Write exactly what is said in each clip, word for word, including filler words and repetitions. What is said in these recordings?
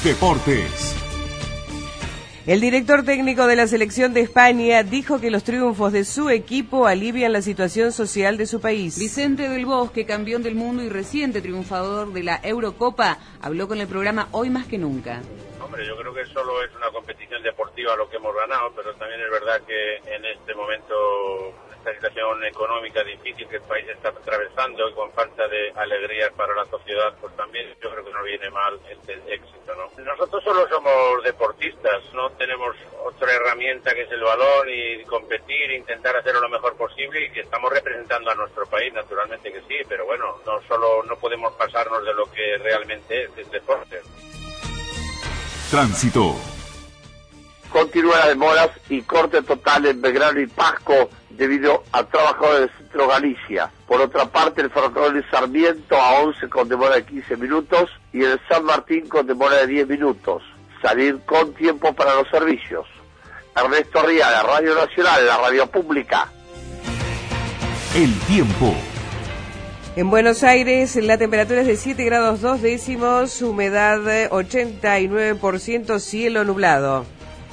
Deportes. El director técnico de la selección de España dijo que los triunfos de su equipo alivian la situación social de su país. Vicente del Bosque, campeón del mundo y reciente triunfador de la Eurocopa, habló con el programa Hoy Más que Nunca. Hombre, yo creo que solo es una competición deportiva lo que hemos ganado, pero también es verdad que en este momento, esta situación económica difícil que el país está atravesando y con falta de alegrías para la sociedad, pues también yo creo que no viene mal este éxito, ¿no? Nosotros solo somos deportistas, no tenemos otra herramienta que es el balón y competir, intentar hacerlo lo mejor posible, y que estamos representando a nuestro país, naturalmente que sí, pero bueno, no solo no podemos pasarnos de lo que realmente es el deporte. Tránsito. Continúan las demoras y corte total en Belgrano y Pasco debido a trabajadores del Centro Galicia. Por otra parte, el ferrocarril de Sarmiento a once con demora de quince minutos y el San Martín con demora de diez minutos. Salir con tiempo para los servicios. Ernesto Arriaga, Radio Nacional, la radio pública. El tiempo. En Buenos Aires la temperatura es de siete grados dos décimos, humedad ochenta y nueve por ciento, cielo nublado.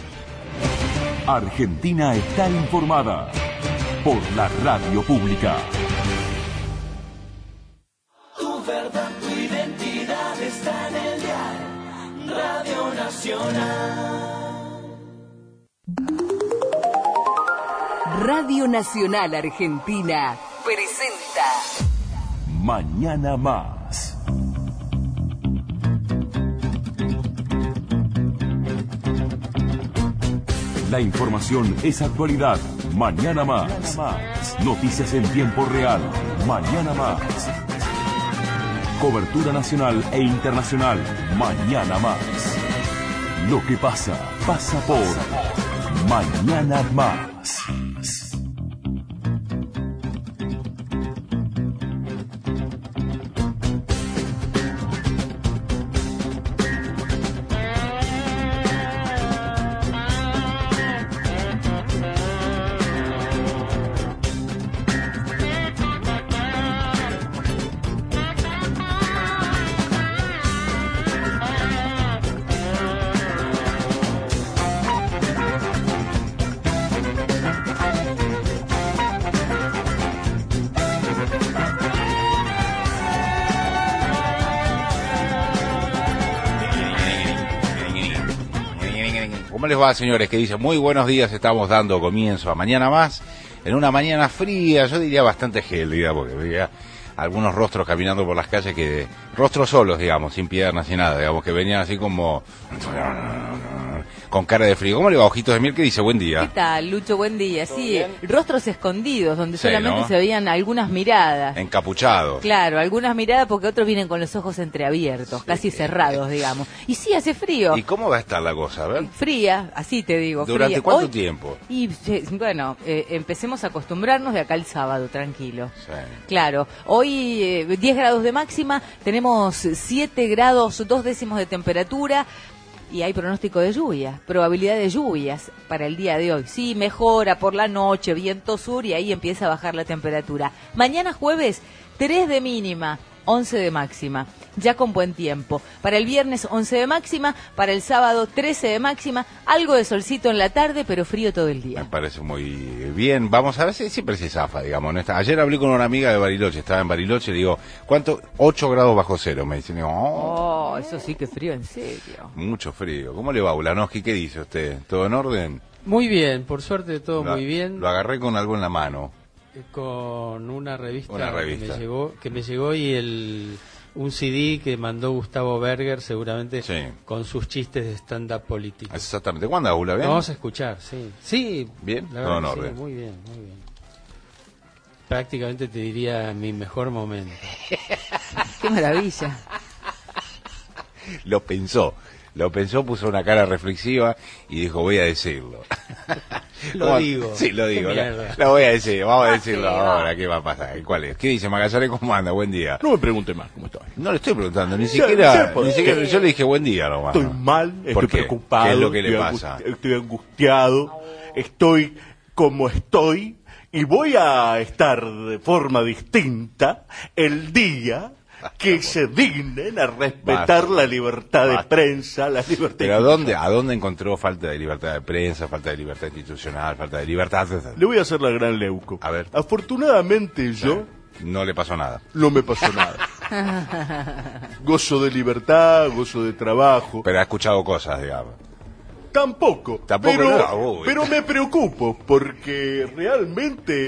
Argentina está informada por la radio pública. Tu verdad, tu identidad está en el dial Radio Nacional. Radio Nacional Argentina presenta Mañana Más. La información es actualidad. Mañana Más. Noticias en tiempo real. Mañana Más. Cobertura nacional e internacional. Mañana Más. Lo que pasa, pasa por Mañana Más. ¿Cómo les va, señores? Que dice, muy buenos días, estamos dando comienzo a Mañana Más, en una mañana fría, yo diría bastante gélida, porque veía algunos rostros caminando por las calles, que rostros solos, digamos, sin piernas, sin nada, digamos, que venían así como con cara de frío. ¿Cómo le va, Ojitos de Miel? ¿Qué dice? Buen día. ¿Qué tal, Lucho? Buen día. Sí, rostros escondidos, donde Sí, solamente ¿no? se veían algunas miradas. Encapuchados. Claro, algunas miradas porque otros vienen con los ojos entreabiertos, Sí. casi cerrados, digamos. Y sí, hace frío. ¿Y cómo va a estar la cosa? A ver. Fría, así te digo. ¿Durante fría. cuánto Hoy- tiempo? Y eh, bueno, eh, empecemos a acostumbrarnos de acá el sábado, tranquilo. Sí. Claro, hoy eh, diez grados de máxima, tenemos siete grados, dos décimos de temperatura y hay pronóstico de lluvia, probabilidad de lluvias para el día de hoy. Sí, mejora por la noche, viento sur y ahí empieza a bajar la temperatura. Mañana jueves, tres de mínima, once de máxima, ya con buen tiempo. Para el viernes, once de máxima, para el sábado, trece de máxima, algo de solcito en la tarde, pero frío todo el Me día. parece muy bien. Vamos a ver si siempre se zafa, digamos. ¿no? Está- Ayer hablé con una amiga de Bariloche, estaba en Bariloche, le digo, ¿cuánto? ocho grados bajo cero. Me dice, oh, Oh, eso sí que frío, en serio. mucho frío. ¿Cómo le va, Ulanowski? ¿Qué dice usted? ¿Todo en orden? Muy bien, por suerte todo Lo- muy bien. Lo agarré con algo en la mano. eh, Con una revista, Una revista. Que, me llegó, que me llegó y el un C D que mandó Gustavo Berger, seguramente Sí. con sus chistes de stand-up político. Exactamente. ¿Cuándo anda, Ula? Lo ¿Bien? vamos a escuchar, sí. Sí, ¿Bien? la Todo en verdad que sí, orden. muy bien, muy bien. Prácticamente te diría mi mejor momento. Qué maravilla. Lo pensó. Lo pensó, puso una cara reflexiva y dijo, voy a decirlo. Lo ¿Cómo? digo. Sí, lo Qué digo. Lo, mierda. lo voy a decir, vamos a decirlo sí, va. ahora. ¿Qué va a pasar? ¿Cuál es? ¿Qué dice Magallanes? ¿Cómo anda? Buen día. No me pregunte más cómo estoy. No le estoy preguntando, ni Sí, siquiera, sí, ¿por ni qué? siquiera yo le dije buen día nomás. Estoy mal, estoy ¿Por qué? preocupado. ¿Qué es lo que le estoy pasa? angusti- Estoy angustiado, estoy como estoy y voy a estar de forma distinta el día que se dignen a respetar Basta. la libertad Basta. de prensa, la libertad. Pero ¿a dónde, ¿a dónde encontró falta de libertad de prensa, falta de libertad institucional, falta de libertad? Le voy a hacer la gran Leuco. A ver. Afortunadamente yo... No le pasó nada. No me pasó nada. Gozo de libertad, gozo de trabajo. Pero ha escuchado cosas, digamos. Tampoco. Tampoco. Pero, no, pero me preocupo porque realmente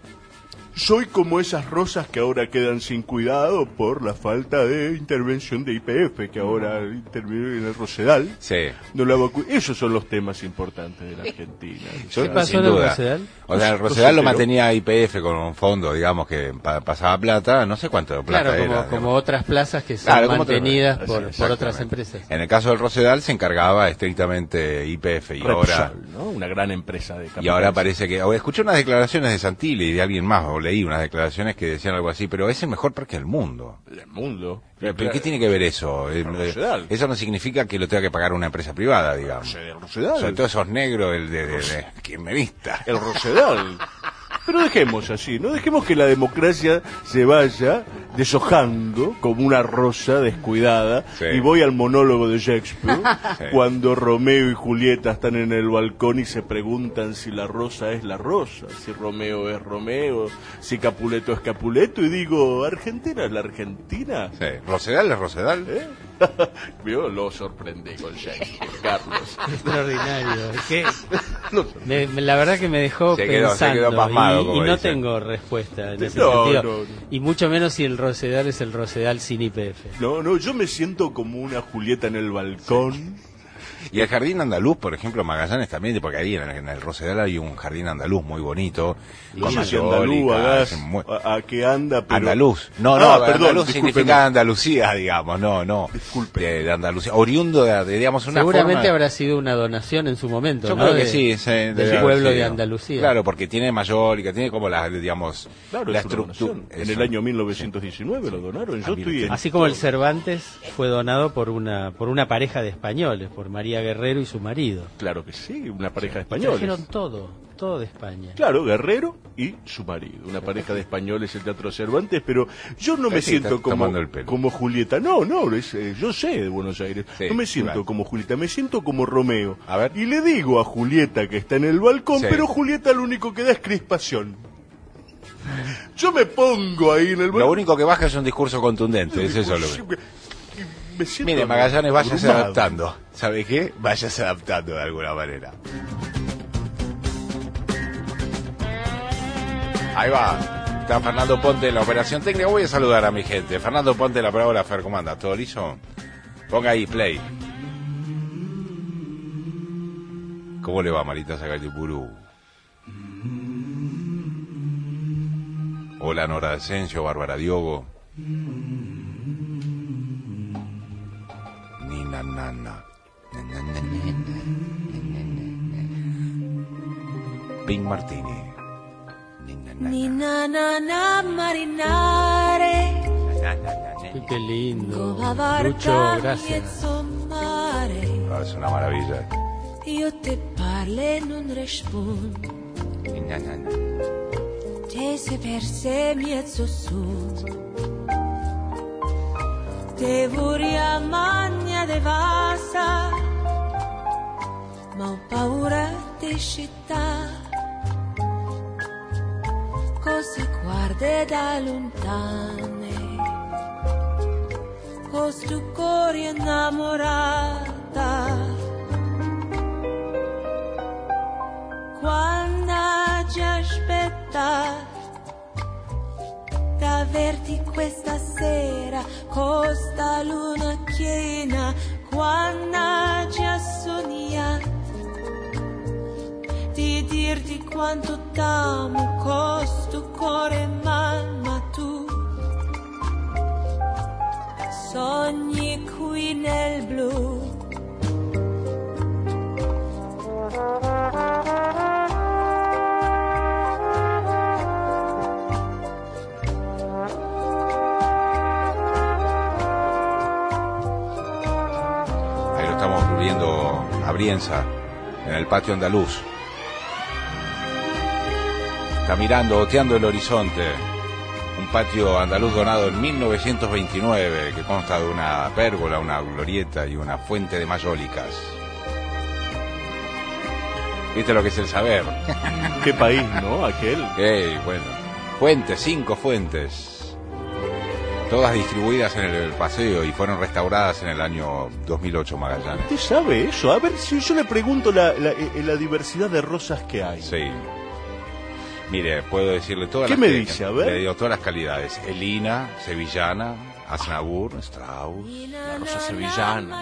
soy como esas rosas que ahora quedan sin cuidado por la falta de intervención de Y P F, que ahora interviene en el Rosedal. Sí. No lo hago cu- Esos son los temas importantes de la Argentina. ¿Qué pasó en el Rosedal? O sea, el Rosedal lo mantenía Y P F con un fondo, digamos, que pa- pasaba plata, no sé cuánto plata claro, como, era. como otras plazas que son claro, mantenidas por, por, por otras empresas. En el caso del Rosedal se encargaba estrictamente Y P F y Repsol, ahora... ¿no? Una gran empresa de capital. Y ahora parece que... o escuché unas declaraciones de Santilli y de alguien más, o leí unas declaraciones que decían algo así, pero es el mejor parque del mundo. ¿Del mundo? ¿Pero claro. qué tiene que ver eso? Eh, eso no significa que lo tenga que pagar una empresa privada, digamos. El Rosedal. Sobre todo esos negros, el de, de, de kirchnerista. El Rosedal. Pero dejemos así, ¿no? Dejemos que la democracia se vaya deshojando como una rosa descuidada. Sí. Y voy al monólogo de Shakespeare, sí. cuando Romeo y Julieta están en el balcón y se preguntan si la rosa es la rosa, si Romeo es Romeo, si Capuleto es Capuleto, y digo, ¿Argentina es la Argentina? Sí. ¿Rosedal es Rosedal? ¿Eh? Yo lo sorprendí con Shakespeare, Carlos. Extraordinario. ¿Qué? Me, me, la verdad que me dejó se quedó, pensando se quedó pasmado, y, y no dicen. tengo respuesta en ese no, sentido. no, no. Y mucho menos si el Rosedal es el Rosedal sin Y P F. No, no, yo me siento como una Julieta en el balcón. Sí. Y el jardín andaluz, por ejemplo, Magallanes también, porque ahí en el, en el Rosedal hay un jardín andaluz muy bonito. Con andaluz, hagas, muy... a, a que anda, pero... Andaluz. No, no, ah, perdón, andaluz significa Andalucía, digamos, no, no. Disculpe. De, de Andalucía, oriundo de, de digamos, una Seguramente forma... habrá sido una donación en su momento, Yo ¿no? creo que de, sí. Se, del de, pueblo sí, de Andalucía. Claro, porque tiene Mallorca, tiene como la, digamos, claro, la estructura. En el año mil novecientos diecinueve sí. lo donaron. Yo estoy en Así como el Cervantes fue donado por una por una pareja de españoles, por María Guerrero y su marido. Claro que sí, una pareja de Y españoles. trajeron todo, todo de España. Claro, Guerrero y su marido. Una pareja de españoles el Teatro Cervantes, pero yo no me sí, siento como, el como Julieta. No, no, es, eh, yo sé de Buenos Aires. Sí, no me siento claro. como Julieta, me siento como Romeo. A ver. Y le digo a Julieta que está en el balcón, sí. pero Julieta lo único que da es crispación. Yo me pongo ahí en el balcón. Lo único que baja es un discurso contundente, es eso lo que... Me siento Mire, Magallanes, váyase abrumado. adaptando. ¿Sabe qué? Váyase adaptando de alguna manera. Ahí va. Está Fernando Ponte en la operación técnica. Voy a saludar a mi gente. Fernando Ponte, la palabra Fer, ¿cómo anda? ¿Todo liso? Ponga ahí, play. ¿Cómo le va, Marita Zagatipurú? Hola, Nora Asensio, Bárbara Diogo. Nina Nana. Pink Martini. Nina Nana marinare. Qué, qué lindo. Lucho, Lucho, gracias. Ah, es una maravilla. Io te parle non rispond. Te se perse mezzo su. Te vorrei magna devasa, ma ho paura di città. Cosa guardi da lontane, questo cuore innamorata. Quando ci aspetta d'averti questa sera, costa luna piena, quando ci ha sognato di dirti quanto t'amo, costo cuore mamma tu sogni qui nel blu. Ahí lo estamos viendo a Brienza, en el patio andaluz. Está mirando, oteando el horizonte. Un patio andaluz donado en mil novecientos veintinueve, que consta de una pérgola, una glorieta y una fuente de mayólicas. ¿Viste lo que es el saber? Qué país, ¿no? Aquel. Ey, bueno. Fuentes, cinco fuentes. Todas distribuidas en el paseo y fueron restauradas en el año dos mil ocho, Magallanes. ¿Usted sabe eso? A ver, si yo le pregunto la, la, la diversidad de rosas que hay. Sí. Mire, puedo decirle todas ¿Qué las... me que- dice? A ver. Le digo todas las calidades. Elina, sevillana, Aznavour, Strauss. La rosa sevillana.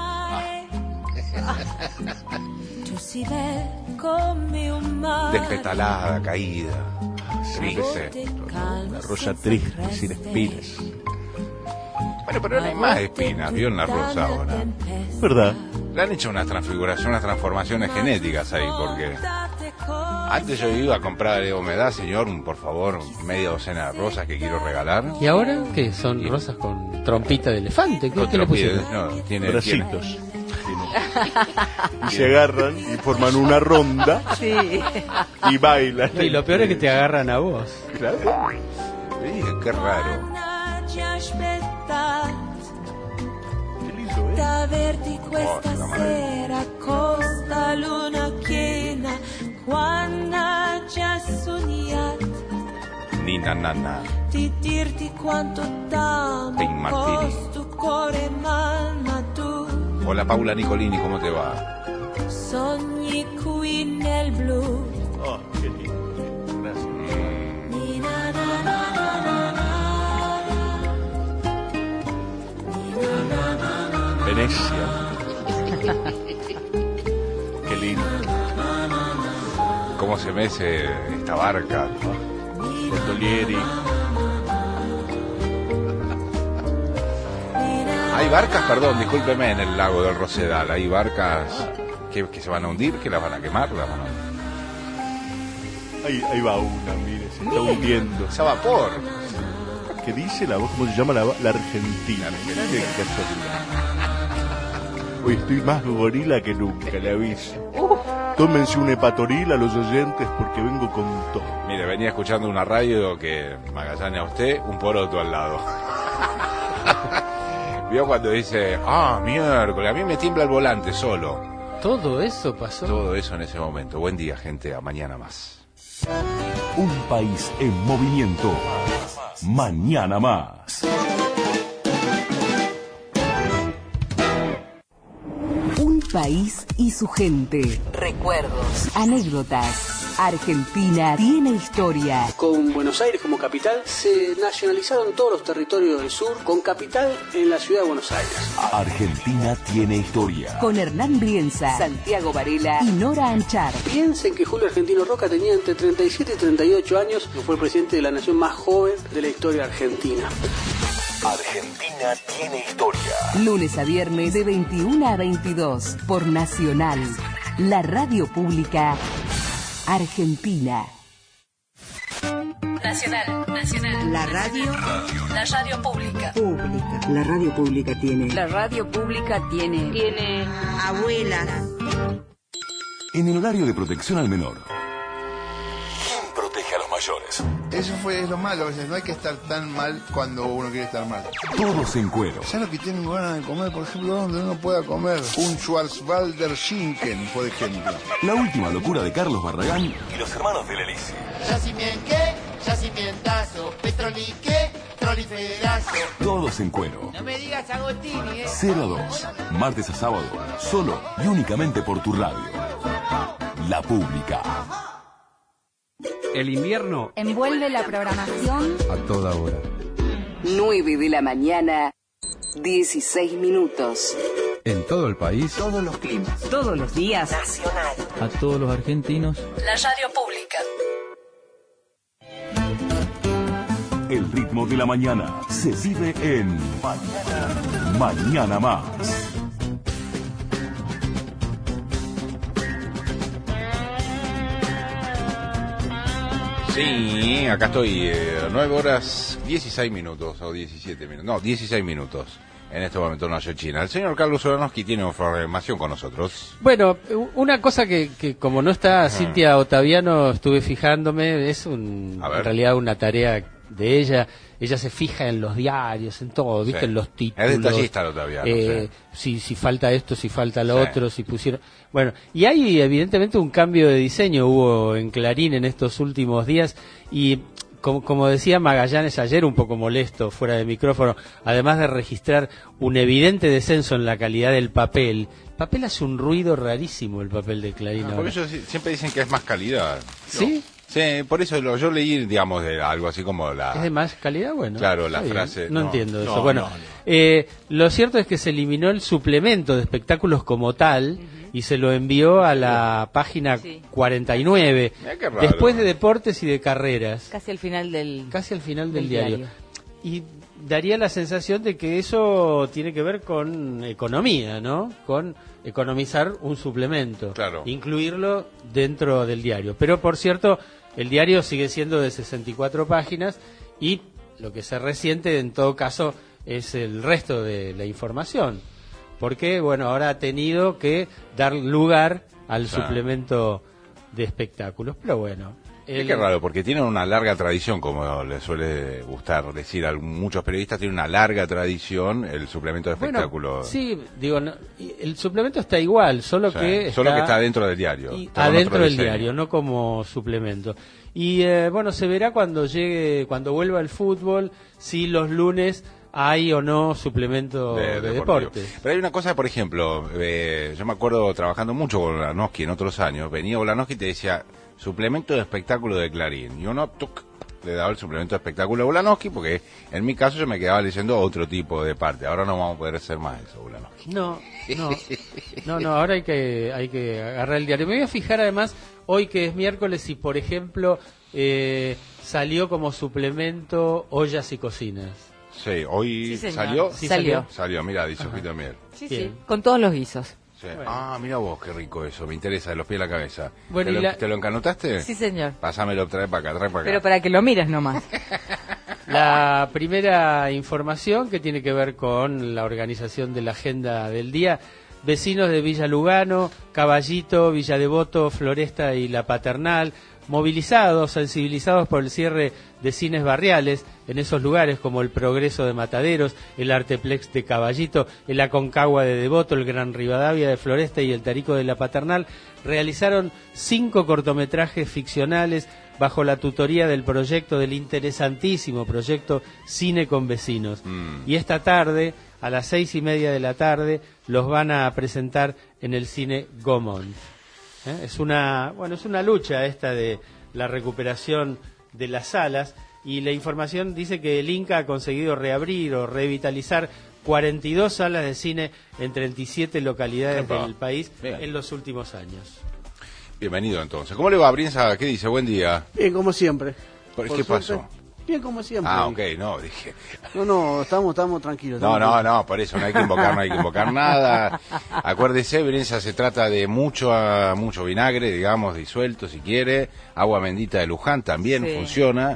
Despetalada, caída, triste. La rosa triste, sin espinas. Bueno, pero no hay más espinas, vio en la rosa ahora. ¿Verdad? Le han hecho unas transfiguraciones, unas transformaciones genéticas ahí, porque antes yo iba a comprar, digo, me da, señor, un, por favor, media docena de rosas que quiero regalar. ¿Y ahora qué? ¿Son rosas con trompita de elefante? ¿Qué, qué le Otro pide, pusieron? no, tiene, Bracitos. tiene- Y se agarran y forman una ronda Sí. y bailan. No, y lo peor es que te agarran a vos. Claro. Sí, qué raro. Qué lindo, ¿eh? Averti questa Oh, la madre. sera costa luna piena quando già sognato Nina Nana. di dirti quanto t'amo Pink Martini. costo cuore mamma tu Hola Paula Nicolini, ¿cómo te va? sogni qui nel blu Oh, qué lindo. Gracias. Mm, na na na na na na. Venecia. Qué lindo. ¿Cómo se mece esta barca? Bertolieri. Hay barcas, perdón, discúlpeme, en el lago del Rosedal. Hay barcas que, que se van a hundir, que las van a quemar, las van a... Ahí, ahí va una, mire, se está hundiendo. Es a vapor. ¿Qué dice la voz? ¿Cómo se llama la, la Argentina? Qué casualidad. Hoy estoy más gorila que nunca, le aviso. Tómense un hepatoril a los oyentes porque vengo con todo. Mire, venía escuchando una radio que Magallanes a usted, un poroto al lado. Vio cuando dice, ah, miércoles, a mí me tiembla el volante solo. Todo eso pasó. Todo eso en ese momento. Buen día, gente, a mañana más. Un país en movimiento. Mañana más. Un país y su gente. Recuerdos, anécdotas. Argentina tiene historia. Con Buenos Aires como capital, se nacionalizaron todos los territorios del sur, con capital en la ciudad de Buenos Aires. Argentina tiene historia. Con Hernán Brienza, Santiago Varela y Nora Anchar. Piensen que Julio Argentino Roca tenía entre treinta y siete y treinta y ocho años, y fue el presidente de la nación más joven de la historia argentina. Argentina tiene historia. Lunes a viernes de veintiuno a veintidós por Nacional, la radio pública argentina. Nacional, nacional. La radio La radio pública. pública. La radio pública tiene. La radio pública tiene. Tiene. Abuela. En el horario de protección al menor. ¿Quién protege a los mayores? Eso fue lo malo, a veces no hay que estar tan mal cuando uno quiere estar mal. Todos en cuero. ¿Sabes lo que tengo ganas de comer, por ejemplo, donde uno pueda comer? Un Schwarzwalder Schinken, por ejemplo. La última locura de Carlos Barragán y los hermanos de Lelisi. Yacimienque, yacimientazo, petrolique, proliferazo. Todos en cuero. No me digas Agostini, eh. cero a dos. Martes a sábado. Solo y únicamente por tu radio. La Pública. El invierno envuelve la programación a toda hora. nueve de la mañana, dieciséis minutos. En todo el país, Todos los climas. Todos los días. Nacional. a todos los argentinos. La radio pública. El ritmo de la mañana se vive en Mañana, Mañana Más. Sí, acá estoy, eh, nueve horas dieciséis minutos, o diecisiete minutos, no, dieciséis minutos, en este momento en la China. El señor Carlos Oranowski tiene información con nosotros. Bueno, una cosa que, que como no está Cintia Ottaviano, estuve fijándome, es un, A ver. en realidad una tarea de ella. Ella se fija en los diarios, en todo, ¿viste? Sí. En los títulos. Es detallista lo todavía, no eh, sé. si, si falta esto, si falta lo Sí. otro, si pusieron... Bueno, y hay evidentemente un cambio de diseño, hubo en Clarín en estos últimos días, y como, como decía Magallanes ayer, un poco molesto, fuera de micrófono, además de registrar un evidente descenso en la calidad del papel. El papel hace un ruido rarísimo, el papel de Clarín. Ah, ahora. por eso sí- siempre dicen que es más calidad. ¿Sí? Sí, por eso lo, yo leí, digamos, de algo así como la... ¿Es de más calidad? Bueno. Claro, la está bien. frase... No, no, entiendo eso. no, Bueno, no, no. eh, lo cierto es que se eliminó el suplemento de espectáculos como tal y se lo envió a la página cuarenta y nueve. Mirá qué raro. Después de deportes y de carreras. Casi al final del... Casi al final del, del diario. diario. Y daría la sensación de que eso tiene que ver con economía, ¿no? Con economizar un suplemento. Claro. Incluirlo dentro del diario. Pero, por cierto, el diario sigue siendo de sesenta y cuatro páginas y lo que se resiente, en todo caso, es el resto de la información. Porque, bueno, ahora ha tenido que dar lugar al Claro. suplemento de espectáculos. Pero bueno. Es el- que raro, porque tienen una larga tradición, como les suele gustar decir a muchos periodistas, tienen una larga tradición el suplemento de espectáculo. Bueno, sí, digo, no, y el suplemento está igual, solo O sea, que solo está que está dentro del diario. y está con adentro otro del diseño. diario, no como suplemento. Y eh, bueno, se verá cuando llegue, cuando vuelva el fútbol, si los lunes hay o no suplemento de, de deportes. deportivo. Pero hay una cosa, por ejemplo, eh, yo me acuerdo trabajando mucho con Olanowski en otros años, venía Olanowski y te decía suplemento de espectáculo de Clarín, y uno tuc, le daba el suplemento de espectáculo de Olanowski, porque en mi caso yo me quedaba leyendo otro tipo de parte. Ahora no vamos a poder hacer más eso, Olanowski. No, no, no, no, ahora hay que, hay que agarrar el diario. Me voy a fijar además, hoy que es miércoles, si por ejemplo eh, salió como suplemento ollas y cocinas. Sí, hoy Sí, señor. salió. Sí, salió. Salió, mira, dice ojito de miel. Sí, Bien. sí, con todos los guisos. Sí. Ah, mira vos, qué rico eso, me interesa, de los pies a la cabeza. Bueno, ¿Te, y lo, la- ¿Te lo encanotaste? Sí, señor. Pásamelo, trae para acá, trae para acá. Pero para que lo mires nomás. La primera información que tiene que ver con la organización de la agenda del día. Vecinos de Villa Lugano, Caballito, Villa Devoto, Floresta y La Paternal, movilizados, sensibilizados por el cierre de cines barriales en esos lugares como el Progreso de Mataderos, el Arteplex de Caballito, el Aconcagua de Devoto, el Gran Rivadavia de Floresta y el Tarico de La Paternal, realizaron cinco cortometrajes ficcionales bajo la tutoría del proyecto, del interesantísimo proyecto Cine con Vecinos. Mm. Y esta tarde, a las seis y media de la tarde, los van a presentar en el cine Gomont. ¿Eh? Es una, bueno, es una lucha esta de la recuperación de las salas, y la información dice que el Inca ha conseguido reabrir o revitalizar cuarenta y dos salas de cine en treinta y siete localidades Epa. del país Bien. en los últimos años. Bienvenido entonces. ¿Cómo le va, Brienza? ¿Qué dice? Buen día. Bien, como siempre. ¿Por Por qué suerte. pasó? Bien, como siempre. Ah, ok, no, dije. No, no, estamos, estamos tranquilos. No, estamos no, no, por eso no hay que invocar, no hay que invocar nada. Acuérdese, Brienza, se trata de mucho ah, mucho vinagre, digamos, disuelto si quiere. Agua bendita de Luján también Sí. funciona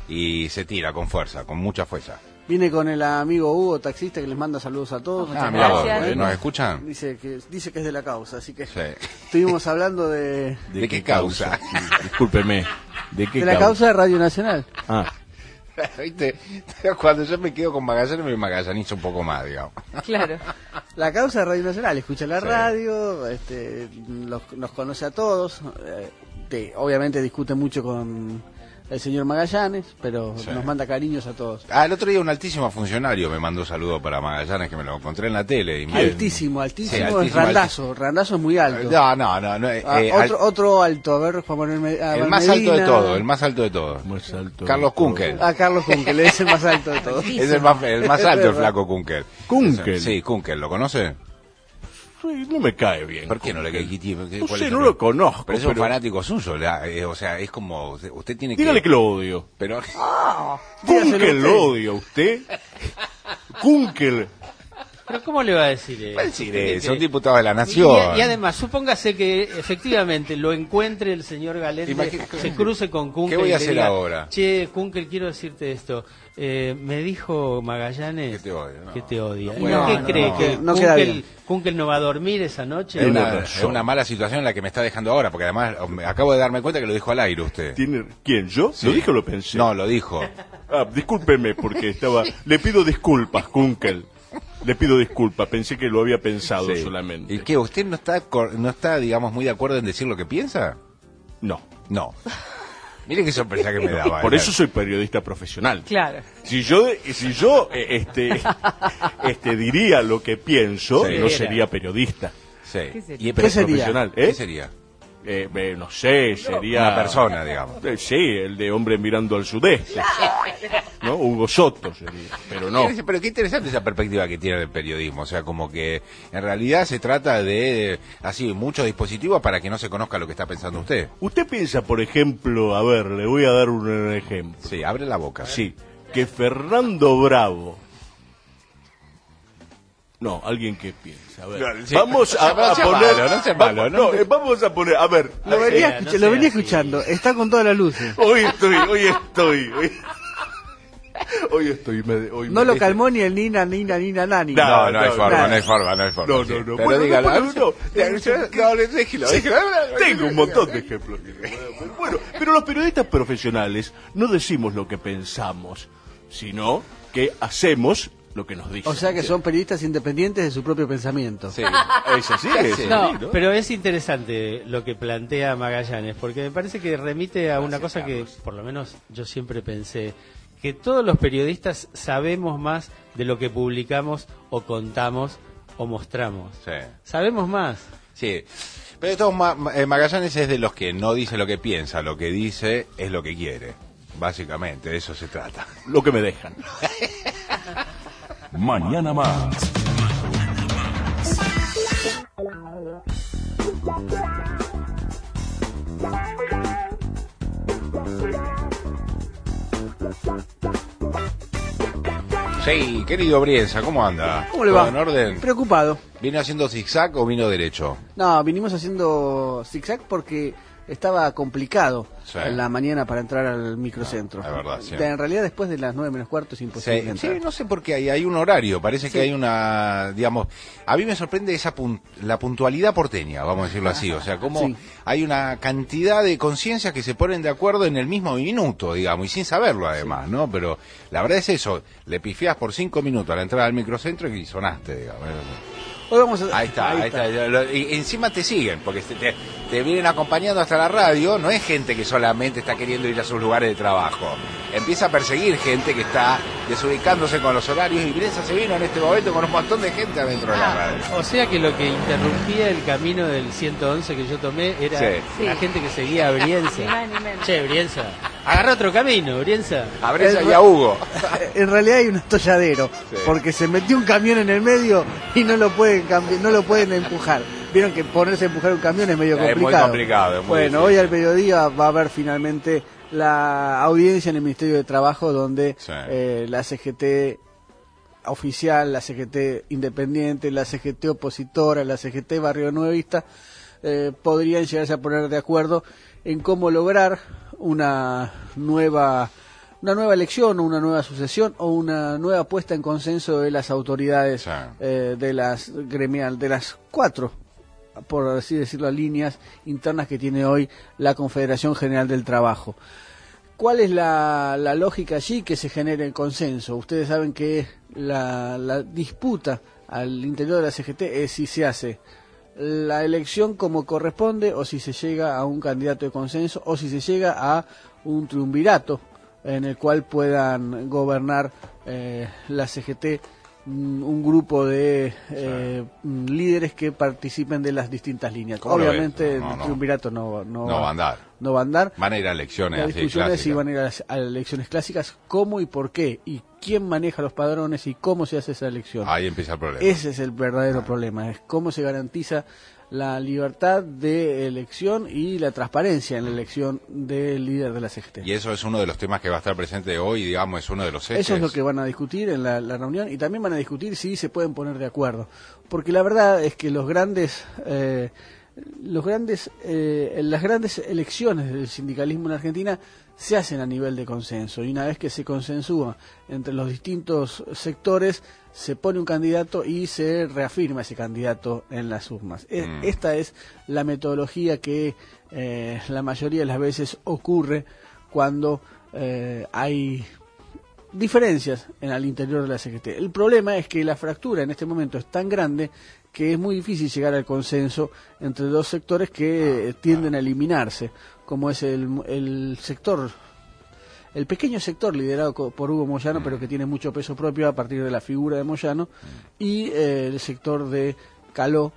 y se tira con fuerza, con mucha fuerza. Vine con el amigo Hugo, taxista, que les manda saludos a todos. Ah, mira vos, ¿eh? ¿Nos escuchan? Dice que, dice que es de la causa, así que Sí. estuvimos hablando de, ¿De, qué causa? Discúlpeme. ¿De qué de la causa de Radio Nacional. Ah. ¿Viste? Cuando yo me quedo con Magallanes, me magallanizo un poco más, digamos. Claro. La causa de Radio Nacional, escucha la Sí. radio, este, los, nos conoce a todos, eh, te- obviamente discute mucho con el señor Magallanes, pero Sí. nos manda cariños a todos. Ah, el otro día un altísimo funcionario me mandó saludos para Magallanes, que me lo encontré en la tele. Y me- Altísimo, altísimo, Sí, es altísimo, Randazo, Randazo es muy alto. No, no, no. no, eh, Ah, eh, otro, al- otro alto, a ver, Juan Manuel Me- ah, el más alto de Medina. todo, el más alto de todo. Carlos Kunkel. Ah, Carlos Kunkel, es el más alto de todos. Es el más, el más alto, el flaco Kunkel. Kunkel. Sí, Kunkel, ¿lo conoce? Sí, no me cae bien. ¿Por qué no le cae? ¿Qué tiene? No ¿Cuál sé, es no el- lo conozco. Pero es un pero- fanático suyo, la- eh, o sea, es como, usted, usted tiene que... Dígale que lo odio. Pero... Dígaselo Kunkel usted. lo odio a usted. Kunkel. Pero ¿cómo le va a decir eso? Va a decir ¿Qué eso, cree? un diputado de la Y, nación. y- y además, supóngase que efectivamente lo encuentre el señor Galente, Imagina- se cruce con Kunkel. ¿Qué voy a y le hacer diga, ahora? Che, Kunkel, quiero decirte esto. Eh, me dijo Magallanes Que te odia, no. que te odia. ¿Y Bueno, ¿Qué no, cree? no. ¿Que No queda Kunkel, bien. Kunkel no va a dormir esa noche? Es una, Tiene es razón. una mala situación en la que me está dejando ahora, porque además me acabo de darme cuenta que lo dijo al aire usted. ¿Tiene... ¿Quién? ¿yo? Sí. ¿Lo dije o lo pensé? No, lo dijo. Ah, discúlpeme porque estaba... Le pido disculpas, Kunkel. Le pido disculpas, pensé que lo había pensado Sí. solamente. ¿Y qué? ¿Usted no está, cor- no está, digamos, muy de acuerdo en decir lo que piensa? No. No. Mire qué sorpresa que me daba. Por ¿eh? eso soy periodista profesional. Claro. Si yo, si yo eh, este, este, diría lo que pienso, Sí. no sería periodista. Sí. ¿Qué sería? Y- Pero pero- profesional, ¿eh? ¿Qué sería? Eh, eh, no sé, sería... Una persona, digamos. Eh, sí, el de Hombre mirando al sudeste. ¿No? Hugo Soto sería, pero no. Pero qué interesante esa perspectiva que tiene el periodismo. O sea, como que en realidad se trata de, así, muchos dispositivos para que no se conozca lo que está pensando usted. Usted piensa, por ejemplo, a ver, le voy a dar un ejemplo. Sí, abre la boca. Sí, que Fernando Bravo... No, alguien que piensa. A ver. Sí, Vamos a, no a sea poner... malo, no sea va- malo, no, no. eh, vamos a poner... A ver. Lo eh, venía, no escucha- sea lo venía así. escuchando, está con todas las luces. Hoy estoy, hoy estoy... Hoy, hoy estoy... Me, hoy No me- lo calmó ni el Nina, Nina, Nina, Nani. No, no, no, hay forma, nada. no hay forma, no hay forma. No, sí. no, no. Pero Bueno, dígalo. no, no, no. No, le- déjelo, Sí, déjelo. tengo un montón de ejemplos. que le voy a poner. Bueno, pero los periodistas profesionales no decimos lo que pensamos, sino que hacemos lo que nos dicen. O sea que son periodistas independientes de su propio pensamiento. Sí. Es así, es así, No, ¿no? pero es interesante lo que plantea Magallanes, porque me parece que remite a una cosa que, por lo menos, yo siempre pensé, que todos los periodistas sabemos más de lo que publicamos o contamos o mostramos. Sí. Sabemos más. Sí. Pero esto, Ma- Ma- eh, Magallanes es de los que no dice lo que piensa, lo que dice es lo que quiere. Básicamente, de eso se trata. Lo que me dejan. Mañana más. Sí, querido Brienza, ¿cómo anda? ¿Cómo le ¿Todo va? en orden? Preocupado. ¿Vino haciendo zigzag o vino derecho? No, vinimos haciendo zigzag porque estaba complicado Sí. en la mañana para entrar al microcentro. es verdad, sí. De- En realidad después de las nueve menos cuarto es imposible Sí, entrar. sí, no sé por qué hay, hay un horario, parece Sí. que hay una, digamos, a mí me sorprende esa pun- la puntualidad porteña, vamos a decirlo así, o sea, como Sí. hay una cantidad de conciencias que se ponen de acuerdo en el mismo minuto, digamos, y sin saberlo además, ¿no? Pero la verdad es eso, le pifiás por cinco minutos a la entrada al microcentro y sonaste, digamos. Hoy vamos a... Ahí está, ahí está. Lo- Y encima te siguen, porque te, te- te vienen acompañando hasta la radio. No es gente que solamente está queriendo ir a sus lugares de trabajo. Empieza a perseguir gente que está desubicándose con los horarios. Y Brienza se vino en este momento con un montón de gente adentro de la radio. O sea que lo que interrumpía el camino del ciento once que yo tomé era Sí. la Sí. gente que seguía a Brienza. Ni más ni menos. Che, Brienza, agarra otro camino, Brienza. A Brienza El- y a Hugo. En realidad hay un atolladero, Sí. porque se metió un camión en el medio y no lo pueden cambi- no lo pueden empujar. Vieron que ponerse a empujar un camión es medio Es muy complicado. complicado, es muy bueno, difícil. hoy al mediodía va a haber finalmente la audiencia en el Ministerio de Trabajo donde Sí. eh, la C G T oficial, la C G T independiente, la C G T opositora, la C G T barrio nuevista eh, podrían llegarse a poner de acuerdo en cómo lograr una nueva una nueva elección o una nueva sucesión o una nueva puesta en consenso de las autoridades Sí. eh, de las gremial de las cuatro, por así decirlo, líneas internas que tiene hoy la Confederación General del Trabajo. ¿Cuál es la, la lógica allí? Que se genere el consenso. Ustedes saben que la, la disputa al interior de la C G T es si se hace la elección como corresponde o si se llega a un candidato de consenso o si se llega a un triunvirato en el cual puedan gobernar eh, la C G T mm, un grupo de eh, mm, líderes que participen de las distintas líneas. ¿Cómo lo ves? Obviamente No, el no. triunvirato no, no, No va a andar. no va a andar. Van a ir a elecciones La así discusión es si clásicas. van a ir a las, a las elecciones clásicas, cómo y por qué, y quién maneja los padrones y cómo se hace esa elección. Ahí empieza el problema. Ese es el verdadero problema, es cómo se garantiza la libertad de elección y la transparencia en la elección del líder de la C G T. Y eso es uno de los temas que va a estar presente hoy, digamos, es uno de los ejes. Eso es lo que van a discutir en la, la reunión y también van a discutir si se pueden poner de acuerdo. Porque la verdad es que los grandes, eh, los grandes, eh, las grandes elecciones del sindicalismo en Argentina se hacen a nivel de consenso y una vez que se consensúa entre los distintos sectores se pone un candidato y se reafirma ese candidato en las urnas. E- Mm. Esta es la metodología que eh, la mayoría de las veces ocurre cuando eh, hay diferencias en el interior de la C G T. El problema es que la fractura en este momento es tan grande que es muy difícil llegar al consenso entre dos sectores que tienden a eliminarse, como es el, el sector, el pequeño sector liderado por Hugo Moyano, pero que tiene mucho peso propio a partir de la figura de Moyano, y eh, el sector de Caló,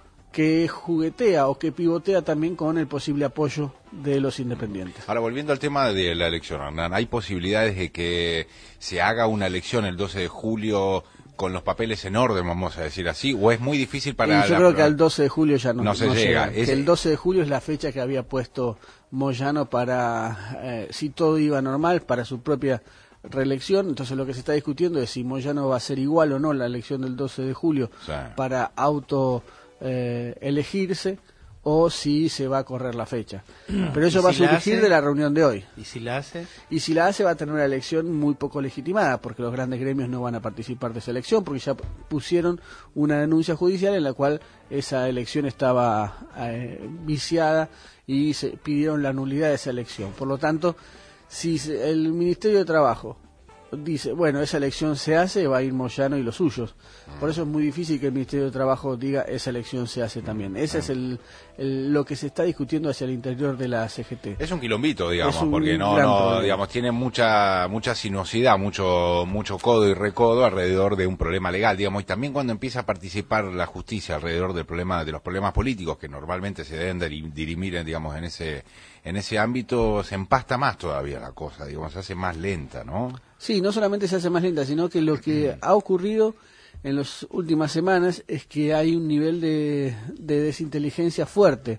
que juguetea o que pivotea también con el posible apoyo de los independientes. Ahora, volviendo al tema de la elección, Hernán, ¿hay posibilidades de que se haga una elección el doce de julio con los papeles en orden, vamos a decir así, o es muy difícil para... Y yo la... creo que al doce de julio ya no, no se no llega. llega. Es... Que el doce de julio es la fecha que había puesto Moyano para, eh, si todo iba normal, para su propia reelección. Entonces lo que se está discutiendo es si Moyano va a ser igual o no la elección del doce de julio sí. para auto eh, elegirse, o si se va a correr la fecha. Pero eso va a surgir de la reunión de hoy. ¿Y si la hace? Y si la hace va a tener una elección muy poco legitimada, porque los grandes gremios no van a participar de esa elección, porque ya pusieron una denuncia judicial en la cual esa elección estaba eh, viciada y se pidieron la nulidad de esa elección. Por lo tanto, si el Ministerio de Trabajo dice, bueno, esa elección se hace, va a ir Moyano y los suyos. Por eso es muy difícil que el Ministerio de Trabajo diga, esa elección se hace también. Ese es el, el lo que se está discutiendo hacia el interior de la C G T. Es un quilombito, digamos, porque no, no digamos, tiene mucha mucha sinuosidad, mucho mucho codo y recodo alrededor de un problema legal, digamos, y también cuando empieza a participar la justicia alrededor del problema de los problemas políticos que normalmente se deben dirimir, digamos, en ese en ese ámbito, se empasta más todavía la cosa, digamos, se hace más lenta, ¿no? Sí, no solamente se hace más lenta, sino que lo que ha ocurrido en las últimas semanas es que hay un nivel de, de desinteligencia fuerte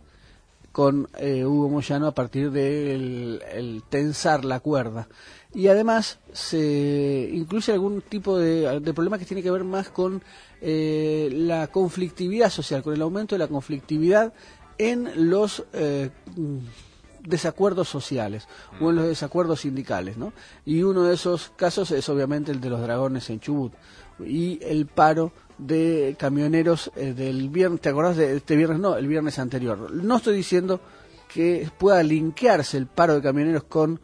con eh, Hugo Moyano a partir del el tensar la cuerda. Y además se incluye algún tipo de, de problema que tiene que ver más con eh, la conflictividad social, con el aumento de la conflictividad en los... Eh, desacuerdos sociales o en los desacuerdos sindicales, ¿no? Y uno de esos casos es obviamente el de los dragones en Chubut y el paro de camioneros eh, del viernes, ¿te acordás de este viernes? No, el viernes anterior. No estoy diciendo que pueda linkearse el paro de camioneros con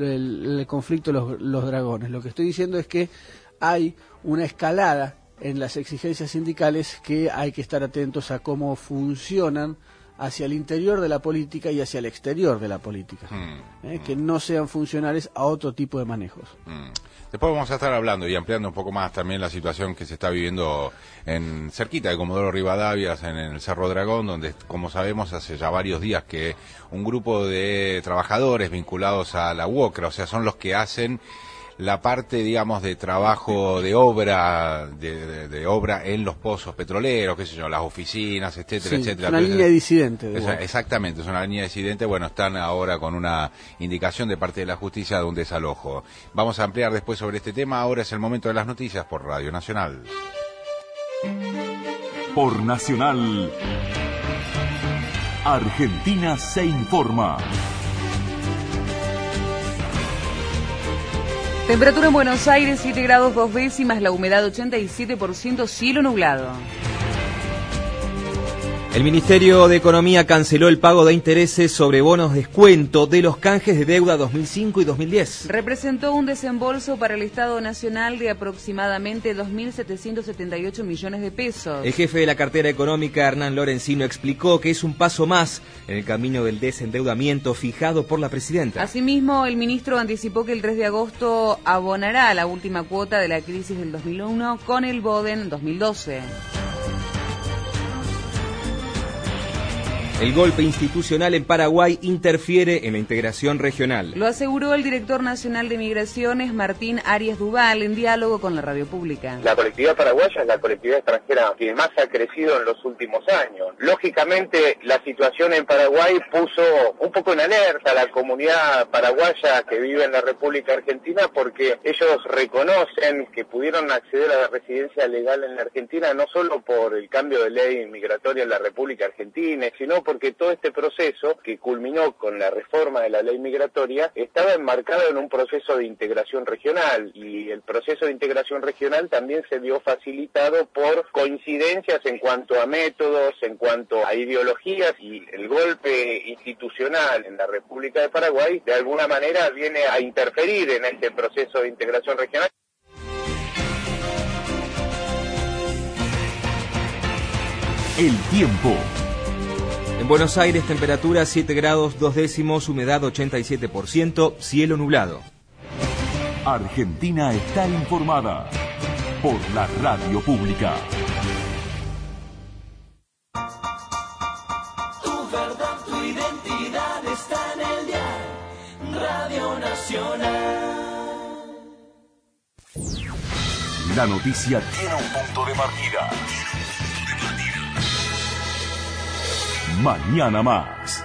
el, el conflicto de los, los dragones. Lo que estoy diciendo es que hay una escalada en las exigencias sindicales que hay que estar atentos a cómo funcionan hacia el interior de la política y hacia el exterior de la política, mm, ¿eh? mm. que no sean funcionales a otro tipo de manejos. Mm. Después vamos a estar hablando y ampliando un poco más también la situación que se está viviendo en cerquita de Comodoro Rivadavia, en el Cerro Dragón, donde, como sabemos, hace ya varios días que un grupo de trabajadores vinculados a la UOCRA, o sea, son los que hacen la parte, digamos, de trabajo de obra de, de, de obra en los pozos petroleros, qué sé yo, las oficinas, etcétera, sí, etcétera. Es una línea disidente. De esa, exactamente, es una línea disidente. Bueno, están ahora con una indicación de parte de la justicia de un desalojo. Vamos a ampliar después sobre este tema. Ahora es el momento de las noticias por Radio Nacional. Por Nacional, Argentina se informa. Temperatura en Buenos Aires, siete grados dos décimas, la humedad ochenta y siete por ciento, cielo nublado. El Ministerio de Economía canceló el pago de intereses sobre bonos descuento de los canjes de deuda dos mil cinco y dos mil diez. Representó un desembolso para el Estado Nacional de aproximadamente dos mil setecientos setenta y ocho millones de pesos. El jefe de la cartera económica, Hernán Lorenzino, explicó que es un paso más en el camino del desendeudamiento fijado por la presidenta. Asimismo, el ministro anticipó que el tres de agosto abonará la última cuota de la crisis del dos mil uno con el BODEN dos mil doce. El golpe institucional en Paraguay interfiere en la integración regional. Lo aseguró el director nacional de Migraciones, Martín Arias Duval, en diálogo con la radio pública. La colectividad paraguaya es la colectividad extranjera que más ha crecido en los últimos años. Lógicamente, la situación en Paraguay puso un poco en alerta a la comunidad paraguaya que vive en la República Argentina, porque ellos reconocen que pudieron acceder a la residencia legal en la Argentina no solo por el cambio de ley migratoria en la República Argentina, sino porque todo este proceso, que culminó con la reforma de la ley migratoria, estaba enmarcado en un proceso de integración regional, y el proceso de integración regional también se vio facilitado por coincidencias en cuanto a métodos, en cuanto a ideologías, y el golpe institucional en la República de Paraguay de alguna manera viene a interferir en este proceso de integración regional. El tiempo. En Buenos Aires, temperatura siete grados dos décimos, humedad ochenta y siete por ciento, cielo nublado. Argentina está informada por la radio pública. Tu verdad, tu identidad está en el dial Radio Nacional. La noticia tiene un punto de partida. Mañana más.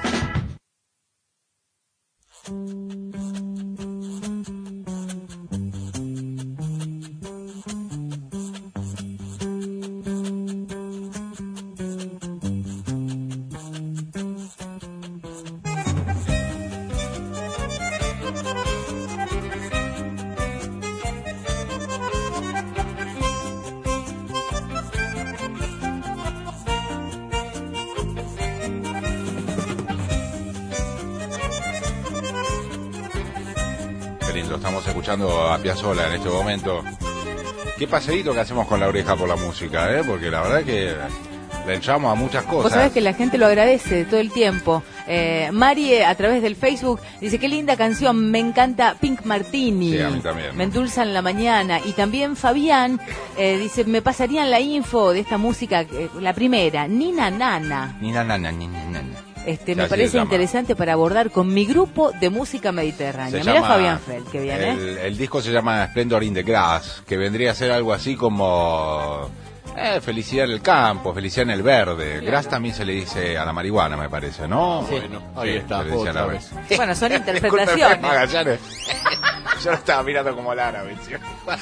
Estamos escuchando a Piazzolla en este momento. Qué paseíto que hacemos con la oreja por la música, ¿eh? Porque la verdad que le echamos a muchas cosas. Vos sabés que la gente lo agradece todo el tiempo. Eh, Mari, a través del Facebook, dice: qué linda canción, me encanta Pink Martini. Sí, a mí también. Me endulza en la mañana. Y también Fabián eh, dice: me pasarían la info de esta música, eh, la primera, Nina Nana. Nina Nana, Nina Nana. Este, Ya me se parece llama. interesante para abordar con mi grupo de música mediterránea. Se Mira llama- Fabián Feld, que bien, ¿eh? El, el disco se llama Splendor in the Grass, que vendría a ser algo así como eh, felicidad en el campo, felicidad en el verde. Grass también se le dice a la marihuana, me parece, ¿no? Sí. Bueno, ahí Sí, está, se le dice a otra la- vez. Bueno, son Discúlpeme, interpretaciones. Magallanes. Yo lo estaba mirando como el árabe, tío.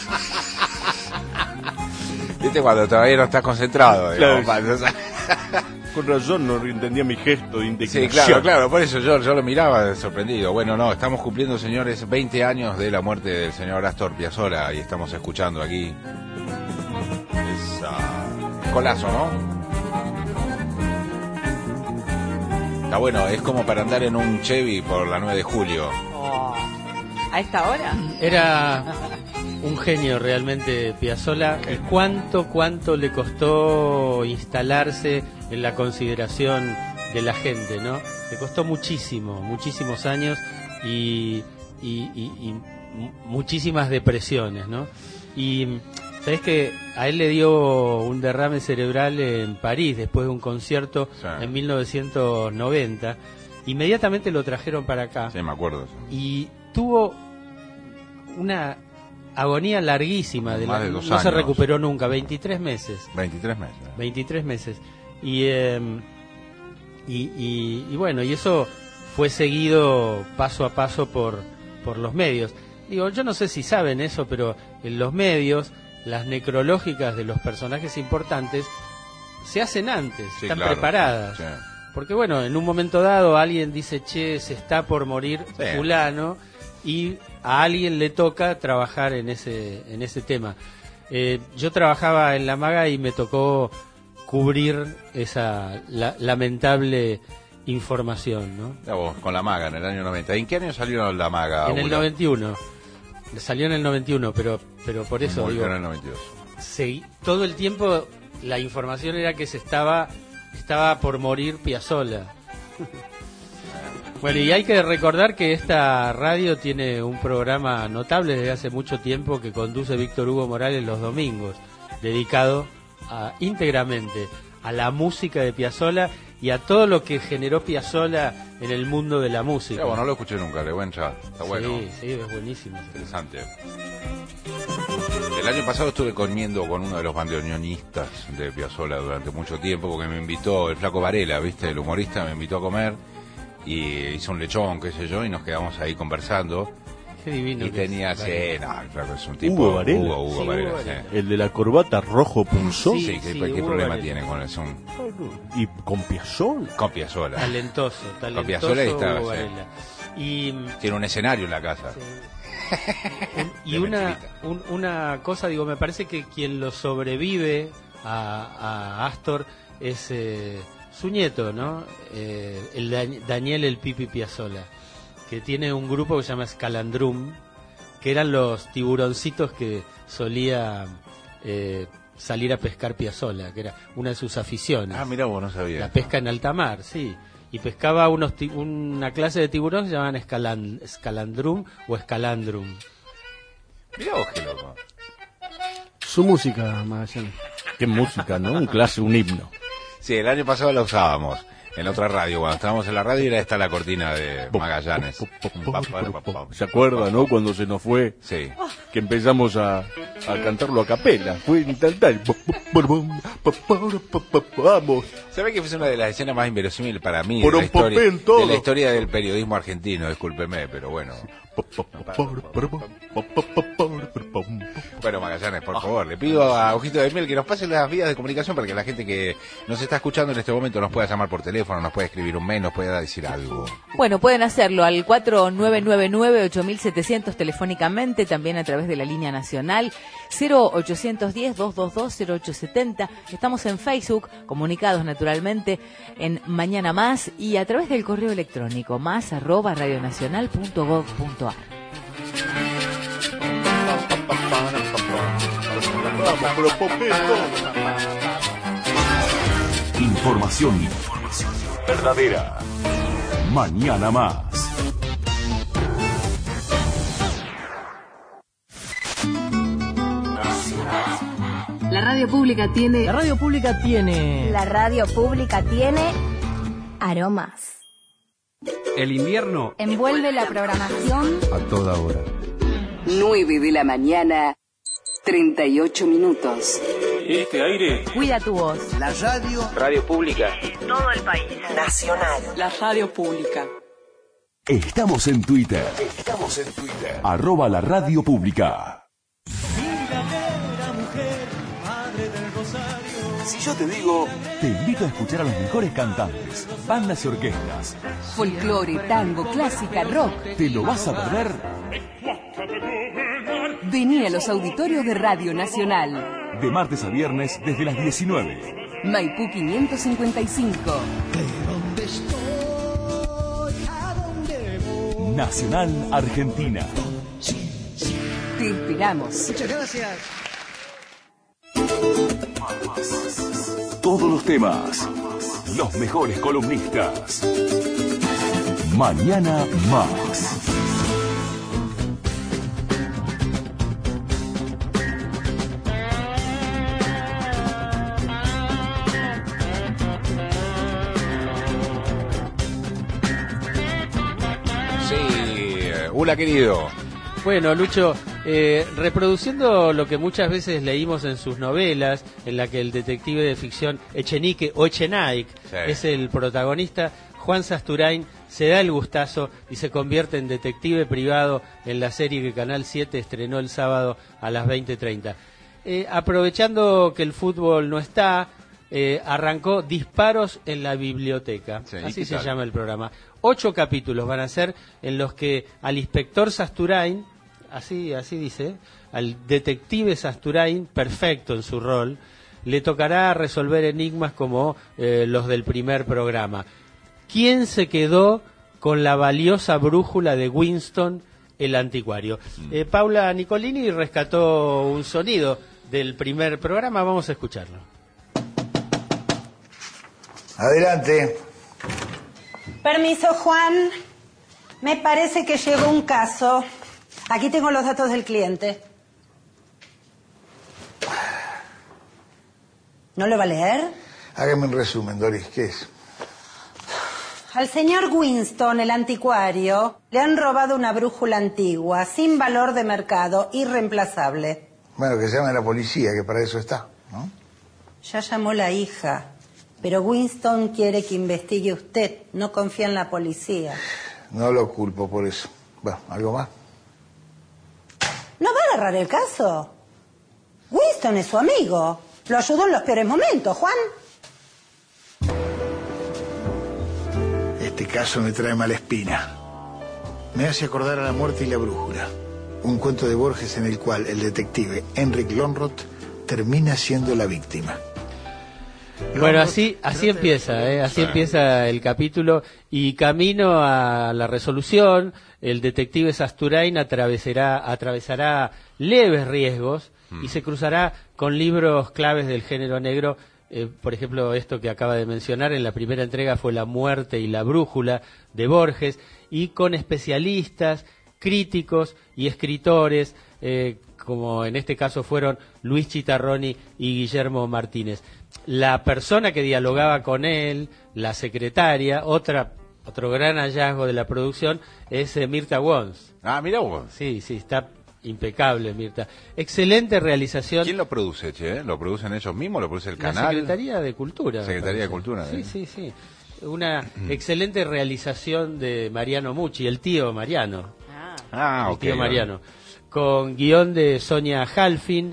¿Viste cuando todavía no estás concentrado? digamos, Claro. pa- o sea, Con razón no entendía mi gesto de Sí, indignación. claro, claro, por eso yo, yo lo miraba sorprendido. Bueno, no, estamos cumpliendo, señores, veinte años de la muerte del señor Astor Piazzolla y estamos escuchando aquí esa colazo, ¿no? Está bueno, es como para andar en un Chevy por la nueve de julio. Oh, ¿a esta hora? Era un genio realmente Piazzolla. ¿Y cuánto, cuánto le costó instalarse en la consideración de la gente, no? Le costó muchísimo, muchísimos años y, y, y- y mu- muchísimas depresiones, ¿no? Y sabés que a él le dio un derrame cerebral en París después de un concierto Sí. en mil novecientos noventa. Inmediatamente lo trajeron para acá. Sí, me acuerdo. Y tuvo una agonía larguísima, de Más la- de dos no se años. recuperó nunca, veintitrés meses. veintitrés meses. veintitrés meses. Y, eh, y, y, y bueno, y eso fue seguido paso a paso por, por los medios. Digo, yo no sé si saben eso, pero en los medios, las necrológicas de los personajes importantes se hacen antes, Sí, están claro. preparadas. Sí. Porque bueno, en un momento dado alguien dice, che, se está por morir Sí. fulano, y a alguien le toca trabajar en ese, en ese tema. Eh, yo trabajaba en La Maga y me tocó cubrir esa la- lamentable información, ¿no? Ya vos, con La Maga en el año noventa. ¿En qué año salió La Maga? En el Ura? noventa y uno. Salió en el noventa y uno, pero, pero por eso Volvió digo, en el noventa y dos. seguí- todo el tiempo la información era que se estaba, estaba por morir Piazzolla. Bueno, y hay que recordar que esta radio tiene un programa notable desde hace mucho tiempo que conduce Víctor Hugo Morales los domingos, dedicado a- íntegramente a la música de Piazzolla y a todo lo que generó Piazzolla en el mundo de la música. Ya, bueno, no lo escuché nunca, le buen chat. Está bueno. Sí, sí, es buenísimo. Interesante. El año pasado estuve comiendo con uno de los bandoneonistas de Piazzolla durante mucho tiempo porque me invitó el Flaco Varela, ¿viste? El humorista me invitó a comer y hizo un lechón, qué sé yo, y nos quedamos ahí conversando. Qué divino. Y que tenía, es, sí, Varela. no, claro, es un tipo. Hugo Varela. Hugo, Hugo Sí, Varela, Hugo sí. Varela. El de la corbata rojo punzón. Sí, ¿qué, sí, qué Hugo problema Varela. tiene con eso? Un- Y con Piazzolla. Con Piazzolla. Talentoso, talentoso. Piazzolla estaba, Hugo sí. Varela. Y, Tiene un escenario en la casa. un- y De una, mentirita. un- una cosa, digo, me parece que quien lo sobrevive a, a Astor es eh, su nieto, ¿no? Eh, el Da- Daniel el Pipi Piazzolla, que tiene un grupo que se llama Scalandrum, que eran los tiburoncitos que solía eh, salir a pescar Piazzolla, que era una de sus aficiones. Ah, mira, vos no sabías. La pesca en alta mar, sí. Y pescaba unos ti- una clase de tiburón que se llamaban escalan- Scalandrum o Escalandrum. Mirá vos qué loco. Su música, Magallanes. Qué música, ¿no? Un clase, un himno. Sí, el año pasado la usábamos en otra radio. Cuando estábamos en la radio era esta la cortina de Magallanes. ¿Se acuerda, no? Cuando se nos fue, Sí. que empezamos a, a cantarlo a capela. Fue instantáneo. Vamos. ¿Sabe que fue una de las escenas más inverosímiles para mí de Por la, un historia, popén todo. de la historia del periodismo argentino? Discúlpeme, pero bueno. Bueno, Magallanes, por favor, le pido a Ojito de Miel que nos pase las vías de comunicación para que la gente que nos está escuchando en este momento nos pueda llamar por teléfono, nos pueda escribir un mail, nos pueda decir algo. Bueno, pueden hacerlo al cuatro nueve nueve nueve ocho mil setecientos telefónicamente, también a través de la línea nacional cero ochocientos diez, doscientos veintidós, cero ochocientos setenta. Estamos en Facebook, comunicados naturalmente en Mañana Más y a través del correo electrónico más arroba radionacional punto gov punto ar. Información verdadera. Mañana Más. La radio pública tiene... La radio pública tiene... La radio pública tiene aromas. El invierno Envuelve la programación. a toda hora. nueve de la mañana, treinta y ocho minutos. Este aire. Cuida tu voz. La radio. Radio Pública. Todo el país. Nacional. La radio pública. Estamos en Twitter. Estamos en Twitter. Arroba la radio pública. Si yo te digo, te invito a escuchar a los mejores cantantes, bandas y orquestas. Folclore, tango, clásica, rock. ¿Te lo vas a perder? Vení a los auditorios de Radio Nacional. De martes a viernes desde las diecinueve. Maipú quinientos cincuenta y cinco. Nacional Argentina. Te esperamos. Muchas gracias. Todos los temas. Los mejores columnistas. Mañana Más. Sí, eh, hola querido. Bueno, Lucho, eh, reproduciendo lo que muchas veces leímos en sus novelas, en la que el detective de ficción Echenique o Echenaik Sí. es el protagonista, Juan Sasturain se da el gustazo y se convierte en detective privado en la serie que Canal siete estrenó el sábado a las veinte treinta. Eh, aprovechando que el fútbol no está, eh, arrancó Disparos en la Biblioteca, Sí, así ¿qué se tal? llama el programa. Ocho capítulos van a ser en los que al inspector Sasturain, así, así dice, al detective Sasturain, perfecto en su rol, le tocará resolver enigmas como eh, los del primer programa. ¿Quién se quedó con la valiosa brújula de Winston, el anticuario? Eh, Paula Nicolini rescató un sonido del primer programa, vamos a escucharlo. Adelante. Permiso, Juan. Me parece que llegó un caso. Aquí tengo los datos del cliente. ¿No lo va a leer? Hágame un resumen, Doris. ¿Qué es? Al señor Winston, el anticuario, le han robado una brújula antigua, sin valor de mercado, irreemplazable. Bueno, que llame a la policía, que para eso está, ¿no? Ya llamó la hija, pero Winston quiere que investigue usted. No confía en la policía. No lo culpo por eso. Bueno, ¿algo más? agarrar el caso? Winston es su amigo. Lo ayudó en los peores momentos, Juan. Este caso me trae mala espina. Me hace acordar a La muerte y la brújula, un cuento de Borges en el cual el detective Enric Lonroth termina siendo la víctima. Bueno, así así empieza, ¿eh? así empieza el capítulo y camino a la resolución, el detective Sasturain atravesará, atravesará leves riesgos y se cruzará con libros claves del género negro. Eh, por ejemplo, esto que acaba de mencionar, en la primera entrega fue La muerte y la brújula de Borges, y con especialistas, críticos y escritores, eh, como en este caso fueron Luis Chitarroni y Guillermo Martínez. La persona que dialogaba con él, la secretaria, otra otro gran hallazgo de la producción, es eh, Mirta Wons. Ah, mira vos. Sí, sí, está impecable, Mirta. Excelente realización. ¿Quién lo produce, che? ¿Lo producen ellos mismos? ¿Lo produce el canal? La Secretaría de Cultura. Secretaría de Cultura. Sí, ¿eh? sí, sí. Una excelente realización de Mariano Mucci, el tío Mariano. Ah, el ok. tío Mariano. Con guión de Sonia Halfin.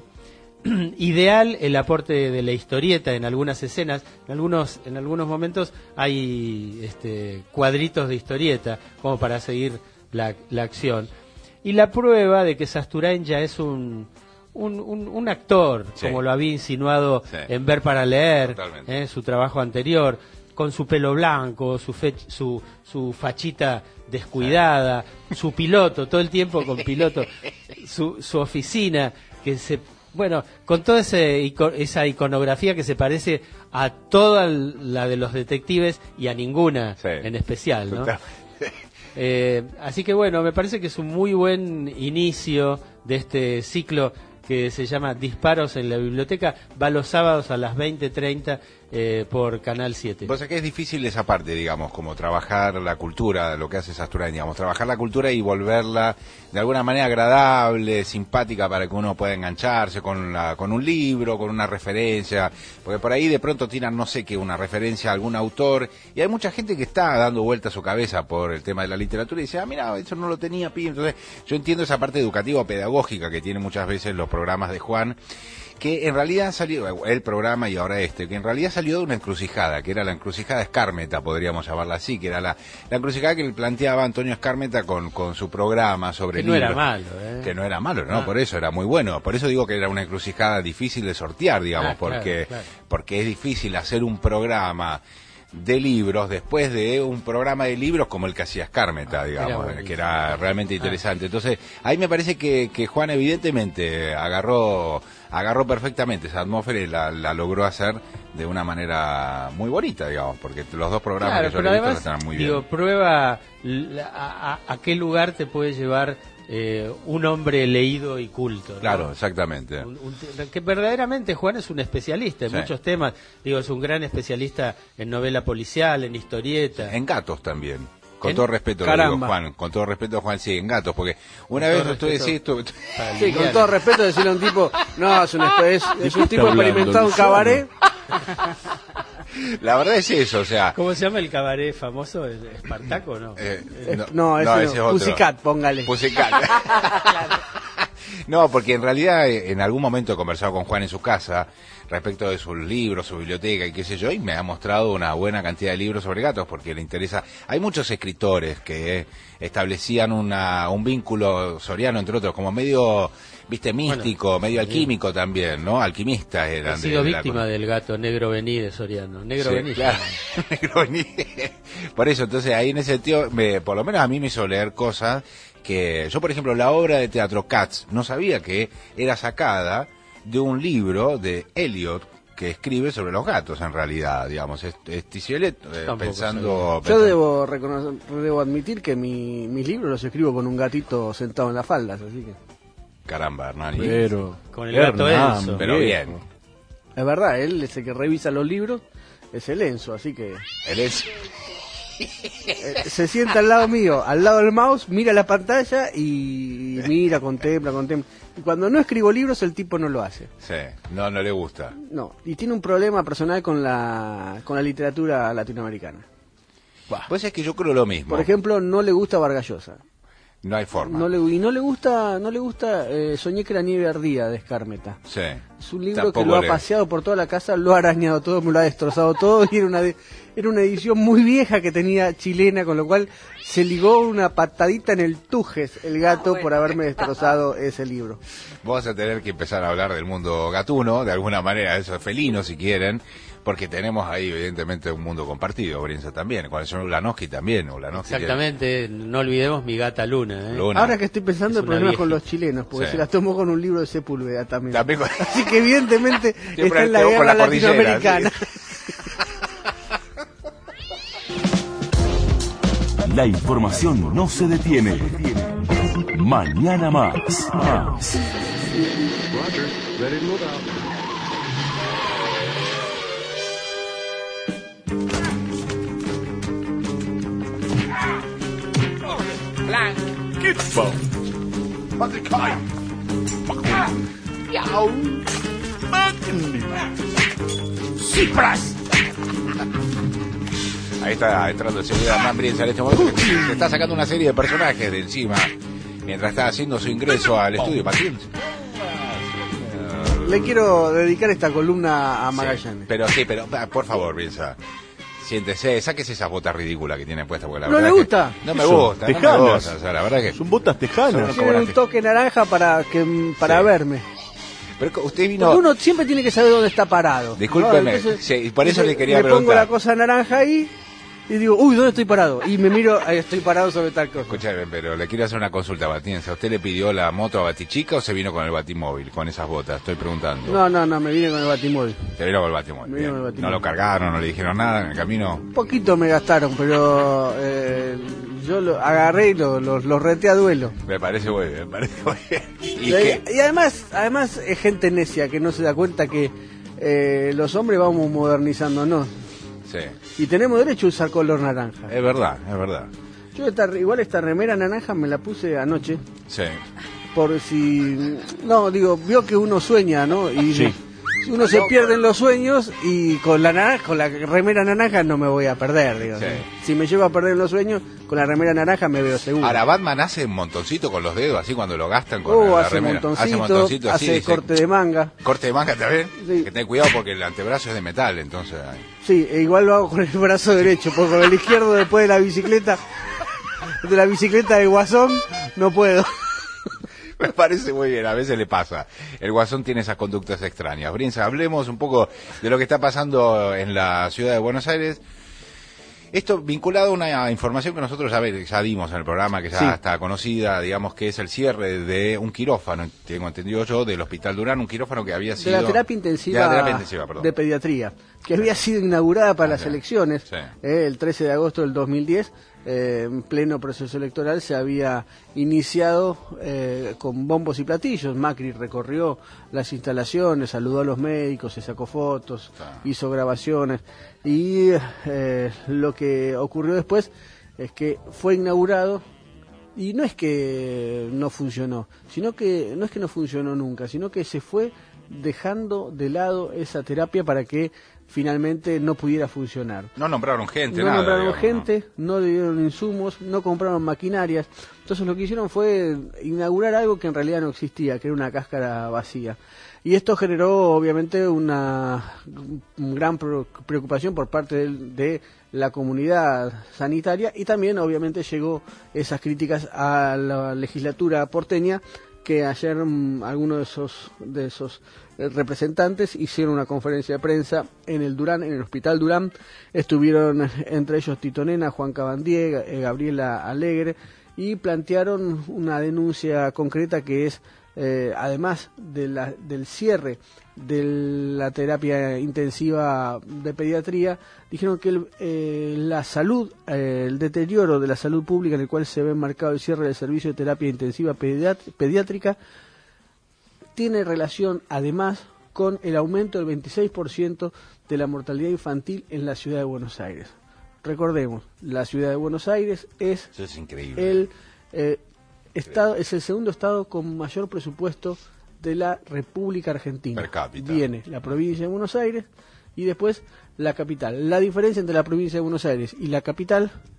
Ideal el aporte de la historieta en algunas escenas, en algunos en algunos momentos hay este, cuadritos de historieta como para seguir la, la acción. Y la prueba de que Sasturain ya es un un, un, un actor, sí, como lo había insinuado sí. en Ver para Leer, eh, su trabajo anterior, con su pelo blanco, su fe, su, su fachita descuidada, sí. su piloto, todo el tiempo con piloto, su, su oficina, que se... Bueno, con toda ese, esa iconografía que se parece a toda la de los detectives y a ninguna sí. en especial, ¿no? Eh, así que bueno, me parece que es un muy buen inicio de este ciclo que se llama Disparos en la Biblioteca. Va los sábados a las veinte treinta eh, por Canal siete. Pues es que es difícil esa parte, digamos, como trabajar la cultura, lo que hace Sasturain, digamos, trabajar la cultura y volverla de alguna manera agradable, simpática, para que uno pueda engancharse con, la, con un libro, con una referencia, porque por ahí de pronto tiran, no sé qué, una referencia a algún autor, y hay mucha gente que está dando vuelta a su cabeza por el tema de la literatura y dice, ah, mira, eso no lo tenía, pi. Entonces yo entiendo esa parte educativa o pedagógica que tienen muchas veces los programas de Juan, que en realidad salió, el programa y ahora este, que en realidad salió de una encrucijada, que era la encrucijada Escármeta, podríamos llamarla así, que era la, la encrucijada que le planteaba Antonio Escármeta con, con su programa sobre que no libros. era malo, ¿eh? Que no era malo, no, ah. por eso era muy bueno, por eso digo que era una encrucijada difícil de sortear, digamos, ah, porque, claro, claro. porque es difícil hacer un programa de libros después de un programa de libros como el que hacía Escármeta, digamos, era que era realmente interesante. Entonces, ahí me parece que, que Juan evidentemente agarró agarró perfectamente esa atmósfera y la, la logró hacer de una manera muy bonita, digamos, porque los dos programas claro, que yo pero he visto además, están muy digo, bien. Prueba a, a, a qué lugar te puede llevar eh, un hombre leído y culto, ¿no? Claro, exactamente. Un, un, que verdaderamente Juan es un especialista en sí. muchos temas. Digo, es un gran especialista en novela policial, en historieta. En gatos también. Con ¿En? todo respeto, lo digo, Juan, con todo respeto, Juan, sí, en gatos, porque una con vez estoy diciendo... Sí, con todo respeto, decirle a un tipo, no, es un, es, es un tipo experimentado en cabaret. La verdad es eso, o sea... ¿Cómo se llama el cabaret famoso? ¿Espartaco o no? Eh, no, no, ese, no, ese es otro. Pussycat, póngale. Pussycat. No, porque en realidad en algún momento he conversado con Juan en su casa respecto de sus libros, su biblioteca y qué sé yo, y me ha mostrado una buena cantidad de libros sobre gatos porque le interesa. Hay muchos escritores que establecían una, un vínculo soriano, entre otros, como medio, viste, místico, bueno, medio alquímico también, ¿no? Alquimistas eran. He sido de, víctima de la... del gato Negro Bení de Soriano. Negro sí, Bení. Claro. Negro Bení. Por eso, entonces ahí en ese sentido, me, por lo menos a mí me hizo leer cosas que yo, por ejemplo, la obra de teatro Cats, no sabía que era sacada de un libro de Eliot que escribe sobre los gatos, en realidad, digamos, es, es Tisiel, eh, pensando, pensando... Yo debo reconocer, debo admitir que mi, mis libros los escribo con un gatito sentado en las faldas, así que... Caramba, Hernán. Pero... Con el gato Enzo. Pero bien. Es verdad, él es el que revisa los libros, es el Enzo, así que... El Enzo... Se sienta al lado mío, al lado del mouse, mira la pantalla y mira, contempla, contempla. Y cuando no escribo libros, el tipo no lo hace. Sí, no, no le gusta. No, y tiene un problema personal con la con la literatura latinoamericana. Bah. Pues es que yo creo lo mismo. Por ejemplo, no le gusta Vargas Llosa. No hay forma. No le, y no le gusta, no le gusta eh, Soñé que la nieve ardía de Skármeta. Sí. Es un libro Tampoco que lo ha le- paseado por toda la casa, lo ha arañado todo, me lo ha destrozado todo, y era una, de- era una edición muy vieja que tenía chilena, con lo cual se ligó una patadita en el tujes el gato por haberme destrozado ese libro. Vos vas a tener que empezar a hablar del mundo gatuno, de alguna manera, eso es felino si quieren, porque tenemos ahí evidentemente un mundo compartido, Brienza también, con el señor Ulanowski también, Ulanowski tiene- Exactamente, no olvidemos mi gata Luna. ¿eh? Luna. Ahora que estoy pensando Es el una problema con viejita. los chilenos, porque Sí. se las tomó con un libro de Sepúlveda también. También con- Así que evidentemente Siempre está en la pegó guerra con la cordillera, latinoamericana. La información no se detiene. Mañana más. Más. Gitbo. Matekai. Yau. Magni. Cipras. Ahí está entrando el señor Hernán Brienza en este momento, que se está sacando una serie de personajes de encima, mientras está haciendo su ingreso al estudio. Paciencia. Le quiero dedicar esta columna a Magallanes. Pero sí, pero ah, por favor, Brienza, siéntese, sáquese esas botas ridículas que tiene puestas, porque la ¿No verdad le que gusta? no me Son gusta, no me tejanas. gusta, o sea, la verdad que Son botas tejanas. Son Tiene un toque naranja para que para Sí. verme. Pero usted vino. Porque uno siempre tiene que saber dónde está parado. Discúlpeme, ¿no? Entonces, sí, y por eso entonces, le quería me pongo preguntar. la cosa naranja ahí y digo, uy, ¿dónde estoy parado? Y me miro, ahí estoy parado sobre tal cosa. Escúchame, pero le quiero hacer una consulta, Batienza. ¿Usted le pidió la moto a Batichica o se vino con el Batimóvil, con esas botas? Estoy preguntando. No, no, no, me vine con el batimóvil. Se vino con el Batimóvil. Me vino bien. con el Batimóvil. No lo cargaron, no le dijeron nada en el camino. Un poquito me gastaron, pero eh, yo lo agarré y los lo, lo reté a duelo. Me parece muy bien, me parece muy bien. ¿Y Y, qué? y además, además es gente necia que no se da cuenta que eh, los hombres vamos modernizándonos. Sí, Y tenemos derecho a usar color naranja. es verdad, es verdad. Yo esta, igual esta remera naranja me la puse anoche. Sí. Por si... No, digo, vio que uno sueña, ¿no? Y Sí. si uno se pierde en los sueños y con la naranja, con la remera naranja no me voy a perder, digo. Sí. Si me llevo a perder en los sueños, con la remera naranja me veo seguro. Ahora, Batman hace un montoncito con los dedos, así cuando lo gastan con Oh, la hace remera. montoncito, montoncito, así, hace dice, corte de manga. corte de manga también. Sí. Que ten cuidado porque el antebrazo es de metal, entonces. ay. Sí, e igual lo hago con el brazo derecho, porque con el izquierdo después de la bicicleta, de la bicicleta de Guasón, no puedo. Me parece muy bien, a veces le pasa. El Guasón tiene esas conductas extrañas. Brienza, hablemos un poco de lo que está pasando en la ciudad de Buenos Aires. Esto vinculado a una información que nosotros ya, ve- ya dimos en el programa, que ya Sí. está conocida, digamos que es el cierre de un quirófano, tengo entendido yo, del Hospital Durán, un quirófano que había De sido... la terapia intensiva, de la terapia intensiva, perdón. de pediatría, que había sido inaugurada para las sí. elecciones Sí. eh, el trece de agosto del dos mil diez, eh, en pleno proceso electoral se había iniciado eh, con bombos y platillos. Macri recorrió las instalaciones, saludó a los médicos, se sacó fotos, hizo grabaciones y eh, lo que ocurrió después es que fue inaugurado. Y no es que no funcionó, sino que no es que no funcionó nunca, sino que se fue dejando de lado esa terapia para que finalmente no pudiera funcionar. No nombraron gente, No nada. nombraron digamos, gente, no le dieron insumos, no compraron maquinarias. Entonces lo que hicieron fue inaugurar algo que en realidad no existía, que era una cáscara vacía. Y esto generó obviamente una gran preocupación por parte de, de la comunidad sanitaria y también obviamente llegó esas críticas a la legislatura porteña, que ayer mm, algunos de esos de esos eh, representantes hicieron una conferencia de prensa en el Durán, en el Hospital Durán. Estuvieron entre ellos Tito Nena, Juan Cabandier, eh, Gabriela Alegre, y plantearon una denuncia concreta que es, eh, además de la, del cierre de la terapia intensiva de pediatría, dijeron que el, eh, la salud, eh, el deterioro de la salud pública en el cual se ve marcado el cierre del servicio de terapia intensiva pediat- pediátrica tiene relación además con el aumento del veintiséis por ciento de la mortalidad infantil en la ciudad de Buenos Aires. Recordemos, la ciudad de Buenos Aires es, Eso es increíble. el eh, estado, es el segundo estado con mayor presupuesto de la República Argentina. Per cápita. Viene la provincia de Buenos Aires y después la capital. La diferencia entre la provincia de Buenos Aires y la capital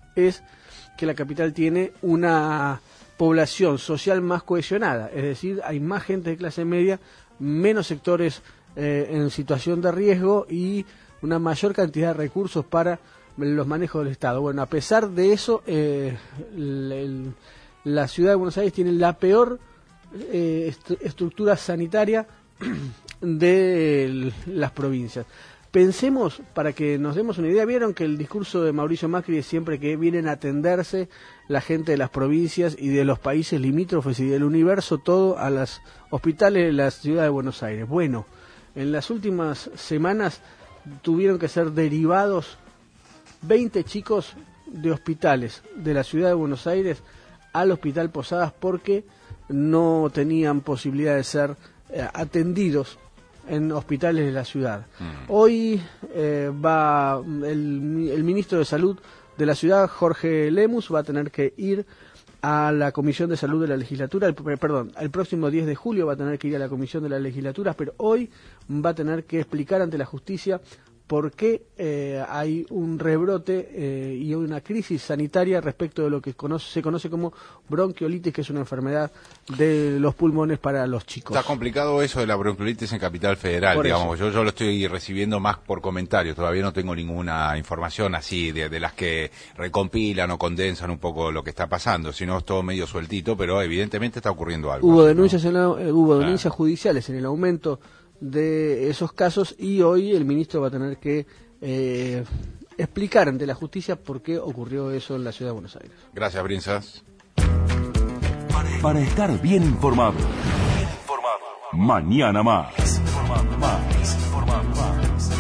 es que la capital tiene una población social más cohesionada, es decir, hay más gente de clase media, menos sectores eh, en situación de riesgo y una mayor cantidad de recursos para los manejos del Estado. Bueno, a pesar de eso, eh, el, el, la ciudad de Buenos Aires tiene la peor eh, est estructura sanitaria de el, las provincias. Pensemos, para que nos demos una idea, vieron que el discurso de Mauricio Macri es siempre que vienen a atenderse la gente de las provincias y de los países limítrofes y del universo, todo a los hospitales de la ciudad de Buenos Aires. Bueno, en las últimas semanas tuvieron que ser derivados veinte chicos de hospitales de la ciudad de Buenos Aires al Hospital Posadas porque no tenían posibilidad de ser eh, atendidos en hospitales de la ciudad. Mm. Hoy eh, va el, el ministro de Salud de la ciudad, Jorge Lemus, va a tener que ir a la Comisión de Salud de la Legislatura, el, perdón, el próximo diez de julio va a tener que ir a la Comisión de la Legislatura, pero hoy va a tener que explicar ante la justicia por qué eh, hay un rebrote eh, y una crisis sanitaria respecto de lo que conoce, se conoce como bronquiolitis, que es una enfermedad de los pulmones para los chicos. Está complicado eso de la bronquiolitis en Capital Federal, por digamos. Yo, yo lo estoy recibiendo más por comentarios, todavía no tengo ninguna información así de, de las que recompilan o condensan un poco lo que está pasando, sino es todo medio sueltito, pero evidentemente está ocurriendo algo. Hubo denuncias, ¿no? en la, eh, hubo denuncias ah. judiciales en el aumento de esos casos y hoy el ministro va a tener que eh, explicar ante la justicia por qué ocurrió eso en la ciudad de Buenos Aires. Gracias, Brinzas. Para estar bien informado, bien informado. Mañana más. Informado, más. Informado, más.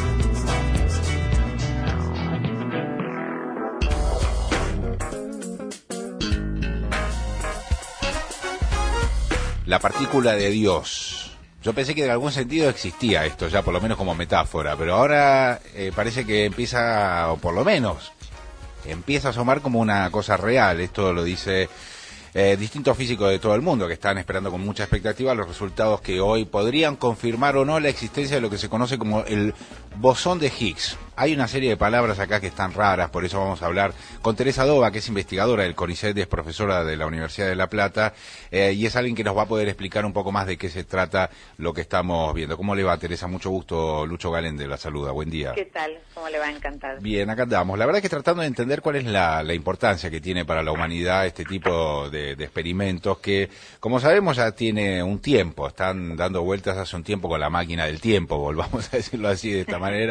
La partícula de Dios. Yo pensé que en algún sentido existía esto, ya por lo menos como metáfora, pero ahora eh, parece que empieza, o por lo menos, empieza a asomar como una cosa real. Esto lo dice eh, distintos físicos de todo el mundo que están esperando con mucha expectativa los resultados que hoy podrían confirmar o no la existencia de lo que se conoce como el bosón de Higgs. Hay una serie de palabras acá que están raras, por eso vamos a hablar con Teresa Dova, que es investigadora del CONICET, es profesora de la Universidad de La Plata, eh, y es alguien que nos va a poder explicar un poco más de qué se trata lo que estamos viendo. ¿Cómo le va, Teresa? Mucho gusto. Lucho Galende la saluda. Buen día. ¿Qué tal? ¿Cómo le va? Encantado. Bien, acá andamos. La verdad es que tratando de entender cuál es la, la importancia que tiene para la humanidad este tipo de, de experimentos que, como sabemos, ya tiene un tiempo. Están dando vueltas hace un tiempo con la máquina del tiempo, volvamos a decirlo así de esta manera,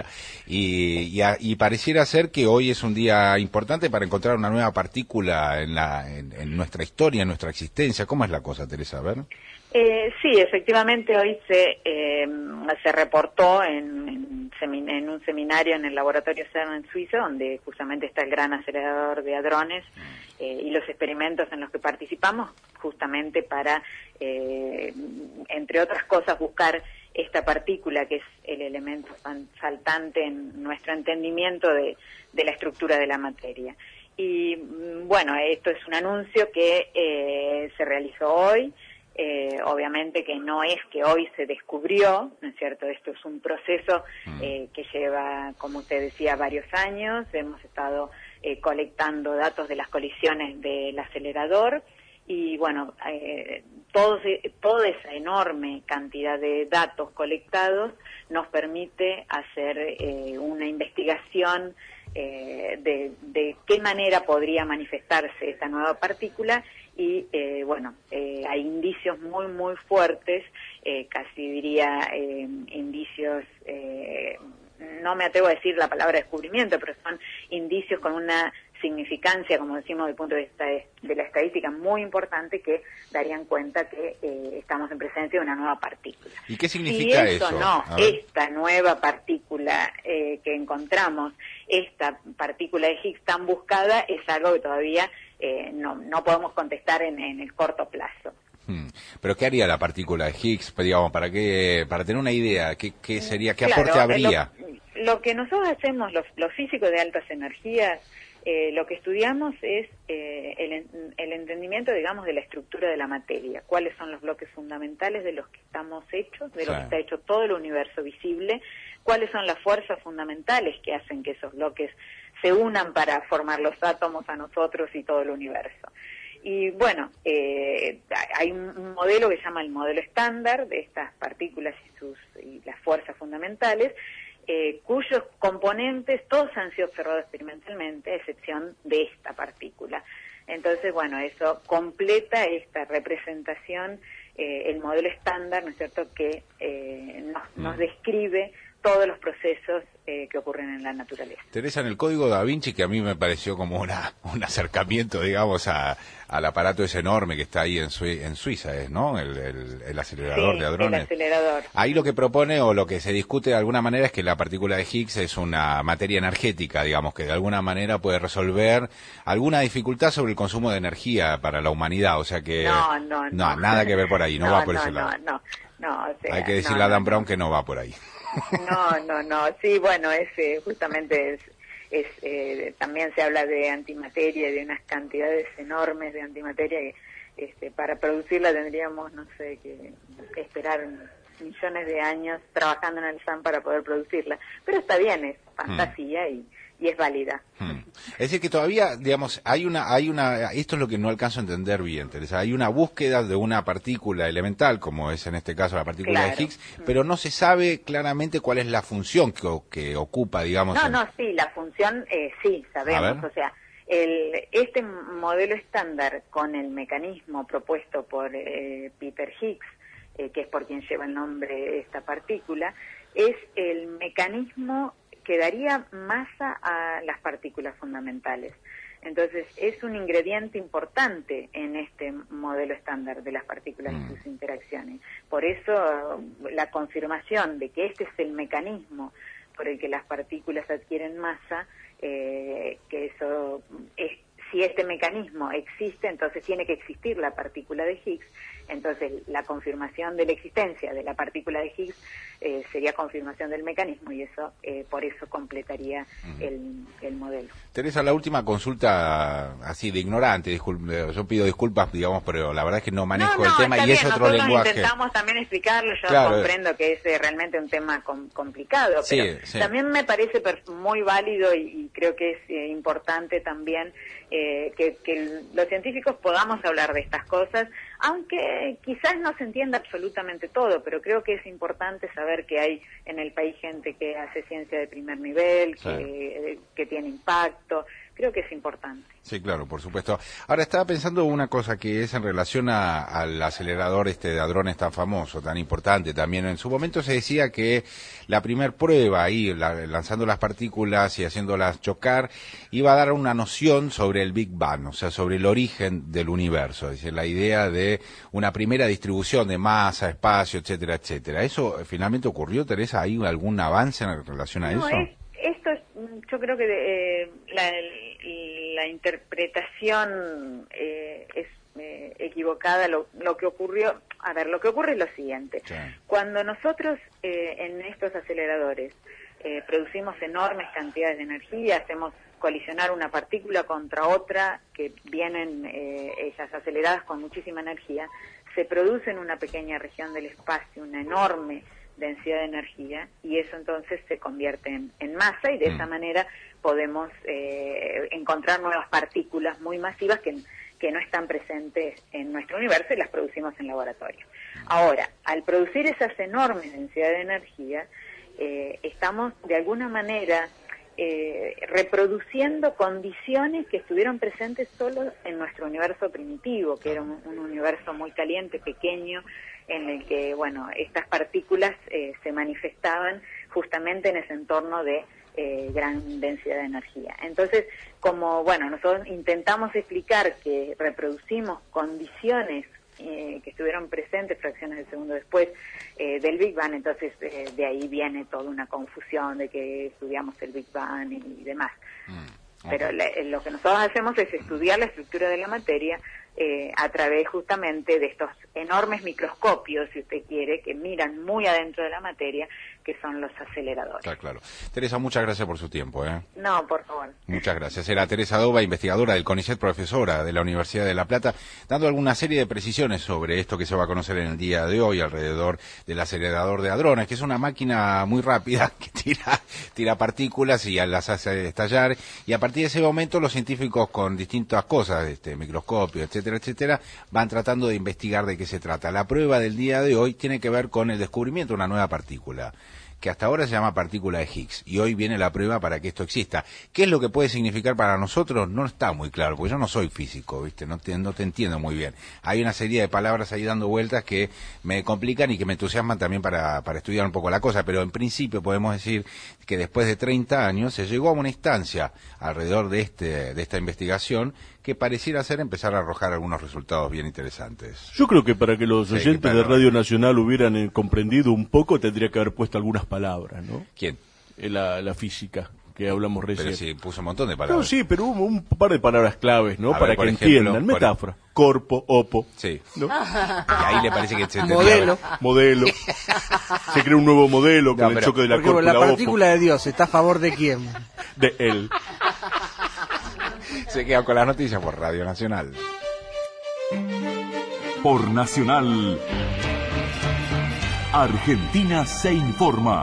y Y, a, y pareciera ser que hoy es un día importante para encontrar una nueva partícula en, la, en, en nuestra historia, en nuestra existencia. ¿Cómo es la cosa, Teresa? A ver. Eh, sí, efectivamente hoy se eh, se reportó en, en, semin en un seminario en el laboratorio CERN en Suiza, donde justamente está el gran acelerador de hadrones eh, y los experimentos en los que participamos, justamente para, eh, entre otras cosas, buscar esta partícula que es el elemento faltante en nuestro entendimiento de, de la estructura de la materia. Y bueno, esto es un anuncio que eh, se realizó hoy, eh, obviamente que no es que hoy se descubrió, ¿no es cierto? Esto es un proceso eh, que lleva, como usted decía, varios años. Hemos estado eh, colectando datos de las colisiones del acelerador. Y bueno, eh, todo, toda esa enorme cantidad de datos colectados nos permite hacer eh, una investigación eh, de, de qué manera podría manifestarse esta nueva partícula y eh, bueno, eh, hay indicios muy muy fuertes, eh, casi diría eh, indicios, eh, no me atrevo a decir la palabra descubrimiento, pero son indicios con una significancia, como decimos, desde el punto de vista de, de la estadística, muy importante, que darían cuenta que eh, estamos en presencia de una nueva partícula. ¿Y qué significa si eso? eso? No, esta nueva partícula eh, que encontramos, esta partícula de Higgs tan buscada, es algo que todavía eh, no, no podemos contestar en, en el corto plazo. Hmm. ¿Pero qué haría la partícula de Higgs? Digamos, para qué, para tener una idea, ¿qué, qué sería, qué claro, aporte habría? Lo, lo que nosotros hacemos, los, los físicos de altas energías, Eh, lo que estudiamos es eh, el, el entendimiento, digamos, de la estructura de la materia, cuáles son los bloques fundamentales de los que estamos hechos, de lo que está hecho todo el universo visible, cuáles son las fuerzas fundamentales que hacen que esos bloques se unan para formar los átomos, a nosotros y todo el universo. Y bueno, eh, hay un modelo que se llama el modelo estándar de estas partículas y sus y las fuerzas fundamentales, eh, cuyos componentes todos han sido observados experimentalmente, a excepción de esta partícula. Entonces, bueno, eso completa esta representación, eh, el modelo estándar, ¿no es cierto?, que eh, nos, nos describe todos los procesos eh, que ocurren en la naturaleza. Teresa, en el código Da Vinci, que a mí me pareció como una, un acercamiento, digamos, a, al aparato ese enorme que está ahí en, Sui- en Suiza, ¿es, no? El, el, el acelerador Sí, de hadrones. el acelerador. Ahí lo que propone o lo que se discute de alguna manera es que la partícula de Higgs es una materia energética, digamos, que de alguna manera puede resolver alguna dificultad sobre el consumo de energía para la humanidad, o sea que... No, no, no. nada que ver por ahí, no, no va por no, ese no, lado. No, no, o sea, Hay que decirle no, a Dan no, Brown que no va por ahí. No, no, no. Sí, bueno, es eh, justamente es, es eh, también se habla de antimateria y de unas cantidades enormes de antimateria que este, para producirla tendríamos, no sé, que, que esperar millones de años trabajando en el S A M para poder producirla. Pero está bien, es fantasía hmm. y, y es válida. Hmm. Es decir, que todavía, digamos, hay una, hay una, esto es lo que no alcanzo a entender bien, Teresa, hay una búsqueda de una partícula elemental, como es en este caso la partícula claro. de Higgs, pero no se sabe claramente cuál es la función que, que ocupa, digamos. No, en... no, sí, la función eh, sí, sabemos, o sea, el, este modelo estándar con el mecanismo propuesto por eh, Peter Higgs, eh, que es por quien lleva el nombre de esta partícula, es el mecanismo que daría masa a las partículas fundamentales. Entonces, es un ingrediente importante en este modelo estándar de las partículas y sus interacciones. Por eso, la confirmación de que este es el mecanismo por el que las partículas adquieren masa, eh, que eso es, si este mecanismo existe, entonces tiene que existir la partícula de Higgs. Entonces, la confirmación de la existencia de la partícula de Higgs eh, sería confirmación del mecanismo y eso, eh, por eso completaría uh-huh. el, el modelo. Teresa, la última consulta así de ignorante, disculpe, yo pido disculpas, digamos, pero la verdad es que no manejo no, no, el tema y bien. es otro Nosotros lenguaje. Intentamos también explicarlo, yo claro. comprendo que es eh, realmente un tema com- complicado, sí, pero sí. también me parece per- muy válido y, y creo que es eh, importante también eh, que, que los científicos podamos hablar de estas cosas, aunque quizás no se entienda absolutamente todo, pero creo que es importante saber que hay en el país gente que hace ciencia de primer nivel, que, sí. que tiene impacto. Creo que es importante. Sí, claro, por supuesto. Ahora, estaba pensando una cosa que es en relación a, al acelerador este de hadrones tan famoso, tan importante también. En su momento se decía que la primer prueba ahí, la, lanzando las partículas y haciéndolas chocar, iba a dar una noción sobre el Big Bang, o sea, sobre el origen del universo. Es decir, la idea de una primera distribución de masa, espacio, etcétera, etcétera. ¿Eso finalmente ocurrió, Teresa? ¿Hay algún avance en relación a no, eso? Es... Esto es, yo creo que eh, la, la interpretación eh, es eh, equivocada. Lo, lo que ocurrió, a ver, lo que ocurre es lo siguiente. Sí. Cuando nosotros eh, en estos aceleradores eh, producimos enormes cantidades de energía, hacemos colisionar una partícula contra otra que vienen eh, ellas aceleradas con muchísima energía, se produce en una pequeña región del espacio una enorme densidad de energía y eso entonces se convierte en, en masa y de mm. esa manera podemos eh, encontrar nuevas partículas muy masivas que, que no están presentes en nuestro universo y las producimos en laboratorio. Ahora, al producir esas enormes densidades de energía, eh, estamos de alguna manera eh, reproduciendo condiciones que estuvieron presentes solo en nuestro universo primitivo, que era un, un universo muy caliente, pequeño, en el que, bueno, estas partículas eh, se manifestaban justamente en ese entorno de eh, gran densidad de energía. Entonces, como, bueno, nosotros intentamos explicar que reproducimos condiciones eh, que estuvieron presentes fracciones de segundo después eh, del Big Bang, entonces eh, de ahí viene toda una confusión de que estudiamos el Big Bang y demás. Mm. Okay. Pero la, lo que nosotros hacemos es estudiar la estructura de la materia eh, a través justamente de estos enormes microscopios, si usted quiere, que miran muy adentro de la materia, que son los aceleradores. Está claro. Teresa, muchas gracias por su tiempo. ¿eh? No, por favor. Muchas gracias. Era Teresa Dova, investigadora del CONICET, profesora de la Universidad de La Plata, dando alguna serie de precisiones sobre esto que se va a conocer en el día de hoy alrededor del acelerador de hadrones, que es una máquina muy rápida que tira, tira partículas y las hace estallar, y a partir de ese momento los científicos con distintas cosas, este, microscopios, etcétera, etcétera, van tratando de investigar de qué se trata. La prueba del día de hoy tiene que ver con el descubrimiento de una nueva partícula, que hasta ahora se llama partícula de Higgs, y hoy viene la prueba para que esto exista. ¿Qué es lo que puede significar para nosotros? No está muy claro, porque yo no soy físico, ¿viste? No te, no te entiendo muy bien. Hay una serie de palabras ahí dando vueltas que me complican y que me entusiasman también para, para estudiar un poco la cosa, pero en principio podemos decir que después de treinta años se llegó a una instancia alrededor de, este, de esta investigación que pareciera ser empezar a arrojar algunos resultados bien interesantes. Yo creo que para que los Sí, oyentes para- de Radio Nacional hubieran eh, comprendido un poco, tendría que haber puesto algunas palabras, ¿no? ¿Quién? Eh, La, la física, que hablamos recién. Pero sí, puso un montón de No, palabras. sí, pero hubo un par de palabras claves, ¿no? A para ver, por que ejemplo, entiendan. por- Metáfora. Corpo, opo. Sí. ¿No? Y ahí le parece que se entendía. Modelo. Modelo. Se crea un nuevo modelo con No, el pero- choque de la Porque corpo y la la opo. partícula de Dios está a favor de quién. De él. Se queda con las noticias por Radio Nacional. Por Nacional, Argentina se informa.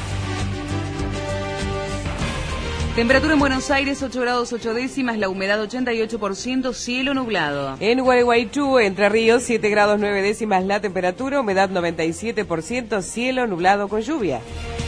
Temperatura en Buenos Aires, ocho grados ocho décimas, la humedad ochenta y ocho por ciento, cielo nublado. En Gualeguaychú, Entre Ríos, siete grados nueve décimas la temperatura, humedad noventa y siete por ciento, cielo nublado con lluvia.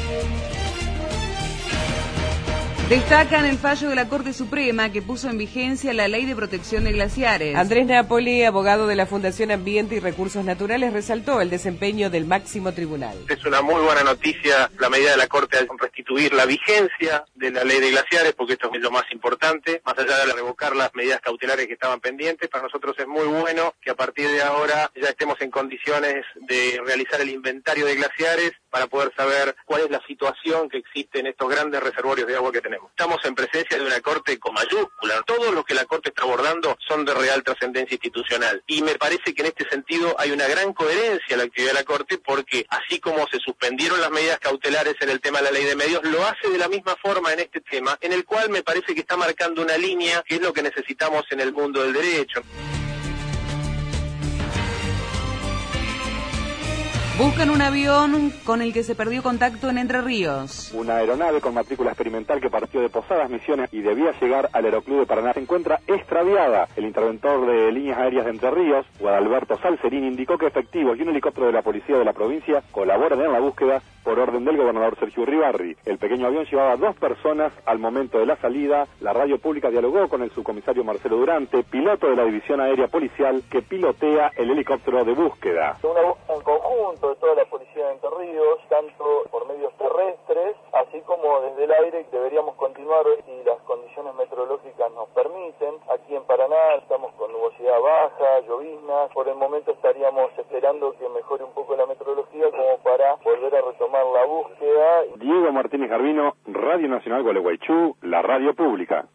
Destacan el fallo de la Corte Suprema que puso en vigencia la Ley de Protección de Glaciares. Andrés Napoli, abogado de la Fundación Ambiente y Recursos Naturales, resaltó el desempeño del máximo tribunal. Es una muy buena noticia la medida de la Corte al restituir la vigencia de la ley de glaciares, porque esto es lo más importante, más allá de revocar las medidas cautelares que estaban pendientes. Para nosotros es muy bueno que a partir de ahora ya estemos en condiciones de realizar el inventario de glaciares para poder saber cuál es la situación que existe en estos grandes reservorios de agua que tenemos. Estamos en presencia de una Corte con mayúscula. Todo lo que la Corte está abordando son de real trascendencia institucional. Y me parece que en este sentido hay una gran coherencia en la actividad de la Corte, porque así como se suspendieron las medidas cautelares en el tema de la ley de medios, lo hace de la misma forma en este tema, en el cual me parece que está marcando una línea que es lo que necesitamos en el mundo del derecho. Buscan un avión con el que se perdió contacto en Entre Ríos. Una aeronave con matrícula experimental que partió de Posadas Misiones y debía llegar al Aeroclub de Paraná se encuentra extraviada. El interventor de líneas aéreas de Entre Ríos, Guadalberto Salcerín, indicó que efectivos y un helicóptero de la policía de la provincia colaboran en la búsqueda por orden del gobernador Sergio Uribarri. El pequeño avión llevaba dos personas al momento de la salida. La radio pública dialogó con el subcomisario Marcelo Durante, piloto de la División Aérea Policial que pilotea el helicóptero de búsqueda. Una búsqueda en conjunto de toda la policía de Entre Ríos, tanto por medios terrestres, así como desde el aire, que deberíamos continuar si las condiciones meteorológicas nos permiten. Aquí en Paraná estamos con nubosidad baja, lloviznas. Por el momento estaríamos esperando que mejore un poco la meteorología como para volver a retomar la búsqueda. Diego Martínez Garbino, Radio Nacional Gualeguaychú, la radio pública.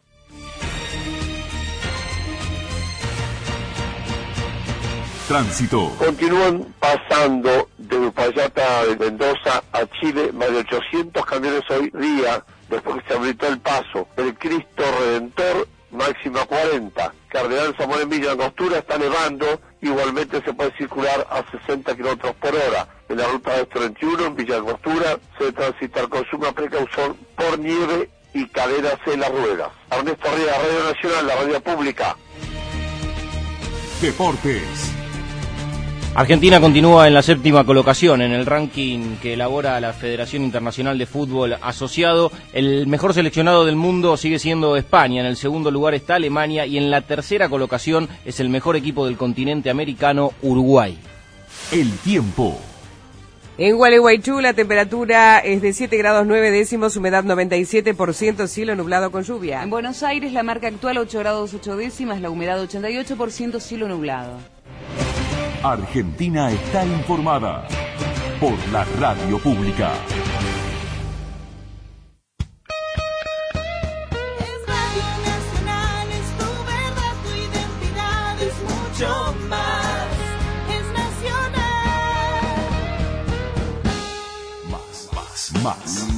Tránsito. Continúan pasando de Upayata de Mendoza a Chile más de ochocientos camiones hoy día, después que se habilitó el paso. El Cristo Redentor, máxima cuarenta. Cardenal Samuel en Villa Angostura está nevando, igualmente se puede circular a sesenta kilómetros por hora. En la ruta este veintiuno, en Villa Angostura, se debe transitar con suma precaución por nieve y cadenas en las ruedas. Ernesto Ría, Radio Nacional, la radio pública. Deportes. Argentina continúa en la séptima colocación en el ranking que elabora la Federación Internacional de Fútbol Asociado. El mejor seleccionado del mundo sigue siendo España, en el segundo lugar está Alemania y en la tercera colocación es el mejor equipo del continente americano, Uruguay. El tiempo. En Gualeguaychú la temperatura es de siete grados nueve décimos, humedad noventa y siete por ciento, cielo nublado con lluvia. En Buenos Aires la marca actual ocho grados ocho décimas, la humedad ochenta y ocho por ciento, cielo nublado. Argentina está informada por la radio pública. Es Radio Nacional, es tu verdad, tu identidad, es mucho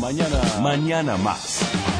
Mañana, mañana más.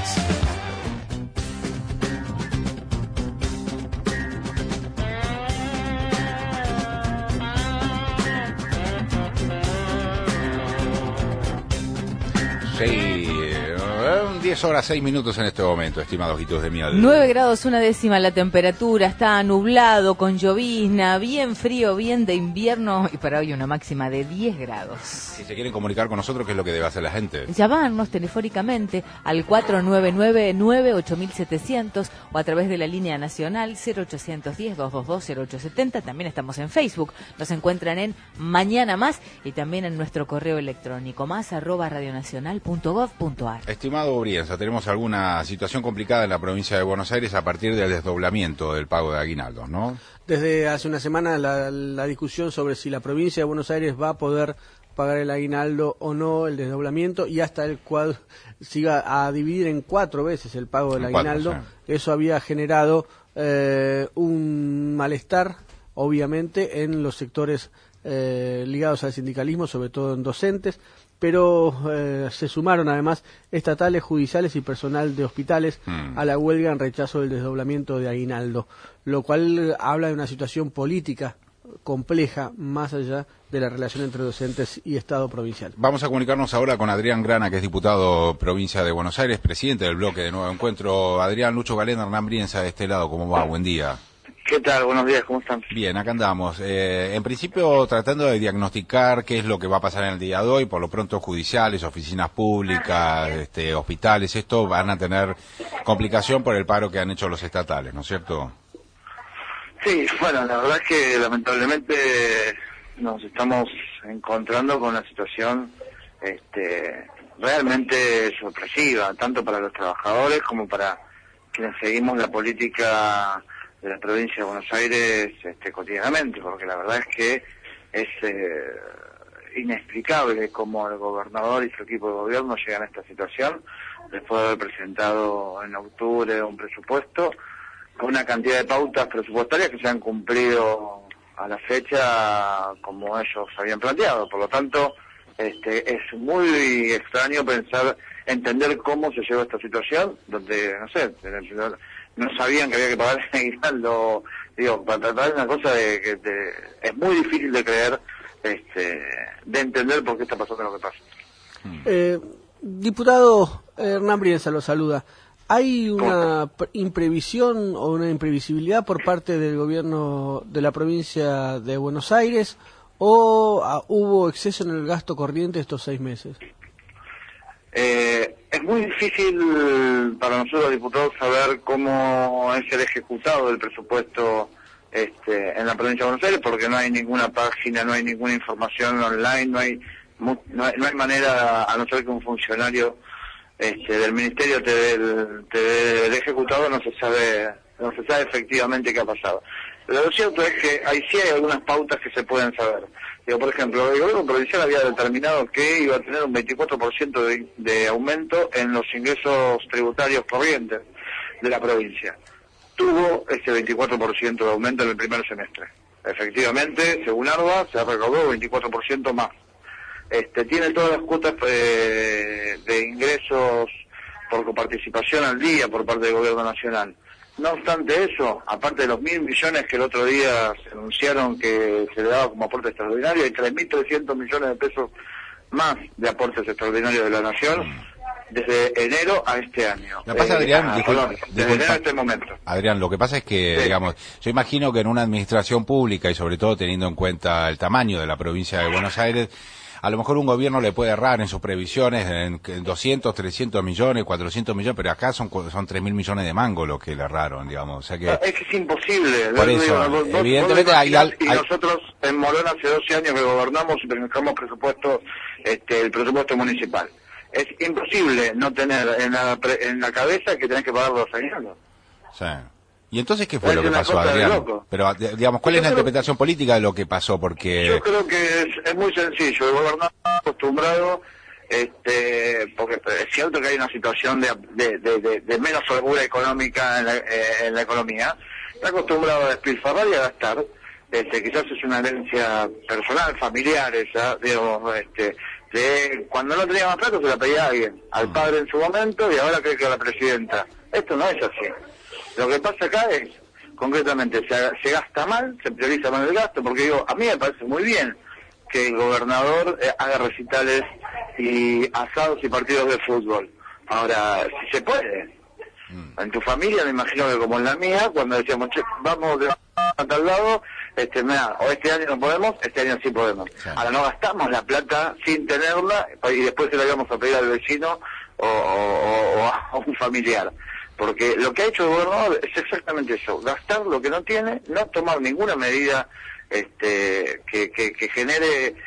Sí, diez horas, seis minutos en este momento, estimados hitos de miel. nueve grados, una décima la temperatura, está nublado, con llovizna, bien frío, bien de invierno, y para hoy una máxima de diez grados. Si se quieren comunicar con nosotros, ¿qué es lo que debe hacer la gente? Llamarnos telefónicamente al cuatro nueve nueve, nueve ocho siete cero cero o a través de la línea nacional cero ochocientos diez, doscientos veintidós, cero ocho setenta. También estamos en Facebook, nos encuentran en Mañana Más y también en nuestro correo electrónico más arroba radionacional punto gov punto ar. Estimado Brienza, tenemos alguna situación complicada en la provincia de Buenos Aires a partir del desdoblamiento del pago de aguinaldos, ¿no? Desde hace una semana la, la discusión sobre si la provincia de Buenos Aires va a poder pagar el aguinaldo o no, el desdoblamiento, y hasta el cual siga a dividir en cuatro veces el pago del en aguinaldo. Cuatro, sí. Eso había generado eh, un malestar, obviamente, en los sectores eh, ligados al sindicalismo, sobre todo en docentes, pero eh, se sumaron además estatales, judiciales y personal de hospitales mm. a la huelga en rechazo del desdoblamiento de aguinaldo, lo cual habla de una situación política compleja más allá de la relación entre docentes y Estado provincial. Vamos a comunicarnos ahora con Adrián Grana, que es diputado provincia de Buenos Aires, presidente del bloque de Nuevo Encuentro. Adrián, Lucho Galena, Hernán Brienza de este lado, ¿cómo va? Buen día. ¿Qué tal? Buenos días, ¿cómo están? Bien, acá andamos. Eh, en principio tratando de diagnosticar qué es lo que va a pasar en el día de hoy. Por lo pronto judiciales, oficinas públicas, este, hospitales, esto van a tener complicación por el paro que han hecho los estatales, ¿no es cierto? Sí, bueno, la verdad es que lamentablemente nos estamos encontrando con una situación este, realmente sorpresiva, tanto para los trabajadores como para quienes seguimos la política de la provincia de Buenos Aires este, cotidianamente, porque la verdad es que es eh, inexplicable cómo el gobernador y su equipo de gobierno llegan a esta situación después de haber presentado en octubre un presupuesto con una cantidad de pautas presupuestarias que se han cumplido a la fecha como ellos habían planteado. Por lo tanto, este, es muy extraño pensar, entender cómo se llegó a esta situación, donde, no sé, no sabían que había que pagar el aguinaldo. Digo, para tratar una cosa de que de, es muy difícil de creer, este, de entender por qué está pasando lo que pasa. Eh, diputado Hernán Brienza lo saluda. ¿Hay una imprevisión o una imprevisibilidad por parte del gobierno de la provincia de Buenos Aires o ah, hubo exceso en el gasto corriente estos seis meses? Eh, es muy difícil para nosotros, diputados, saber cómo es el ejecutado del presupuesto este, en la provincia de Buenos Aires, porque no hay ninguna página, no hay ninguna información online, no hay no hay, no hay manera, a no ser que un funcionario este, del ministerio te dé el, te dé el ejecutado, no se sabe no se sabe efectivamente qué ha pasado. Pero lo cierto es que ahí sí hay algunas pautas que se pueden saber. Digo, por ejemplo, el gobierno provincial había determinado que iba a tener un veinticuatro por ciento de, de aumento en los ingresos tributarios corrientes de la provincia. Tuvo ese veinticuatro por ciento de aumento en el primer semestre. Efectivamente, según ARBA, se ha recaudado veinticuatro por ciento más. Este, tiene todas las cuotas eh, de ingresos por coparticipación al día por parte del gobierno nacional. No obstante eso, aparte de los mil millones que el otro día se anunciaron que se le daba como aporte extraordinario, hay tres mil trescientos millones de pesos más de aportes extraordinarios de la Nación desde enero a este año. Lo que pasa, eh, Adrián, ah, disculpa, perdón, desde disculpa. enero a este momento. Adrián, lo que pasa es que, Sí. digamos, yo imagino que en una administración pública y sobre todo teniendo en cuenta el tamaño de la provincia de Buenos Aires, a lo mejor un gobierno le puede errar en sus previsiones en, en doscientos, trescientos millones, cuatrocientos millones, pero acá son son tres mil millones de mangos los que le erraron, digamos. O sea que... Es que es imposible. Por Digo, eso, vos- vos- vos evidentemente lo hay imaginás, al- y hay- nosotros en Morón hace doce años que gobernamos y presentamos presupuesto, este, el presupuesto municipal. Es imposible no tener en la, pre- en la cabeza que tenés que pagar los aguinaldos. Sí. ¿Y entonces qué fue Es lo que una pasó, cosa de Adrián? loco. Pero, de- digamos, ¿cuál Yo es la creo- interpretación política de lo que pasó? Porque... Yo creo que es, es muy sencillo. El gobernador está acostumbrado, este, porque es cierto que hay una situación de, de, de, de, de menos holgura económica en la, eh, en la economía. Está acostumbrado a despilfarrar y a gastar. Este, quizás es una herencia personal, familiar esa, digamos, este, Le, cuando no tenía más plata se la pedía a alguien, al padre en su momento y ahora cree que a la presidenta. Esto no es así. Lo que pasa acá es, concretamente, se, se gasta mal, se prioriza mal el gasto, porque digo, a mí me parece muy bien que el gobernador eh, haga recitales y asados y partidos de fútbol. Ahora, si se puede. En tu familia, me imagino que como en la mía, cuando decíamos, che, vamos de a tal lado, este, mira, o este año no podemos, este año sí podemos. Sí. Ahora no gastamos la plata sin tenerla y después se la íbamos a pedir al vecino o, o, o a un familiar. Porque lo que ha hecho el gobernador es exactamente eso, gastar lo que no tiene, no tomar ninguna medida este, que, que, que genere,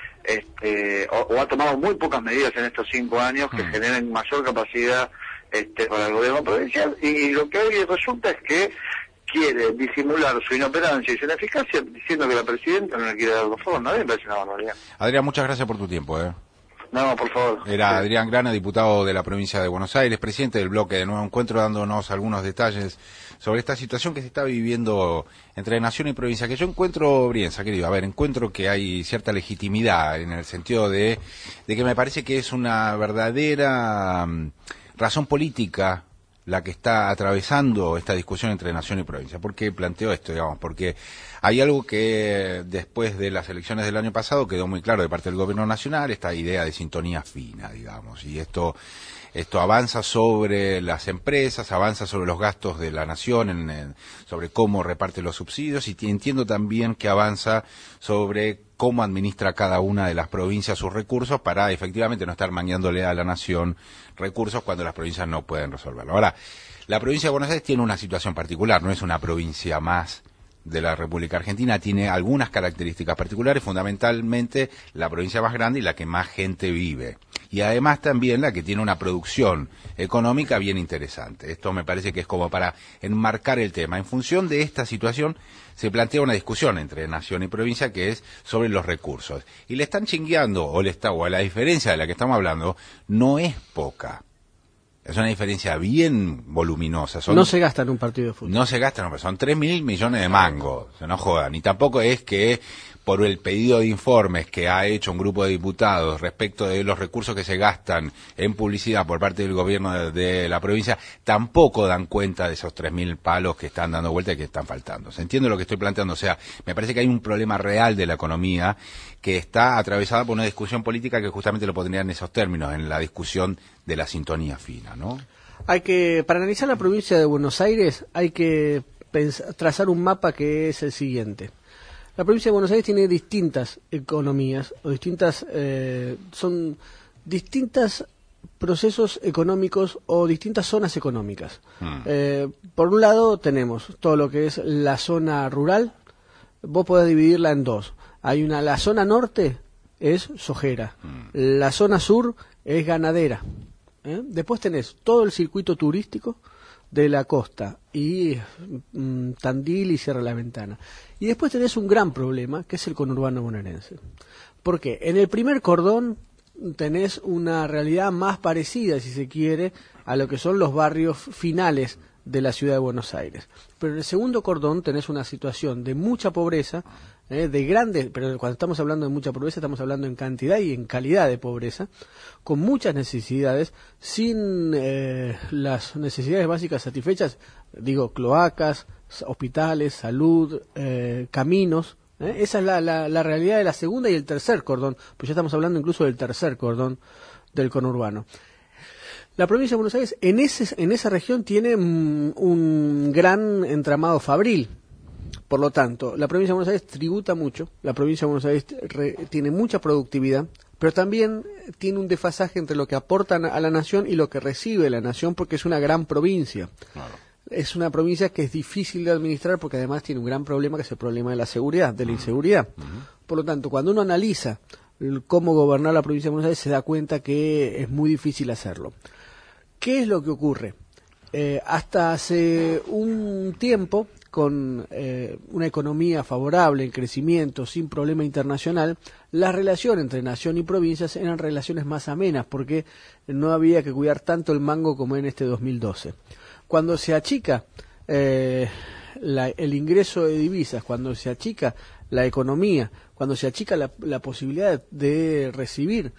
este, o, o ha tomado muy pocas medidas en estos cinco años que mm. generen mayor capacidad este, para el gobierno provincial, y lo que hoy resulta es que quiere disimular su inoperancia y su ineficacia diciendo que la presidenta no le quiere dar los fondos. A mí me parece una barbaridad. Adrián, muchas gracias por tu tiempo. ¿eh? No, por favor. Era Adrián Grana, diputado de la provincia de Buenos Aires, presidente del bloque de Nuevo Encuentro, dándonos algunos detalles sobre esta situación que se está viviendo entre nación y provincia, que yo encuentro, Brienza, querido, a ver, encuentro que hay cierta legitimidad en el sentido de, de que me parece que es una verdadera um, razón política la que está atravesando esta discusión entre nación y provincia. ¿Por qué planteo esto, digamos? Porque hay algo que después de las elecciones del año pasado quedó muy claro de parte del gobierno nacional, esta idea de sintonía fina, digamos, y esto esto avanza sobre las empresas, avanza sobre los gastos de la nación, en, en, sobre cómo reparte los subsidios, y entiendo también que avanza sobre cómo administra cada una de las provincias sus recursos para efectivamente no estar mangueándole a la nación recursos cuando las provincias no pueden resolverlo. Ahora, la provincia de Buenos Aires tiene una situación particular, no es una provincia más de la República Argentina, tiene algunas características particulares, fundamentalmente la provincia más grande y la que más gente vive. Y además también la que tiene una producción económica bien interesante. Esto me parece que es como para enmarcar el tema. En función de esta situación se plantea una discusión entre nación y provincia que es sobre los recursos. Y le están chingueando, o le está, o a la diferencia de la que estamos hablando, no es poca. Es una diferencia bien voluminosa. Son, no se gasta en un partido de fútbol. No se gasta, no, son tres mil millones de mangos. Se no jodan. Y tampoco es que por el pedido de informes que ha hecho un grupo de diputados respecto de los recursos que se gastan en publicidad por parte del gobierno de, de la provincia, tampoco dan cuenta de esos tres mil palos que están dando vuelta y que están faltando. ¿Se entiende lo que estoy planteando? O sea, me parece que hay un problema real de la economía que está atravesada por una discusión política que justamente lo pondría en esos términos, en la discusión de la sintonía fina, ¿no? Hay que, para analizar la provincia de Buenos Aires, hay que pensar, trazar un mapa que es el siguiente. La provincia de Buenos Aires tiene distintas economías, o distintas, eh, son distintos procesos económicos o distintas zonas económicas. Mm. Eh, por un lado tenemos todo lo que es la zona rural, vos podés dividirla en dos. Hay una, la zona norte es sojera, mm. la zona sur es ganadera. ¿eh? Después tenés todo el circuito turístico de la costa y mm, Tandil y Sierra de la Ventana. Y después tenés un gran problema, que es el conurbano bonaerense. ¿Por qué? En el primer cordón tenés una realidad más parecida, si se quiere, a lo que son los barrios finales de la ciudad de Buenos Aires. Pero en el segundo cordón tenés una situación de mucha pobreza, eh, de grandes, pero cuando estamos hablando de mucha pobreza estamos hablando en cantidad y en calidad de pobreza, con muchas necesidades, sin eh, las necesidades básicas satisfechas, digo, cloacas, hospitales, salud, eh, caminos. ¿eh? Esa es la, la, la realidad de la segunda y el tercer cordón, pues ya estamos hablando incluso del tercer cordón del conurbano. La provincia de Buenos Aires en, ese, en esa región tiene mm, un gran entramado fabril. Por lo tanto, la provincia de Buenos Aires tributa mucho, la provincia de Buenos Aires re, tiene mucha productividad, pero también tiene un desfasaje entre lo que aportan a la nación y lo que recibe la nación, porque es una gran provincia. Claro. Es una provincia que es difícil de administrar porque además tiene un gran problema, que es el problema de la seguridad, de la inseguridad. Uh-huh. Por lo tanto, cuando uno analiza cómo gobernar la provincia de Buenos Aires, se da cuenta que es muy difícil hacerlo. ¿Qué es lo que ocurre? Eh, hasta hace un tiempo, con eh, una economía favorable, en crecimiento, sin problema internacional, las relaciones entre nación y provincias eran relaciones más amenas, porque no había que cuidar tanto el mango como en este dos mil doce. Cuando se achica eh, la, el ingreso de divisas, cuando se achica la economía, cuando se achica la, la posibilidad de recibir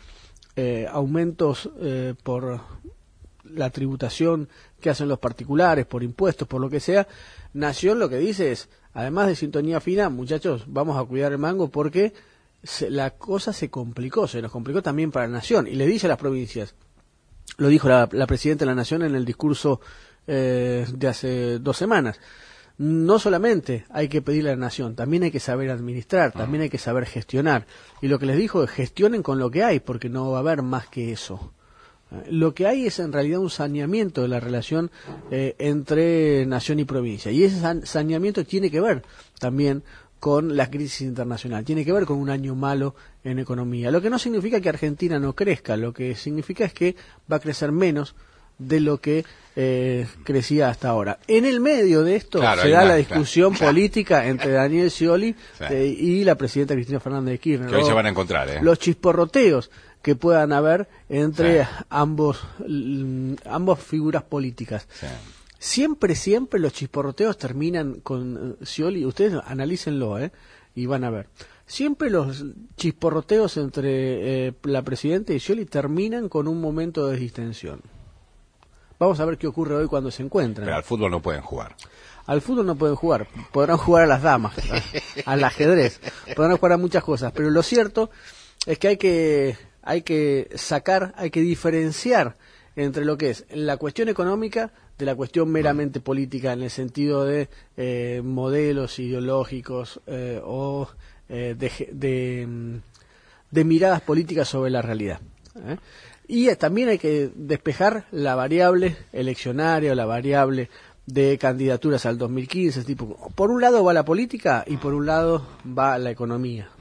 eh, aumentos eh, por la tributación que hacen los particulares, por impuestos, por lo que sea, Nación lo que dice es, además de sintonía fina, muchachos, vamos a cuidar el mango porque se, la cosa se complicó, se nos complicó también para la Nación, y le dice a las provincias, lo dijo la, la Presidenta de la Nación en el discurso eh, de hace dos semanas, no solamente hay que pedirle a la Nación, también hay que saber administrar, también hay que saber gestionar, y lo que les dijo es gestionen con lo que hay, porque no va a haber más que eso. Lo que hay es en realidad un saneamiento de la relación eh, entre nación y provincia, y ese saneamiento tiene que ver también con la crisis internacional, tiene que ver con un año malo en economía, lo que no significa que Argentina no crezca, lo que significa es que va a crecer menos de lo que eh, crecía hasta ahora. En el medio de esto claro, se da una, la discusión claro, política entre Daniel Scioli sí. eh, y la presidenta Cristina Fernández de Kirchner. Que hoy se van a encontrar, ¿eh? Los chisporroteos que puedan haber entre sí. ambos l- ambas figuras políticas. Sí. Siempre, siempre los chisporroteos terminan con uh, Scioli, ustedes analícenlo, ¿eh? Y van a ver. Siempre los chisporroteos entre eh, la presidenta y Scioli terminan con un momento de distensión. Vamos a ver qué ocurre hoy cuando se encuentran. Pero al fútbol no pueden jugar. Al fútbol no pueden jugar, podrán jugar a las damas, a, al ajedrez, podrán jugar a muchas cosas, pero lo cierto es que hay que hay que sacar, hay que diferenciar entre lo que es la cuestión económica de la cuestión meramente política en el sentido de eh, modelos ideológicos eh, o eh, de, de, de miradas políticas sobre la realidad. ¿eh? Y también hay que despejar la variable eleccionaria o la variable de candidaturas al dos mil quince. Tipo, por un lado va la política y por un lado va la economía.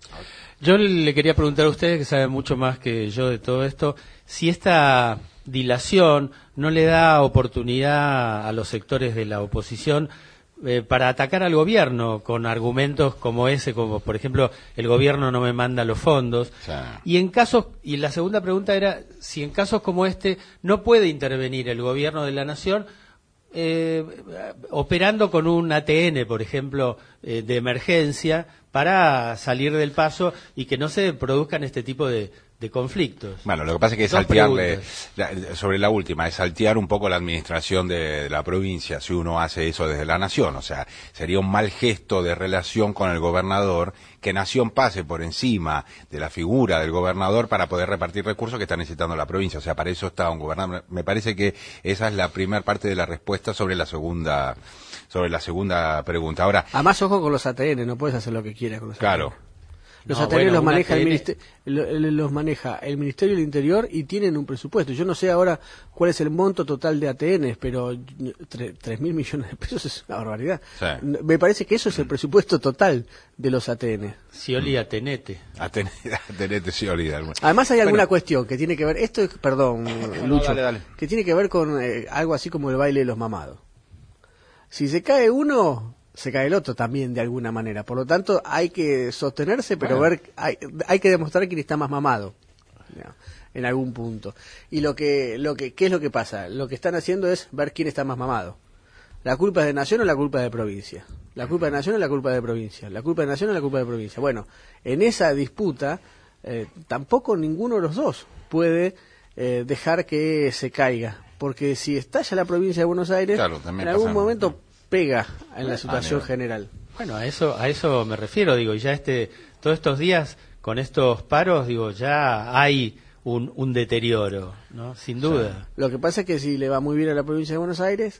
Yo le quería preguntar a ustedes, que saben mucho más que yo de todo esto, si esta dilación no le da oportunidad a los sectores de la oposición eh, para atacar al gobierno con argumentos como ese, como por ejemplo, el gobierno no me manda los fondos. Sí. Y en casos, y la segunda pregunta era, si en casos como este no puede intervenir el gobierno de la nación, eh, operando con un A T N, por ejemplo, eh, de emergencia, para salir del paso y que no se produzcan este tipo de, de conflictos. Bueno, lo que pasa es que es Dos saltearle, la, sobre la última, es saltear un poco la administración de, de la provincia si uno hace eso desde la nación. O sea, sería un mal gesto de relación con el gobernador que Nación pase por encima de la figura del gobernador para poder repartir recursos que está necesitando la provincia. O sea, para eso está un gobernador. Me parece que esa es la primera parte de la respuesta sobre la segunda sobre la segunda pregunta. Ahora, además, ojo con los A T N, no puedes hacer lo que quieras con los claro. A T N. Los No, A T N bueno, los un maneja A T N el ministerio, lo- los maneja el Ministerio del Interior y tienen un presupuesto. Yo no sé ahora cuál es el monto total de A T Ns, pero tres mil millones de pesos es una barbaridad. Sí. Me parece que eso es el presupuesto total de los A T N. Scioli Atenete. Atenete Scioli. Además hay alguna Bueno. cuestión que tiene que ver, esto es, perdón, Lucho, dale, dale. que tiene que ver con eh, algo así como el baile de los mamados. Si se cae uno, se cae el otro también de alguna manera. Por lo tanto, hay que sostenerse, pero Bueno. ver, hay, hay que demostrar quién está más mamado, ¿no? En algún punto. Y lo que, lo que, ¿qué es lo que pasa? Lo que están haciendo es ver quién está más mamado. ¿La culpa es de Nación o la culpa es de provincia? ¿La culpa de Nación o la culpa de provincia? ¿La culpa de Nación o la culpa de provincia? Bueno, en esa disputa, eh, tampoco ninguno de los dos puede eh, dejar que se caiga. Porque si estalla la provincia de Buenos Aires, Claro, también en algún pasa- momento pega en la situación nivel. general. Bueno, a eso, a eso me refiero, digo, ya este, todos estos días con estos paros, digo, ya hay un, un deterioro, ¿no? Sin duda. Lo que pasa es que si le va muy bien a la provincia de Buenos Aires,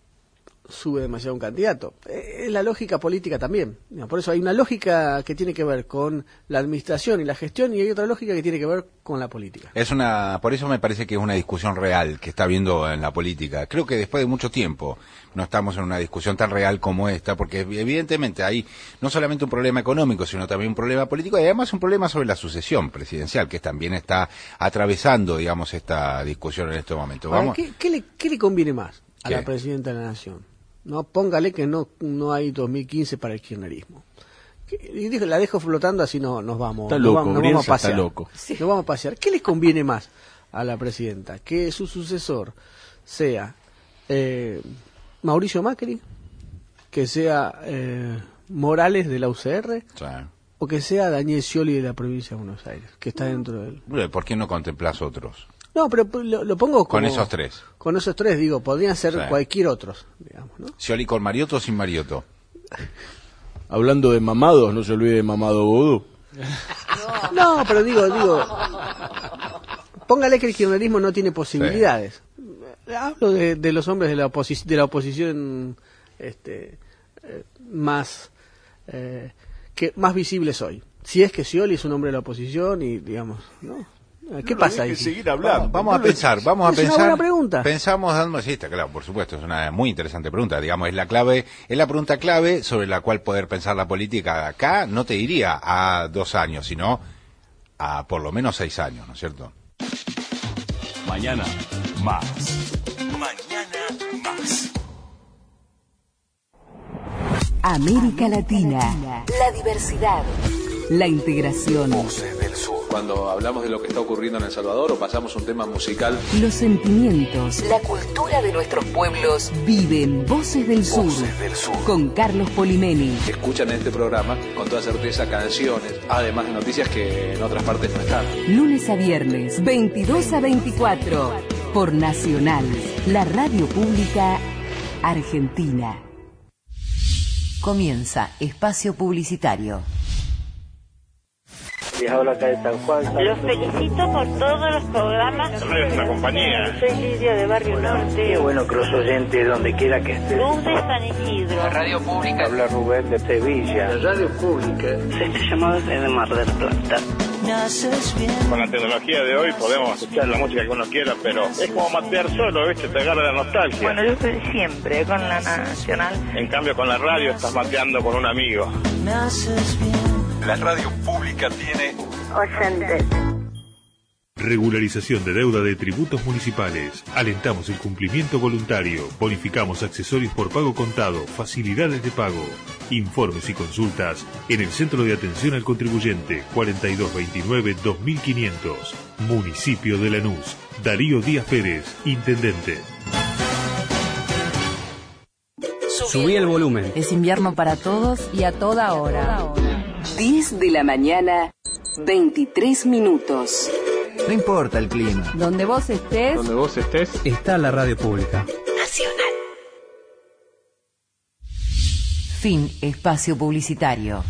sube demasiado un candidato. Eh, Es la lógica política también. ¿no? Por eso hay una lógica que tiene que ver con la administración y la gestión y hay otra lógica que tiene que ver con la política. Es una, por eso me parece que es una discusión real que está habiendo en la política. Creo que después de mucho tiempo no estamos en una discusión tan real como esta, porque evidentemente hay no solamente un problema económico, sino también un problema político y además un problema sobre la sucesión presidencial, que también está atravesando, digamos, esta discusión en este momento. Ahora, Vamos. ¿qué, qué le, qué le conviene más a ¿Qué? la presidenta de la Nación? No, póngale que no no hay dos mil quince para el kirchnerismo. Que- Y dijo, la dejo flotando así no nos vamos. Está nos loco, vamos, nos vamos a Brienza está pasear. loco. Nos vamos a pasear. ¿Qué les conviene más a la presidenta? Que su sucesor sea eh, Mauricio Macri, que sea eh, Morales de la U C R, Sí. o que sea Daniel Scioli de la provincia de Buenos Aires, que está dentro del... ¿Por qué no contemplás otros? No, pero lo, lo pongo como... Con esos tres. Con esos tres, digo, podrían ser Sí. cualquier otros, digamos, ¿no? ¿Scioli con Mariotto o sin Mariotto? Hablando de mamados, no se olvide de Mamado Vudú. No, pero digo, digo, póngale que el kirchnerismo no tiene posibilidades. Sí. Hablo de, de los hombres de la, oposi de la oposición este, eh, más eh, que más visibles hoy. Si es que Scioli es un hombre de la oposición y, digamos, ¿no? ¿Qué No, pasa hay ahí? que seguir hablando. Vamos, vamos a pensar, vamos a Es pensar. una buena pregunta. Pensamos dando, sí, está claro, por supuesto, es una muy interesante pregunta. Digamos, es la clave, es la pregunta clave sobre la cual poder pensar la política acá. No te diría a dos años, sino a por lo menos seis años, ¿no es cierto? Mañana más. Mañana más. América Latina, la diversidad, la integración, Voces del Sur. Cuando hablamos de lo que está ocurriendo en El Salvador o pasamos un tema musical, los sentimientos, la cultura de nuestros pueblos viven Voces del Sur, Voces del Sur. Con Carlos Polimeni. escuchan en este programa con toda certeza canciones, además de noticias que en otras partes no están. Lunes a viernes, veintidós a veinticuatro, por Nacional, la radio pública argentina. Comienza Espacio Publicitario. Habla acá de San Juan. Los felicito por todos los programas. Es una compañía. Soy Lidia de Barrio Norte. Qué bueno que los oyentes, donde quiera que estén. Luz de San Isidro. La radio pública. Habla Rubén de Sevilla. La radio pública. Este llamado es de Mar del Plata. Con la tecnología de hoy podemos escuchar la música que uno quiera, pero es como matear solo, ¿viste? Te agarra la nostalgia. Bueno, yo estoy siempre con la Nacional. En cambio, con la radio estás mateando con un amigo. La radio pública tiene Oyentes. Regularización de deuda de tributos municipales. Alentamos el cumplimiento voluntario. Bonificamos accesorios por pago contado. Facilidades de pago. Informes y consultas en el Centro de Atención al Contribuyente cuarenta y dos veintinueve dos mil quinientos. Municipio de Lanús. Darío Díaz Pérez, Intendente. Subí el volumen. Es invierno para todos y a toda hora. diez de la mañana, veintitrés minutos. No importa el clima. Donde vos estés, Donde vos estés, está la radio pública. Nacional. Fin espacio publicitario.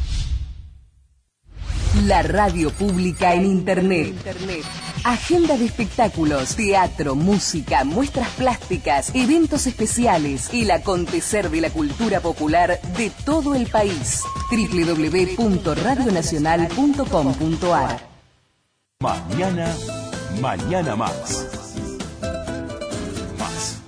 La radio pública en Internet. Agenda de espectáculos, teatro, música, muestras plásticas, eventos especiales, el acontecer de la cultura popular de todo el país. doble u doble u doble u punto radio nacional punto com punto a r. Mañana, mañana más. Más.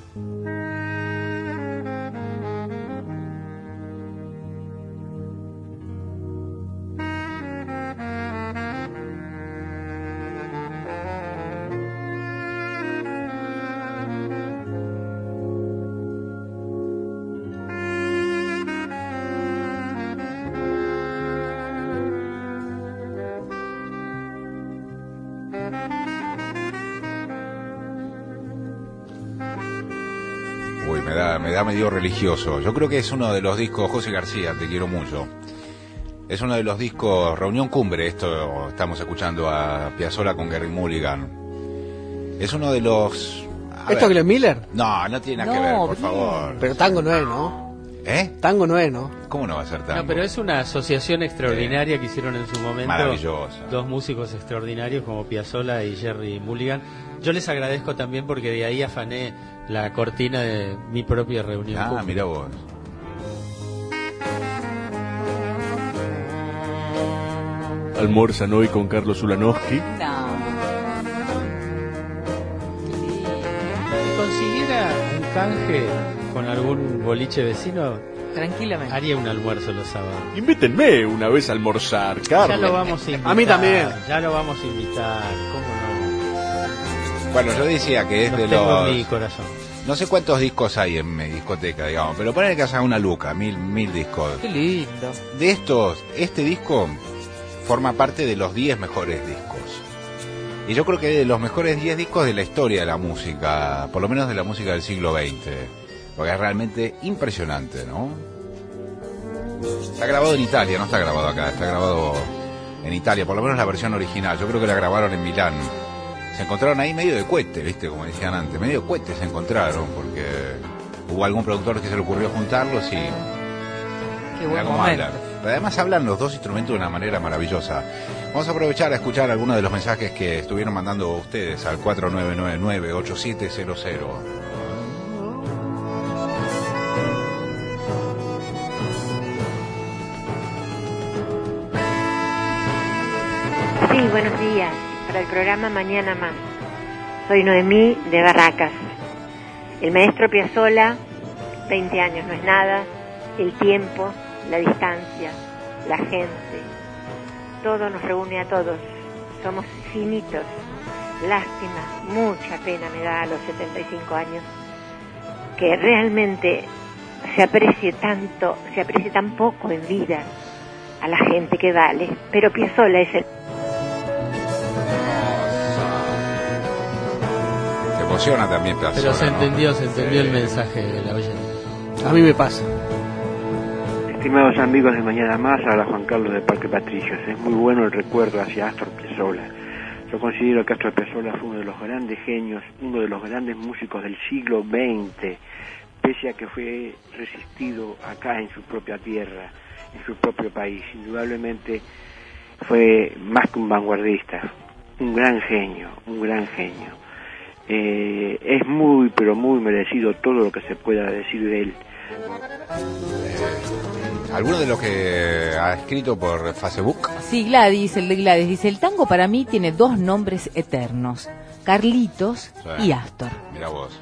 Uy, me da, me da medio religioso. Yo creo que es uno de los discos, José García, te quiero mucho. Es uno de los discos, Reunión Cumbre, esto estamos escuchando a Piazzolla con Gary Mulligan. Es uno de los... ¿Esto es Glenn Miller? No, no tiene nada No, que ver, por bien. favor. Pero tango no es, ¿no? ¿Eh? Tango no es, ¿no? ¿Cómo no va a ser tango? No, pero es una asociación extraordinaria que hicieron en su momento. Maravillosa. Dos músicos extraordinarios como Piazzolla y Jerry Mulligan. Yo les agradezco también porque de ahí afané la cortina de mi propia reunión. Ah, pública. mira vos. Almuerzan hoy con Carlos Ulanowski. Si consiguiera un canje con algún boliche vecino, Tranquilamente. haría un almuerzo los sábados. Invítenme una vez a almorzar, Carlos. Ya lo vamos a invitar. A mí también. Ya lo vamos a invitar. ¿Cómo no? Bueno, yo decía que es Los de tengo los... en mi corazón. No sé cuántos discos hay en mi discoteca, digamos, pero poner que haga una luca, mil, mil discos. Qué lindo. De estos, este disco forma parte de los diez mejores discos. Y yo creo que de los mejores diez discos de la historia de la música, por lo menos de la música del siglo veinte. Porque es realmente impresionante, ¿no? Está grabado en Italia, no está grabado acá, está grabado en Italia, por lo menos la versión original. Yo creo que la grabaron en Milán. Se encontraron ahí medio de cohete, ¿viste? Como decían antes, medio de cohete se encontraron, porque hubo algún productor que se le ocurrió juntarlos y... Qué buen cómo momento. hablan. Pero además hablan los dos instrumentos de una manera maravillosa. Vamos a aprovechar a escuchar algunos de los mensajes que estuvieron mandando ustedes al cuatro nueve nueve nueve, ocho siete cero cero. Sí, buenos días. Para el programa Mañana Más. Soy Noemí de Barracas. El maestro Piazzolla, veinte años no es nada. El tiempo, la distancia, la gente. Todo nos reúne a todos. Somos finitos. Lástima, mucha pena me da a los setenta y cinco años que realmente se aprecie tanto, se aprecie tan poco en vida a la gente que vale. Pero Piazzolla es el... Se emociona también Piazzolla, Pero se ¿no? entendió, se entendió Sí. el mensaje de la oyente. A mí me pasa. Estimados amigos de Mañana Más, habla Juan Carlos de Parque Patricios. Es muy bueno el recuerdo hacia Astor Piazzolla. Yo considero que Astor Piazzolla fue uno de los grandes genios, uno de los grandes músicos del siglo veinte, pese a que fue resistido acá en su propia tierra, en su propio país. Indudablemente fue más que un vanguardista, un gran genio, un gran genio. Eh, es muy, pero muy merecido todo lo que se pueda decir de él. ¿Alguno de los que ha escrito por Facebook? Sí, Gladys, el de Gladys, dice, el tango para mí tiene dos nombres eternos, Carlitos Sí. y Astor. Mira vos.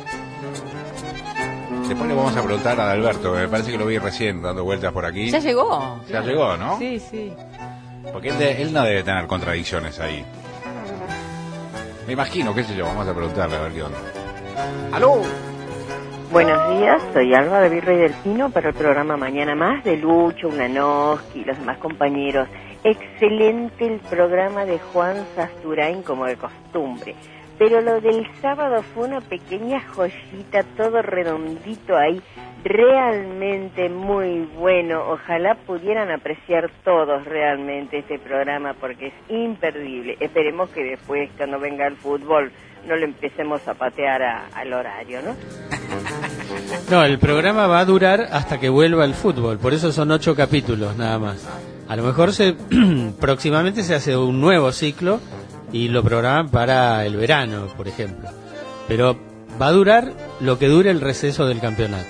Después le vamos a preguntar a Alberto, me parece que lo vi recién dando vueltas por aquí. Ya llegó. Ya llegó, ¿no? Sí, sí. Porque él, de- él no debe tener contradicciones ahí. Me imagino, qué sé yo, vamos a preguntarle a ver qué onda. ¡Aló! Buenos días, soy Alba de Virrey del Pino para el programa Mañana Más de Lucho, Unanoski y los demás compañeros. Excelente el programa de Juan Sasturain como de costumbre. Pero lo del sábado fue una pequeña joyita, todo redondito ahí, realmente muy bueno. Ojalá pudieran apreciar todos realmente este programa porque es imperdible. Esperemos que después, cuando venga el fútbol, no le empecemos a patear a- al horario, ¿no? No, el programa va a durar hasta que vuelva el fútbol, por eso son ocho capítulos nada más. A lo mejor se próximamente se hace un nuevo ciclo y lo programan para el verano, por ejemplo. Pero va a durar lo que dure el receso del campeonato.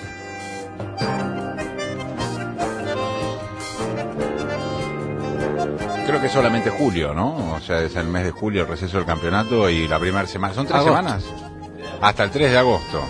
Creo que solamente julio, ¿no? O sea, es el mes de julio el receso del campeonato y la primera semana. ¿Son tres Agosto. semanas? Hasta el tres de agosto.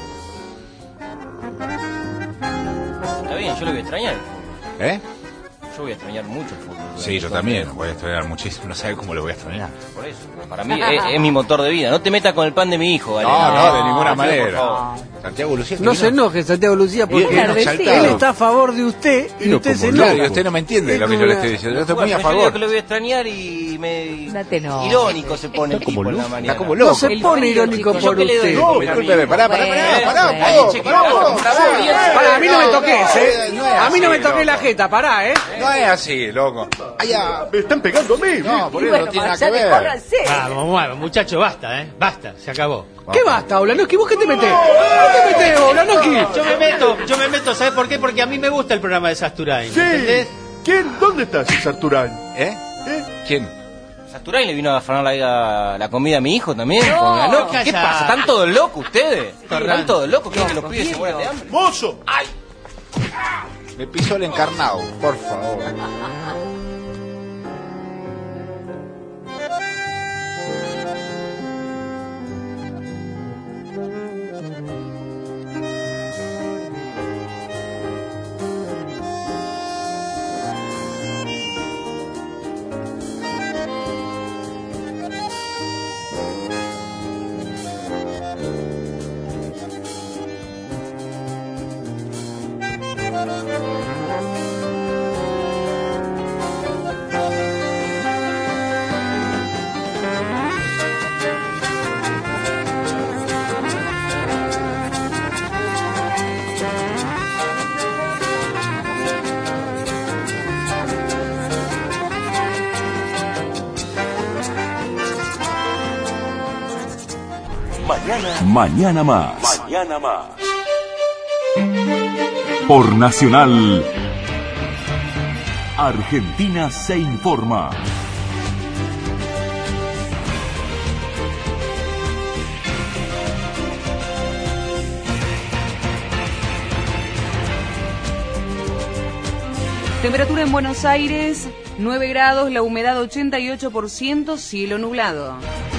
Está bien, yo lo voy a extrañar. ¿Eh? Yo voy a extrañar mucho el fútbol. Sí, yo también. Voy a extrañar muchísimo. No sabe cómo lo voy a extrañar. Por eso, para mí es, es mi motor de vida. No te metas con el pan de mi hijo, Galera. No, no, de ninguna por manera. favor. Santiago Lucía. No se enoje, Santiago Lucía, porque Vino exaltado. él está a favor de usted y Vino usted como se loco. enoja. Y usted no me entiende lo que yo le estoy diciendo. Yo estoy muy Bueno, a pero yo digo favor. que lo voy a extrañar y me... Date no. Irónico se pone el Está como tipo en la loco, mañana. está como loco. No se El pone frío, irónico chicos, por ¿yo qué le doy? usted. No, Camino. discúlpeme, pará, pará, pará, Bueno, pará, bueno. pará, Che, pará, que- vos, pará, vos. Pará, a mí no me toques, ¿eh? No es A mí no me así, toques la loco. jeta, pará, ¿eh? No es así, loco. Ay, ya. Me están pegando a mí. No, por Y eso bueno, no tiene nada que Marcelo, ver. córranse. Vamos, vamos, muchacho, basta, ¿eh? Basta, se acabó. ¿Qué basta, Olanoski? ¿Vos qué te metés? ¿Qué te metés, Olanoski? Yo me meto, yo me meto, ¿sabes por qué? Porque a mí me gusta el programa de Sasturain, Sí. ¿entendés? ¿Quién? ¿Dónde está César Turán? ¿Eh? ¿Eh? ¿Quién? Sasturain le vino a afanar la, la comida a mi hijo también. No, con Ganó. ¿Qué calla. pasa? ¿Están todos locos ustedes? Torrán. ¿Están todos locos? ¿Quieren que los pibes se mueran de hambre? ¡Mozo! Me pisó el encarnado, por favor. Mañana, mañana más. Mañana más. Por Nacional, Argentina se informa. Temperatura en Buenos Aires, nueve grados, la humedad ochenta y ocho por ciento, cielo nublado.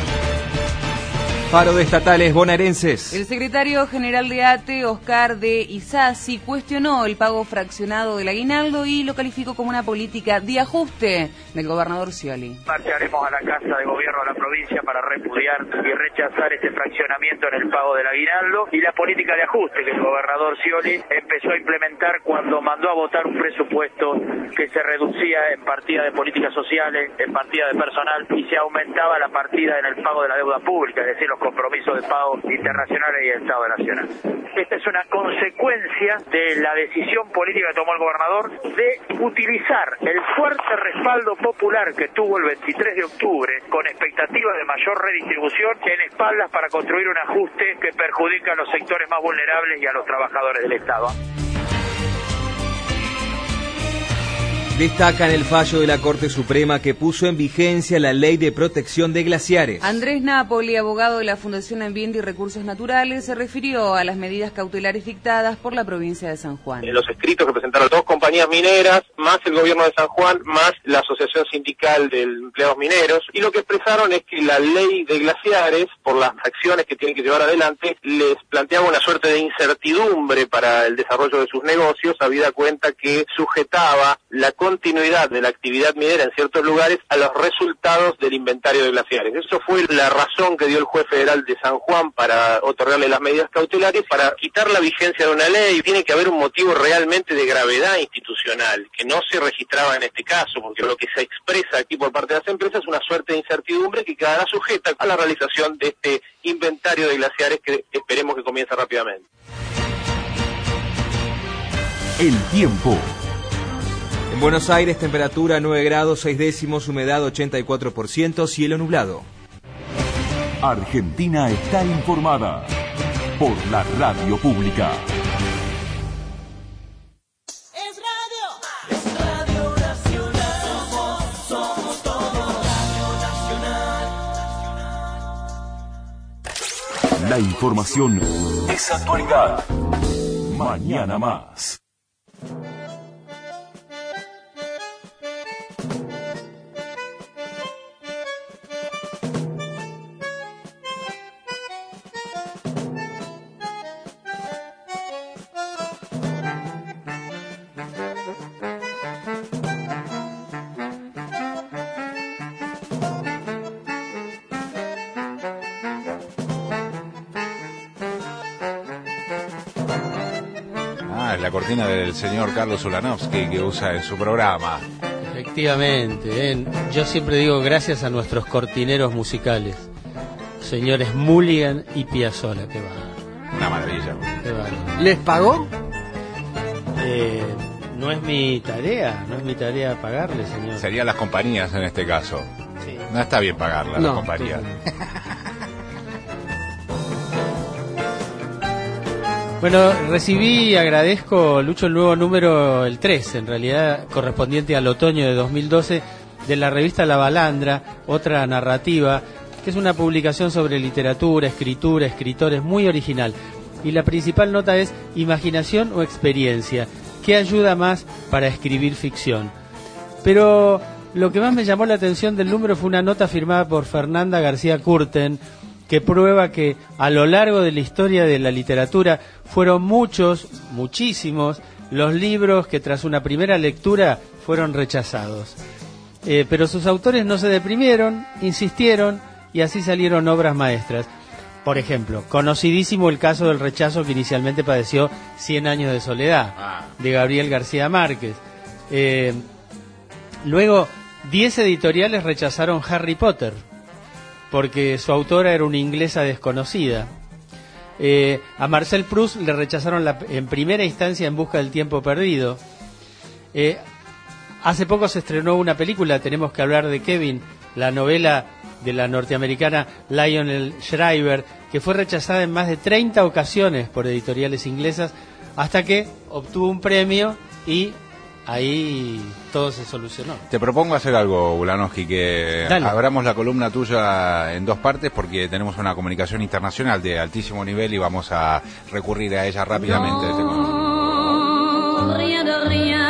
Paro de estatales bonaerenses. El secretario general de A T E, Oscar de Isasi, cuestionó el pago fraccionado del aguinaldo y lo calificó como una política de ajuste del gobernador Scioli. Marcharemos a la Casa de Gobierno de la provincia para repudiar y rechazar este fraccionamiento en el pago del aguinaldo y la política de ajuste que el gobernador Scioli empezó a implementar cuando mandó a votar un presupuesto que se reducía en partida de políticas sociales, en partida de personal y se aumentaba la partida en el pago de la deuda pública, es decir, los compromisos de pago internacionales y el Estado Nacional. Esta es una consecuencia de la decisión política que tomó el gobernador de utilizar el fuerte respaldo popular que tuvo el veintitrés de octubre con expectativas de mayor redistribución en espaldas para construir un ajuste que perjudica a los sectores más vulnerables y a los trabajadores del Estado. Destacan el fallo de la Corte Suprema que puso en vigencia la Ley de Protección de Glaciares. Andrés Napoli, abogado de la Fundación Ambiente y Recursos Naturales, se refirió a las medidas cautelares dictadas por la provincia de San Juan. En los escritos que presentaron dos compañías mineras, más el gobierno de San Juan, más la Asociación Sindical de Empleados Mineros, y lo que expresaron es que la Ley de Glaciares, por las acciones que tienen que llevar adelante, les planteaba una suerte de incertidumbre para el desarrollo de sus negocios, habida cuenta que sujetaba la continuidad de la actividad minera en ciertos lugares a los resultados del inventario de glaciares. Eso fue la razón que dio el juez federal de San Juan para otorgarle las medidas cautelares, para quitar la vigencia de una ley. Tiene que haber un motivo realmente de gravedad institucional, que no se registraba en este caso, porque lo que se expresa aquí por parte de las empresas es una suerte de incertidumbre que quedará sujeta a la realización de este inventario de glaciares que esperemos que comience rápidamente. El tiempo. En Buenos Aires, temperatura nueve grados, seis décimos, humedad ochenta y cuatro por ciento, cielo nublado. Argentina está informada por la radio pública. Es radio, es Radio Nacional, somos, somos todos Radio Nacional. La información es actualidad. Mañana más. La cortina del señor Carlos Ulanovsky que usa en su programa. Efectivamente, ¿eh? Yo siempre digo gracias a nuestros cortineros musicales, señores Mulligan y Piazzolla, que va. Una maravilla. Qué va. ¿Les pagó? Eh, no es mi tarea, no es mi tarea pagarle, señor. Serían las compañías en este caso. Sí. No está bien pagarla, no, las compañías. Bueno, recibí y agradezco, Lucho, el nuevo número, el tres, en realidad correspondiente al otoño de dos mil doce, de la revista La Balandra, otra narrativa, que es una publicación sobre literatura, escritura, escritores, muy original. Y la principal nota es imaginación o experiencia, ¿qué ayuda más para escribir ficción? Pero lo que más me llamó la atención del número fue una nota firmada por Fernanda García Curten, que prueba que a lo largo de la historia de la literatura fueron muchos, muchísimos, los libros que tras una primera lectura fueron rechazados. Eh, pero sus autores no se deprimieron, insistieron y así salieron obras maestras. Por ejemplo, conocidísimo el caso del rechazo que inicialmente padeció Cien años de soledad, ah. de Gabriel García Márquez. Eh, luego, diez editoriales rechazaron Harry Potter, porque su autora era una inglesa desconocida. Eh, a Marcel Proust le rechazaron la, en primera instancia En busca del tiempo perdido. Eh, hace poco se estrenó una película, tenemos que hablar de Kevin, la novela de la norteamericana Lionel Shriver, que fue rechazada en más de treinta ocasiones por editoriales inglesas, hasta que obtuvo un premio y ahí todo se solucionó. Te propongo hacer algo, Ulanowski, que Dale. abramos la columna tuya en dos partes porque tenemos una comunicación internacional de altísimo nivel y vamos a recurrir a ella rápidamente. Non, rien de rien.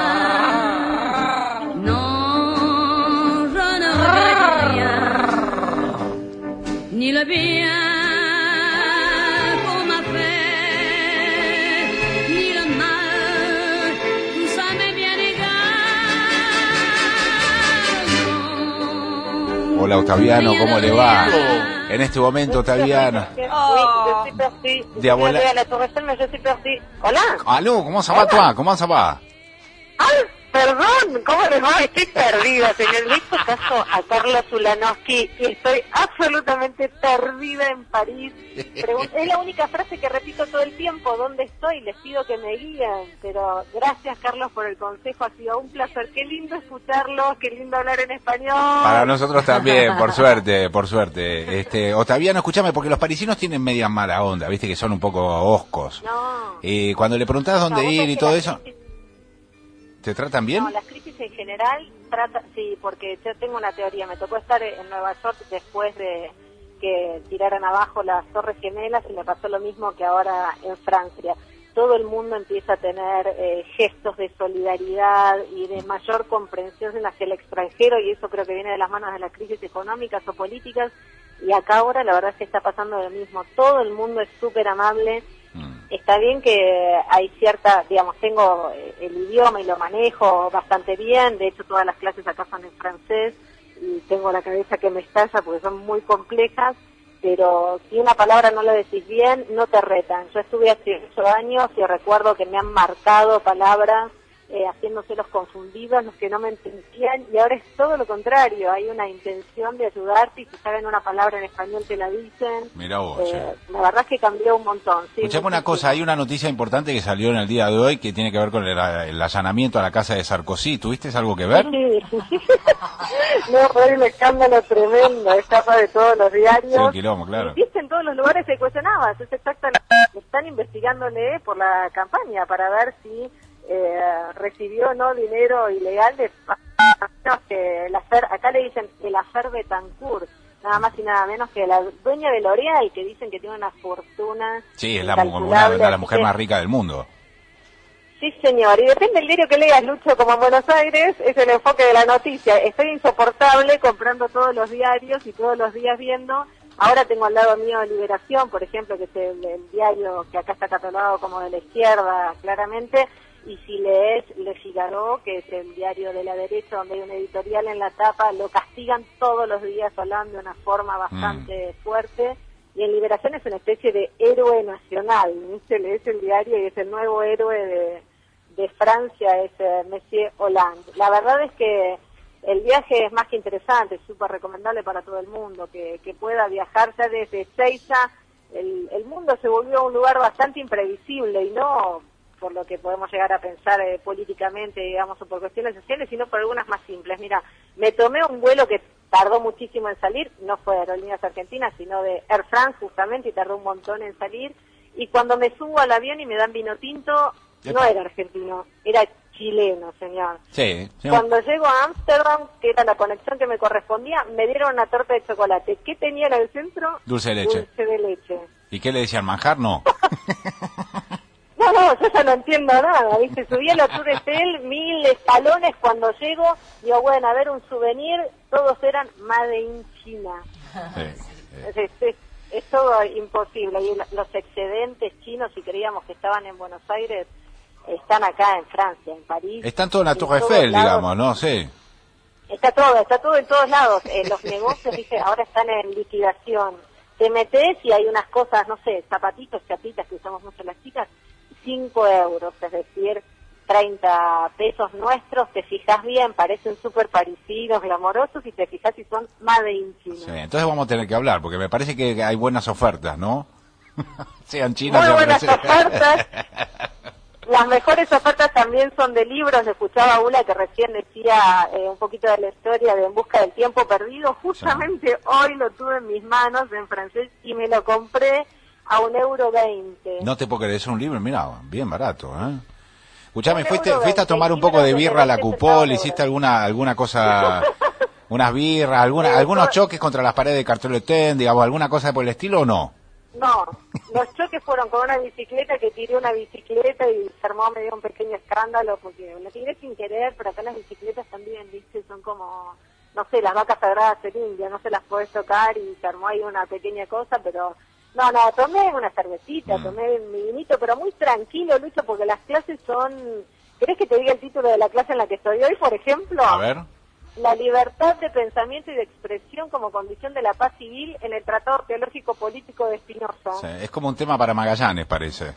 Non, je ne regrette rien. Ni le bien qu'on m'a fait, ni le mal, tout ça m'est bien égal. Hola, Octaviano, ¿cómo le va? En este momento, Octaviano. Oh. Oui, je suis parti. De abuela- Je suis allée à la Tour Eiffel, mais je suis parti. Hola. Aló, ¿cómo se va, toi? ¿Cómo se va? Ay, perdón, ¿cómo les va? Estoy perdida, señor. Le hizo caso a Carlos Ulanowski y estoy absolutamente perdida en París. Pregun- es la única frase que repito todo el tiempo, ¿dónde estoy? Les pido que me guíen, pero gracias, Carlos, por el consejo, ha sido un placer. Qué lindo escucharlos, qué lindo hablar en español. Para nosotros también, por suerte, por suerte. Este, Octaviano, escúchame, porque los parisinos tienen media mala onda, viste que son un poco hoscos. No. Y cuando le preguntás dónde No, vos ir sabés y que todo la eso, crisis- ¿te tratan bien? No, las crisis en general, trata, sí, porque yo tengo una teoría. Me tocó estar en Nueva York después de que tiraran abajo las Torres Gemelas y me pasó lo mismo que ahora en Francia. Todo el mundo empieza a tener eh, gestos de solidaridad y de mayor comprensión hacia el extranjero, y eso creo que viene de las manos de las crisis económicas o políticas, y acá ahora la verdad es que está pasando lo mismo. Todo el mundo es súper amable. Está bien que hay cierta, digamos, tengo eh, el idioma y lo manejo bastante bien, de hecho todas las clases acá son en francés y tengo la cabeza que me estalla porque son muy complejas, pero si una palabra no la decís bien, no te retan. Yo estuve hace ocho años y recuerdo que me han marcado palabras eh, haciéndose los confundidos, los que no me entendían, y ahora es todo lo contrario, hay una intención de ayudarte y si saben una palabra en español te la dicen. Mirá vos, Eh, che. la verdad es que cambió un montón. Sí, Escuchame una cosa, hay una noticia importante que salió en el día de hoy que tiene que ver con el, el allanamiento a la casa de Sarkozy. ¿Tuviste algo que ver? Sí. No, fue un escándalo tremendo, es tapa de todos los diarios. Sí, un quilombo, claro. Y viste, en todos los lugares se cuestionabas, es exactamente, están investigándole por la campaña para ver si eh, recibió o no dinero ilegal de no, que el afer, acá le dicen el afer Betancourt, nada más y nada menos que la dueña de L'Oréal, que dicen que tiene una fortuna. Sí, es la, una, incalculable, una, la mujer así que- más rica del mundo. Sí, señor, y depende del diario que leas, Lucho, como en Buenos Aires, es el enfoque de la noticia. Estoy insoportable comprando todos los diarios y todos los días viendo. Ahora tengo al lado mío Liberación, por ejemplo, que es el, el diario que acá está catalogado como de la izquierda, claramente, y si lees Le Figaro, que es el diario de la derecha, donde hay un editorial en la tapa, lo castigan todos los días hablando de una forma bastante mm. fuerte. Y en Liberación es una especie de héroe nacional, ¿viste? Lees el diario y es el nuevo héroe de, de Francia, es eh, Monsieur Hollande. La verdad es que el viaje es más que interesante, es súper recomendable para todo el mundo, que, que pueda viajar ya desde Ezeiza. El, el mundo se volvió un lugar bastante imprevisible, y no por lo que podemos llegar a pensar eh, políticamente, digamos, o por cuestiones sociales, sino por algunas más simples. Mira, me tomé un vuelo que tardó muchísimo en salir, no fue de Aerolíneas Argentinas, sino de Air France justamente, y tardó un montón en salir, y cuando me subo al avión y me dan vino tinto, no era argentino, era chileno, señor. Sí, sí. Cuando llego a Ámsterdam, que era la conexión que me correspondía, me dieron una torta de chocolate. ¿Qué tenía en el centro? Dulce de leche. Dulce de leche. ¿Y qué le decían? ¿Manjar? No. No, no, yo ya no entiendo nada, ¿viste? Subí a la Tour Eiffel, mil escalones, cuando llego, digo, bueno, a ver, un souvenir, todos eran Made in China. Sí, Es, es, es, es todo imposible, y los excedentes chinos, si creíamos que estaban en Buenos Aires, están acá en Francia, en París. Están todos en la en Torre todos Eiffel, lados. digamos, ¿no? Sí. Está todo, está todo en todos lados. Eh, los negocios, dice, ahora están en liquidación. Te metes y hay unas cosas, no sé, zapatitos, chapitas que usamos mucho las chicas, cinco euros, es decir, treinta pesos nuestros. Te fijas bien, parecen súper parecidos, glamorosos, y te fijas si son Made in China. Sí, entonces vamos a tener que hablar, porque me parece que hay buenas ofertas, ¿no? Sean chinos, Muy sean buenas franceses. ofertas. Las mejores ofertas también son de libros. Escuchaba a Ula que recién decía eh, un poquito de la historia de En busca del tiempo perdido. Justamente sí. Hoy lo tuve en mis manos en francés y me lo compré a un euro veinte. No te puedo creer, es un libro, mira, bien barato, ¿eh? Escuchame, fuiste, fuiste a tomar un poco de birra a la Cupol, hiciste alguna alguna cosa, unas birras, alguna, algunos choques contra las paredes de Cartoletén, digamos, alguna cosa por el estilo o no? No, los choques fueron con una bicicleta, que tiré una bicicleta y se armó medio un pequeño escándalo, porque lo tiré sin querer, pero acá las bicicletas también, viste, son como, no sé, las vacas sagradas en India, no se las podés tocar y se armó ahí una pequeña cosa, pero no, no, tomé una cervecita, mm. tomé mi vinito, pero muy tranquilo, Lucho, porque las clases son, ¿querés que te diga el título de la clase en la que estoy hoy, por ejemplo? A ver. La libertad de pensamiento y de expresión como condición de la paz civil en el Tratado Teológico Político de Spinoza. Sí, es como un tema para Magallanes, parece.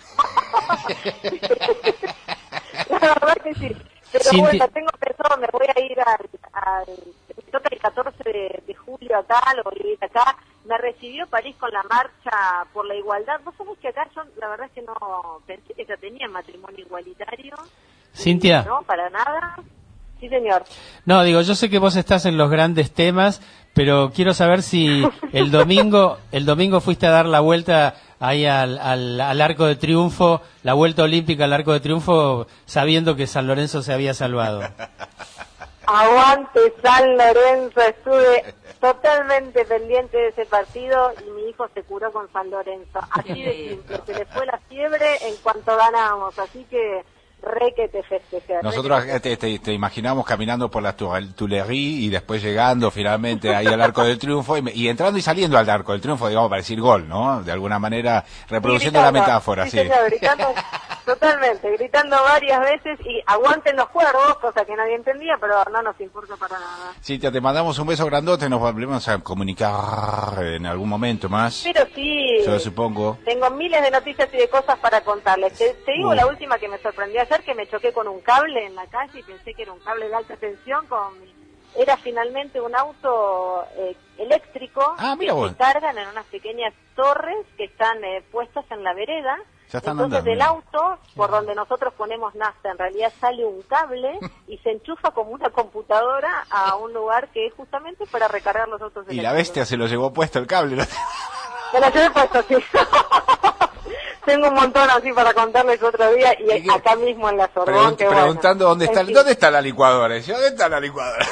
La verdad que sí. Pero Cinti... bueno, tengo pensado, me voy a ir al... al me toca el catorce de, de julio acá, lo voy a ir acá. Me recibió París con la marcha por la igualdad. Vos sabés que acá yo, la verdad es que no pensé que ya tenía matrimonio igualitario. Cintia. No, para nada. Sí, señor. No, digo, yo sé que vos estás en los grandes temas, pero quiero saber si el domingo el domingo fuiste a dar la vuelta ahí al, al, al Arco de Triunfo, la vuelta olímpica al Arco de Triunfo, sabiendo que San Lorenzo se había salvado. Aguante San Lorenzo, estuve totalmente pendiente de ese partido y mi hijo se curó con San Lorenzo. Así de simple, se le fue la fiebre en cuanto ganamos, así que... Re que te festejé. Nosotros te, te, te imaginamos caminando por la Tuileries y después llegando finalmente ahí al Arco del Triunfo y, y entrando y saliendo al Arco del Triunfo, digamos, para decir gol, ¿no? De alguna manera, reproduciendo gritando, la metáfora, sí. Sí, señor, gritando, totalmente, gritando varias veces y aguanten los cuervos, cosa que nadie entendía, pero no nos importa para nada. Cintia, te mandamos un beso grandote, nos volvemos a comunicar en algún momento más. Pero sí, yo supongo. Tengo miles de noticias y de cosas para contarles. Te, te digo uh. la última que me sorprendió ayer, que me choqué con un cable en la calle y pensé que era un cable de alta tensión, con era finalmente un auto eh, eléctrico ah, que vos. se cargan en unas pequeñas torres que están eh, puestas en la vereda. Ya están Entonces andando. del auto, por donde nosotros ponemos nafta, en realidad sale un cable y se enchufa como una computadora a un lugar que es justamente para recargar los autos eléctricos. Y la bestia se lo llevó puesto el cable, ¿no? Me lo llevé puesto, sí. Tengo un montón así para contarles otro día y ¿Qué? acá mismo en la Sorbón. Pregunt, que preguntando bueno. dónde está, fin. ¿dónde está la licuadora? Dice, ¿dónde está la licuadora?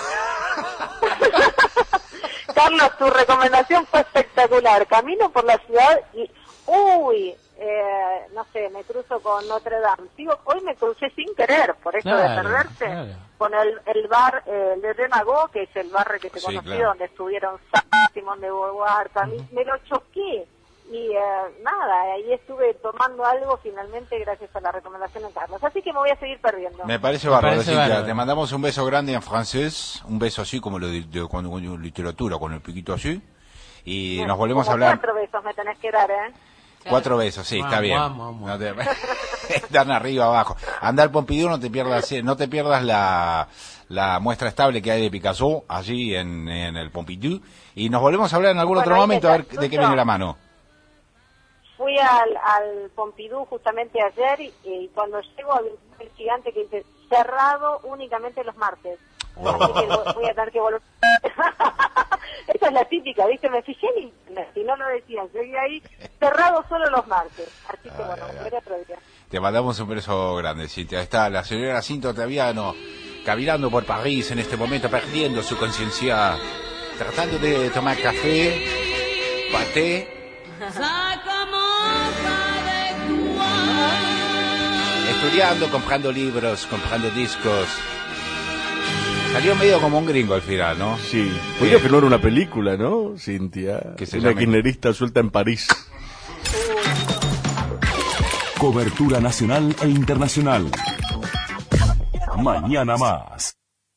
Carlos, tu recomendación fue espectacular. Camino por la ciudad y, uy, eh, no sé, me cruzo con Notre Dame. Digo, hoy me crucé sin querer, por eso claro, de perderse, claro. con el, el bar eh, de Remago, que es el bar que te Sí, conocí, claro. donde estuvieron Simón de Beauvoir, también, uh-huh. Me lo choqué. Y eh, nada, ahí estuve tomando algo finalmente gracias a la recomendación de Carlos. Así que me voy a seguir perdiendo. Me parece bárbaro, parece Cintia. bárbaro. Te mandamos un beso grande en francés, un beso así como lo de, de cuando con literatura, con el piquito así. Y Bueno, nos volvemos a como hablar. Cuatro besos me tenés que dar, ¿eh? Cuatro besos, sí, Vamos, está bien. vamos, vamos. No te... Dan arriba, abajo. Anda al Pompidou, no te pierdas, no te pierdas la, la muestra estable que hay de Picasso allí en, en el Pompidou. Y nos volvemos a hablar en algún Bueno, otro ahí momento a ver está, de qué Lucho. viene la mano. Fui al, al Pompidou justamente ayer y, y cuando llego al el gigante que dice cerrado únicamente los martes. Así que voy a tener que volver. Esa es la típica, ¿viste? Me fijé en internet, si no lo decían. Llegué ahí cerrado solo los martes. Así que Ay, bueno, ay, ay. veré otro día. Te mandamos un beso grande, Cintia. Está la señora Cinto Ottaviano caminando por París en este momento, perdiendo su conciencia, tratando de tomar café, paté, estudiando, comprando libros, comprando discos. Salió medio como un gringo al final, ¿no? Sí. Podría filmar una película, ¿no, Cintia? Que se una llame- kirchnerista suelta en París. Cobertura nacional e internacional. Mañana más.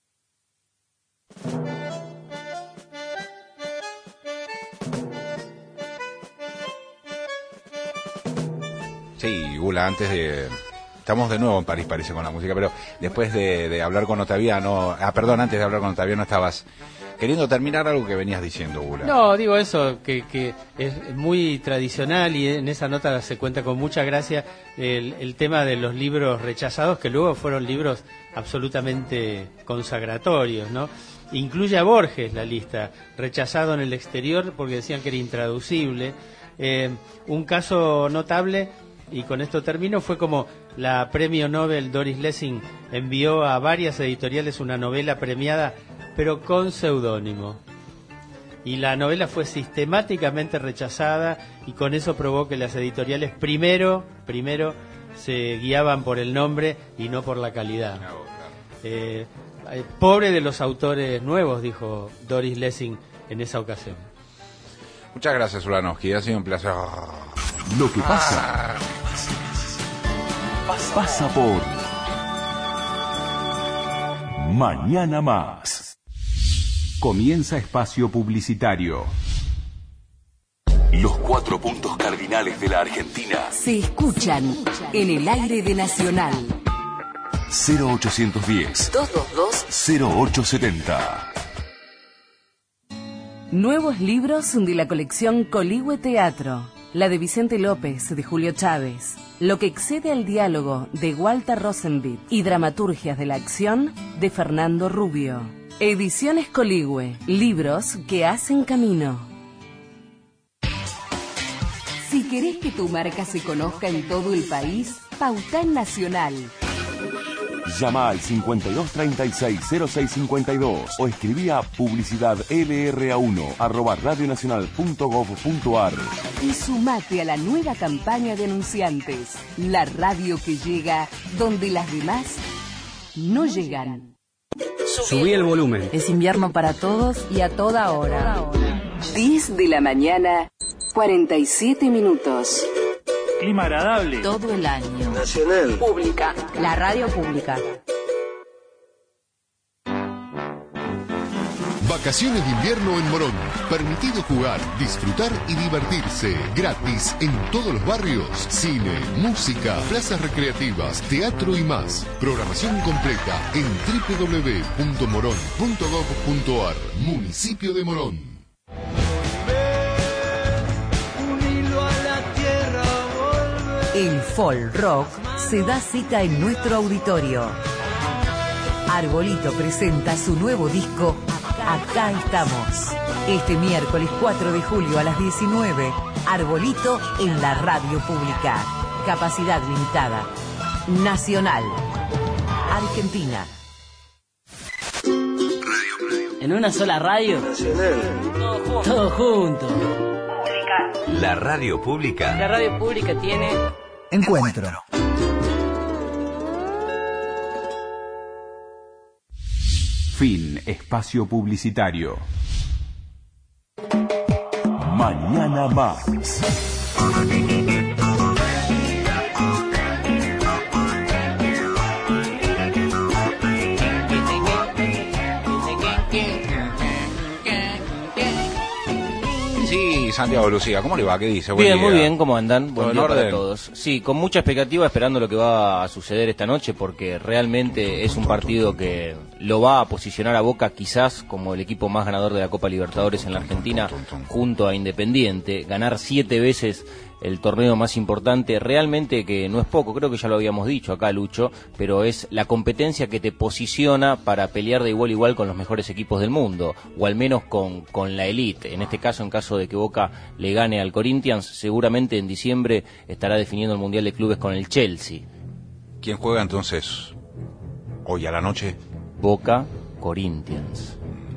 Sí, Gula, antes de... Estamos de nuevo en París, parece, con la música, pero después de, de hablar con Ottaviano... Ah, perdón, antes de hablar con Ottaviano estabas queriendo terminar algo que venías diciendo, Gula. No, digo eso, que, que es muy tradicional y en esa nota se cuenta con mucha gracia el, el tema de los libros rechazados, que luego fueron libros absolutamente consagratorios, ¿no? Incluye a Borges la lista, rechazado en el exterior porque decían que era intraducible. Eh, un caso notable, y con esto termino, fue como la premio Nobel Doris Lessing envió a varias editoriales una novela premiada, pero con seudónimo. Y la novela fue sistemáticamente rechazada, y con eso probó que las editoriales primero, primero se guiaban por el nombre y no por la calidad. Eh, pobre de los autores nuevos, dijo Doris Lessing en esa ocasión. Muchas gracias, Ulanowski, ha sido un placer. Lo que pasa, pasa por Mañana Más. Comienza espacio publicitario. Los cuatro puntos cardinales de la Argentina Se escuchan en el aire de Nacional. cero ochocientos diez, dos dos dos, cero ocho setenta. Nuevos libros de la colección Coligüe Teatro. La de Vicente López, de Julio Chávez. Lo que excede al diálogo, de Walter Rosenblit. Y Dramaturgias de la acción, de Fernando Rubio. Ediciones Coligüe. Libros que hacen camino. Si querés que tu marca se conozca en todo el país, pautá en Nacional. Llama al cincuenta y dos treinta y seis cero seis cincuenta y dos o escribí a publicidad L R A uno arroba radionacional punto gov punto ar. Y sumate a la nueva campaña de anunciantes. La radio que llega donde las demás no llegan. Subí el volumen. Es invierno para todos y a toda hora. diez de la mañana, cuarenta y siete minutos. Clima agradable. Todo el año. Nacional. Pública. La radio pública. Vacaciones de invierno en Morón. Permitido jugar, disfrutar y divertirse. Gratis en todos los barrios. Cine, música, plazas recreativas, teatro y más. Programación completa en doble u doble u doble u punto morón punto gov punto ar. Municipio de Morón. El folk rock se da cita en nuestro auditorio. Arbolito presenta su nuevo disco Acá estamos. Este miércoles cuatro de julio a las diecinueve, Arbolito en la radio pública. Capacidad limitada. Nacional. Argentina. En una sola radio. Nacional. Todo junto. La radio pública. La radio pública tiene Encuentro. Fin espacio publicitario. Mañana Más. Sí, Santiago Lucía, ¿cómo le va? ¿Qué dice? Buen bien, día. muy bien, ¿cómo andan? Buen día para orden? todos. Sí, con mucha expectativa esperando lo que va a suceder esta noche, porque realmente es un partido que lo va a posicionar a Boca quizás como el equipo más ganador de la Copa Libertadores en la Argentina, junto a Independiente. Ganar siete veces el torneo más importante, realmente que no es poco, creo que ya lo habíamos dicho acá, Lucho, pero es la competencia que te posiciona para pelear de igual a igual con los mejores equipos del mundo, o al menos con, con la elite. En este caso, en caso de que Boca le gane al Corinthians, seguramente en diciembre estará definiendo el Mundial de Clubes con el Chelsea. ¿Quién juega entonces hoy a la noche? Boca Corinthians.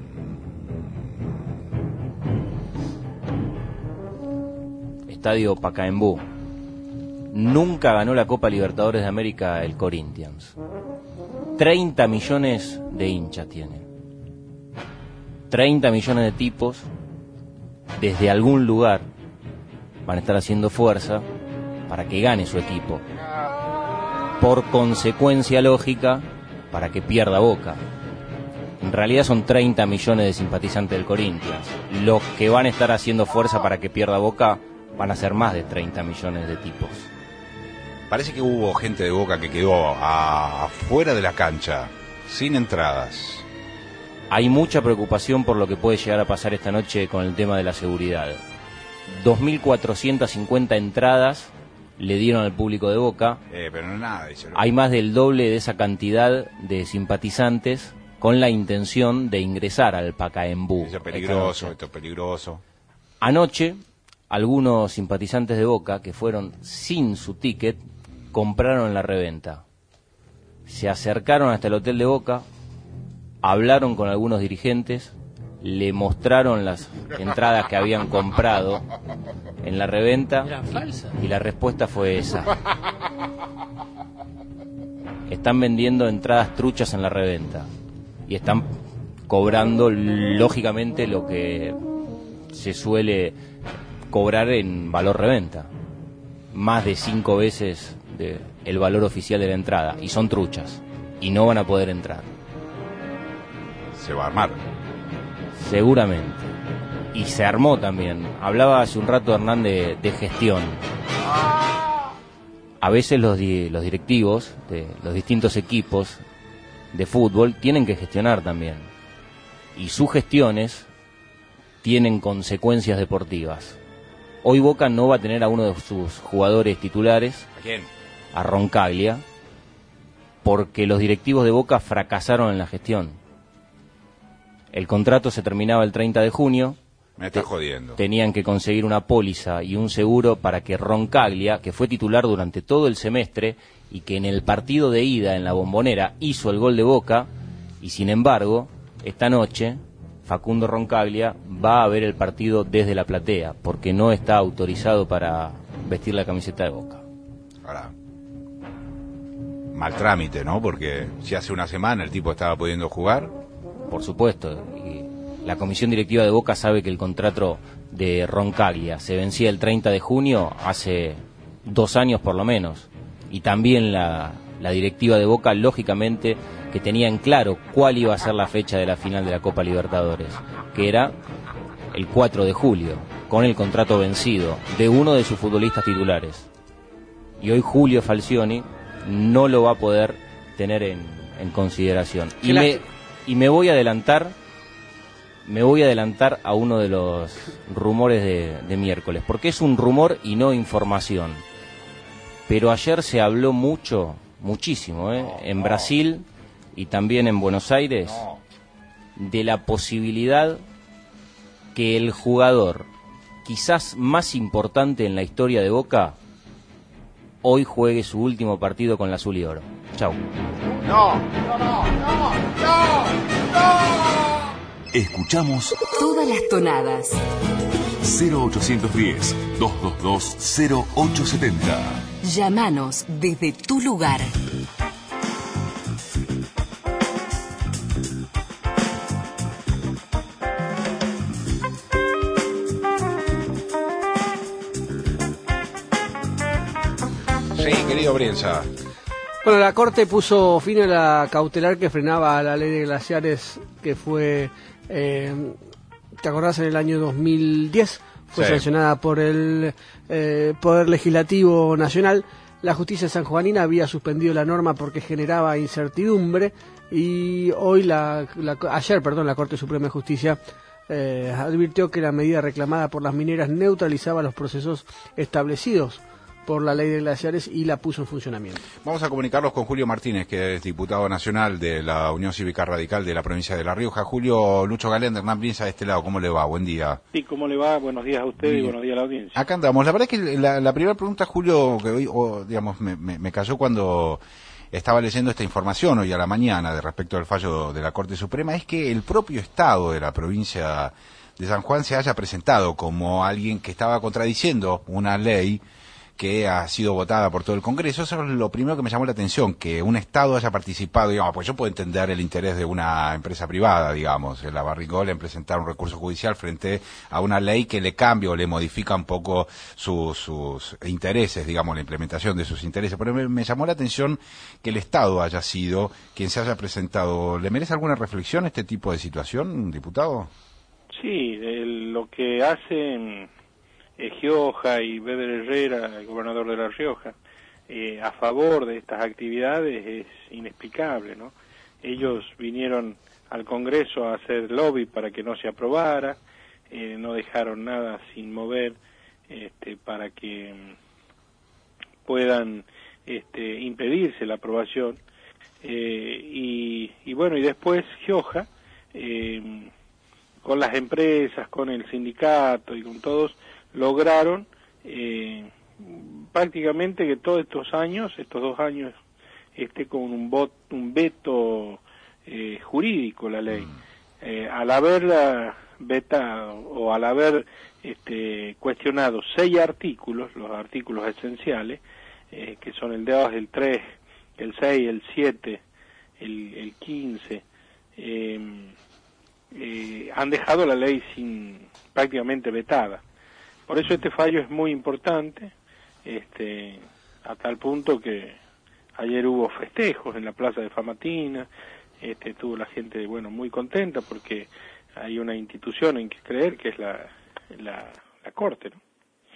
Estadio Pacaembu. Nunca ganó la Copa Libertadores de América el Corinthians. treinta millones de hinchas tiene. treinta millones de tipos desde algún lugar van a estar haciendo fuerza para que gane su equipo. Por consecuencia lógica, para que pierda Boca. En realidad son treinta millones de simpatizantes del Corinthians. Los que van a estar haciendo fuerza para que pierda Boca van a ser más de treinta millones de tipos. Parece que hubo gente de Boca que quedó a- afuera de la cancha, sin entradas. hay mucha preocupación por lo que puede llegar a pasar esta noche con el tema de la seguridad. dos mil cuatrocientas cincuenta entradas le dieron al público de Boca. Eh, pero no es nada, dice. Hay más del doble de esa cantidad de simpatizantes con la intención de ingresar al Pacaembu. Eso es peligroso, esto es peligroso. Anoche, algunos simpatizantes de Boca que fueron sin su ticket compraron la reventa. Se acercaron hasta el hotel de Boca, hablaron con algunos dirigentes, le mostraron las entradas que habían comprado en la reventa y la respuesta fue esa. Están vendiendo entradas truchas en la reventa y están cobrando lógicamente lo que se suele cobrar en valor reventa, más de cinco veces de el valor oficial de la entrada, y son truchas y no van a poder entrar. Se va a armar. Seguramente. Y se armó también. Hablaba hace un rato Hernán de, de gestión. A veces los, di, los directivos de los distintos equipos de fútbol tienen que gestionar también. Y sus gestiones tienen consecuencias deportivas. Hoy Boca no va a tener a uno de sus jugadores titulares. ¿A quién? A Roncaglia, porque los directivos de Boca fracasaron en la gestión. El contrato se terminaba el treinta de junio. Me está jodiendo. Tenían que conseguir una póliza y un seguro para que Roncaglia, que fue titular durante todo el semestre y que en el partido de ida en la Bombonera hizo el gol de Boca, y sin embargo, esta noche Facundo Roncaglia va a ver el partido desde la platea, porque no está autorizado para vestir la camiseta de Boca. Ahora, mal trámite, ¿no? Porque si hace una semana el tipo estaba pudiendo jugar. Por supuesto, y la comisión directiva de Boca sabe que el contrato de Roncaglia se vencía el treinta de junio hace dos años por lo menos, y también la, la directiva de Boca lógicamente que tenía en claro cuál iba a ser la fecha de la final de la Copa Libertadores, que era el cuatro de julio, con el contrato vencido de uno de sus futbolistas titulares. Y hoy Julio Falcioni no lo va a poder tener en, en consideración. Y me, y me voy a adelantar, me voy a adelantar a uno de los rumores de, de miércoles, porque es un rumor y no información. Pero ayer se habló mucho, muchísimo, ¿eh? en Brasil y también en Buenos Aires, de la posibilidad que el jugador quizás más importante en la historia de Boca hoy juegue su último partido con la Azul y Oro. Chau. No, no, no, no, no, no. Escuchamos todas las tonadas. cero ochocientos diez, doscientos veintidós, cero ocho setenta. Llámanos desde tu lugar. Sí, querido Brienza. Bueno, la Corte puso fin a la cautelar que frenaba a la ley de glaciares que fue, eh, ¿te acordás? En el año dos mil diez fue sí. sancionada por el eh, Poder Legislativo Nacional. La justicia sanjuanina había suspendido la norma porque generaba incertidumbre y hoy, la, la ayer, perdón, la Corte Suprema de Justicia eh, advirtió que la medida reclamada por las mineras neutralizaba los procesos establecidos por la ley de glaciares y la puso en funcionamiento. Vamos a comunicarlos con Julio Martínez, que es diputado nacional de la Unión Cívica Radical de la provincia de La Rioja. Julio, Lucho Galén, Hernán Brienza de este lado, ¿cómo le va? Buen día. Sí, ¿cómo le va? Buenos días a usted Bien. Y buenos días a la audiencia. Acá andamos. La verdad es que la, la primera pregunta, Julio, que hoy, oh, digamos, me, me, me cayó cuando estaba leyendo esta información hoy a la mañana de respecto al fallo de la Corte Suprema, es que el propio Estado de la provincia de San Juan se haya presentado como alguien que estaba contradiciendo una ley que ha sido votada por todo el Congreso. Eso es lo primero que me llamó la atención, que un Estado haya participado, digamos, pues yo puedo entender el interés de una empresa privada, digamos, la Barrigol en presentar un recurso judicial frente a una ley que le cambia o le modifica un poco sus, sus intereses, digamos, la implementación de sus intereses, pero me, me llamó la atención que el Estado haya sido quien se haya presentado. ¿Le merece alguna reflexión este tipo de situación, diputado? Sí, el, lo que hacen Gioja y Beder Herrera, el gobernador de La Rioja, eh, a favor de estas actividades es inexplicable, ¿no? Ellos vinieron al Congreso a hacer lobby para que no se aprobara, eh, no dejaron nada sin mover este, para que puedan este, impedirse la aprobación. Eh, y, y bueno, y después Gioja, eh, con las empresas, con el sindicato y con todos, lograron eh, prácticamente que todos estos años, estos dos años, esté con un, bot, un veto eh, jurídico la ley. Eh, al haberla vetado o al haber este, cuestionado seis artículos, los artículos esenciales, eh, que son el dos, el tres, el seis, el siete, el, el quince, eh, eh, han dejado la ley sin prácticamente vetada. Por eso este fallo es muy importante, este, a tal punto que ayer hubo festejos en la plaza de Famatina, este, estuvo la gente, bueno, muy contenta porque hay una institución en que creer, que es la, la, la Corte, ¿no?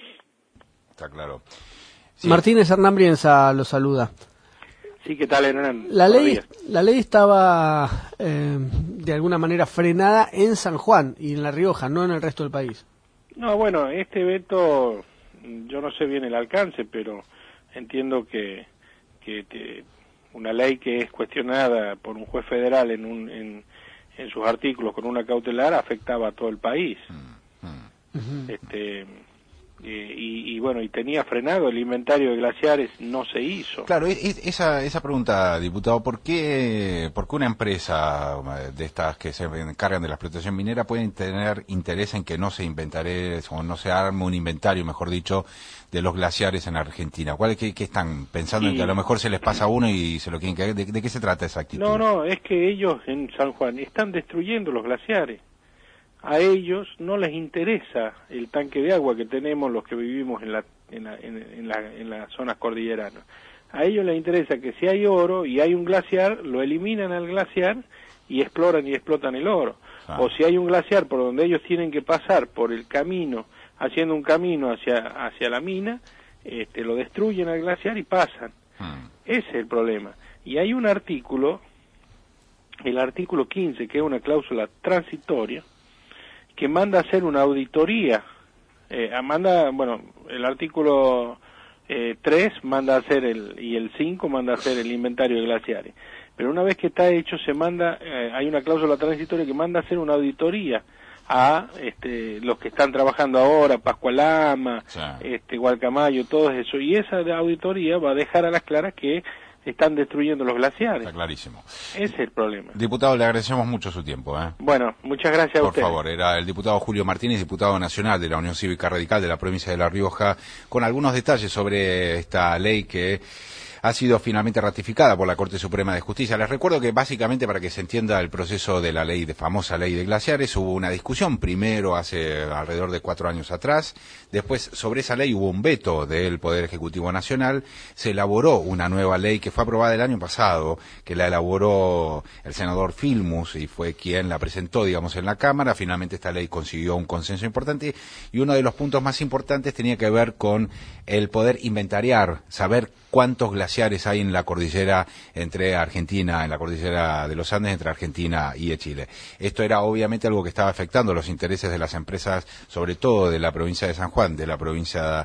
Está claro. Sí. Martínez Hernán Brienza lo saluda. Sí, ¿qué tal, Hernán? La ley, la ley estaba eh, de alguna manera frenada en San Juan y en La Rioja, no en el resto del país. No, bueno, este veto, yo no sé bien el alcance, pero entiendo que, que te, una ley que es cuestionada por un juez federal en, un, en, en sus artículos con una cautelar afectaba a todo el país. Uh-huh. Este... Eh, y, y bueno, y tenía frenado el inventario de glaciares, no se hizo. Claro, es, esa esa pregunta, diputado, ¿por qué, por qué una empresa de estas que se encargan de la explotación minera pueden tener interés en que no se inventare, o no se arme un inventario, mejor dicho, de los glaciares en Argentina? ¿Cuál es que, que están pensando sí. en que a lo mejor se les pasa a uno y se lo quieren caer? ¿De, de qué se trata esa actitud? No, no, es que ellos en San Juan están destruyendo los glaciares. A ellos no les interesa el tanque de agua que tenemos los que vivimos en la en, la, en, en, la, en las zonas cordilleranas. A ellos les interesa que si hay oro y hay un glaciar, lo eliminan al glaciar y exploran y explotan el oro. Ah. O si hay un glaciar por donde ellos tienen que pasar por el camino, haciendo un camino hacia hacia la mina, este, lo destruyen al glaciar y pasan. Hmm. Ese es el problema. Y hay un artículo, el artículo quince, que es una cláusula transitoria, que manda a hacer una auditoría, eh, manda, bueno, el artículo eh, tres manda a hacer el, y el cinco manda a hacer el inventario de glaciares, pero una vez que está hecho se manda, eh, hay una cláusula transitoria que manda a hacer una auditoría a este, los que están trabajando ahora, Pascualama, sí. este, Gualcamayo, todo eso, y esa auditoría va a dejar a las claras que están destruyendo los glaciares. Está clarísimo. Ese es el problema. Diputado, le agradecemos mucho su tiempo. ¿eh? Bueno, muchas gracias a Por usted. Por favor, era el diputado Julio Martínez, diputado nacional de la Unión Cívica Radical de la provincia de La Rioja, con algunos detalles sobre esta ley que ha sido finalmente ratificada por la Corte Suprema de Justicia. Les recuerdo que básicamente, para que se entienda el proceso de la ley, de famosa ley de glaciares, hubo una discusión primero hace alrededor de cuatro años atrás, después sobre esa ley hubo un veto del Poder Ejecutivo Nacional, se elaboró una nueva ley que fue aprobada el año pasado, que la elaboró el senador Filmus y fue quien la presentó, digamos, en la Cámara. Finalmente esta ley consiguió un consenso importante y uno de los puntos más importantes tenía que ver con el poder inventariar, saber cuántos glaciares hay en la cordillera entre Argentina, en la cordillera de los Andes entre Argentina y Chile. Esto era obviamente algo que estaba afectando los intereses de las empresas, sobre todo de la provincia de San Juan, de la provincia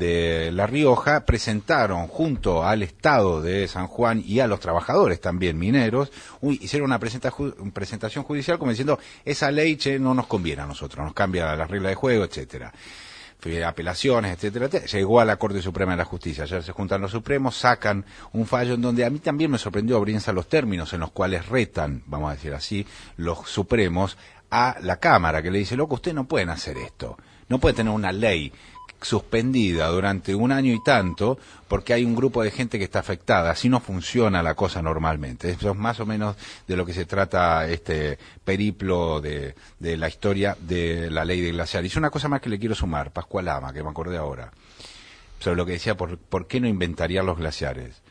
de La Rioja. Presentaron junto al Estado de San Juan y a los trabajadores también mineros, uy, hicieron una presenta, ju, presentación judicial como diciendo, esa ley che, no nos conviene a nosotros, nos cambia las reglas de juego, etcétera. Apelaciones, etcétera, etcétera, llegó a la Corte Suprema de la Justicia. Ayer se juntan los Supremos, sacan un fallo en donde a mí también me sorprendió, Brienza, los términos en los cuales retan, vamos a decir así, los Supremos a la Cámara, que le dice, loco, ustedes no pueden hacer esto, no pueden tener una ley suspendida durante un año y tanto porque hay un grupo de gente que está afectada. Así no funciona la cosa normalmente. Eso es más o menos de lo que se trata este periplo de, de la historia de la ley de glaciares. Y una cosa más que le quiero sumar, Pascualama, que me acordé ahora, sobre lo que decía, por, por qué no inventariar los glaciares.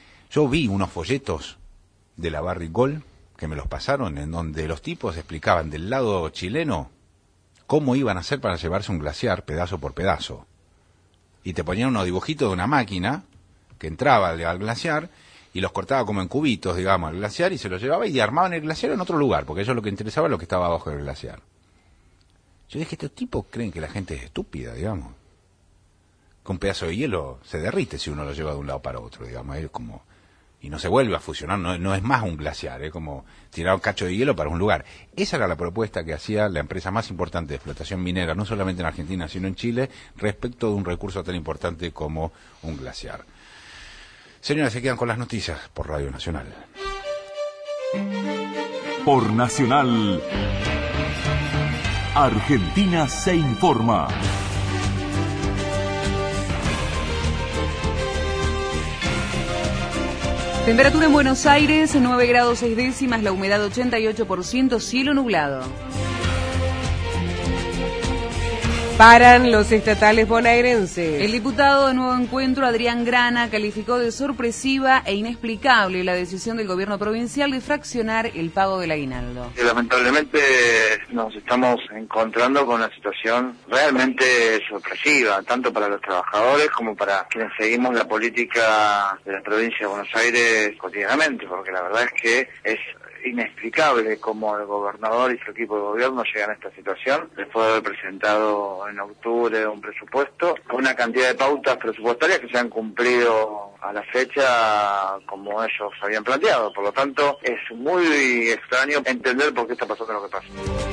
Yo vi unos folletos de la Barrigol que me los pasaron, en donde los tipos explicaban del lado chileno cómo iban a hacer para llevarse un glaciar pedazo por pedazo. Y te ponían unos dibujitos de una máquina que entraba al glaciar y los cortaba como en cubitos, digamos, al glaciar, y se los llevaba y armaban el glaciar en otro lugar, porque a ellos lo que interesaba es lo que estaba abajo del glaciar. Yo dije, estos tipos creen que la gente es estúpida, digamos. Que un pedazo de hielo se derrite si uno lo lleva de un lado para otro, digamos, es como... y no se vuelve a fusionar, no, no es más un glaciar, es como tirar un cacho de hielo para un lugar. Esa era la propuesta que hacía la empresa más importante de explotación minera, no solamente en Argentina, sino en Chile, respecto de un recurso tan importante como un glaciar. Señores, se quedan con las noticias por Radio Nacional. Por Nacional, Argentina se informa. Temperatura en Buenos Aires, nueve grados seis décimas, la humedad ochenta y ocho por ciento, cielo nublado. Paran los estatales bonaerenses. El diputado de Nuevo Encuentro, Adrián Grana, calificó de sorpresiva e inexplicable la decisión del gobierno provincial de fraccionar el pago del aguinaldo. Lamentablemente nos estamos encontrando con una situación realmente sorpresiva, tanto para los trabajadores como para quienes seguimos la política de la provincia de Buenos Aires cotidianamente, porque la verdad es que es inexplicable cómo el gobernador y su equipo de gobierno llegan a esta situación después de haber presentado en octubre un presupuesto con una cantidad de pautas presupuestarias que se han cumplido a la fecha como ellos habían planteado. Por lo tanto, es muy extraño entender por qué está pasando lo que pasa.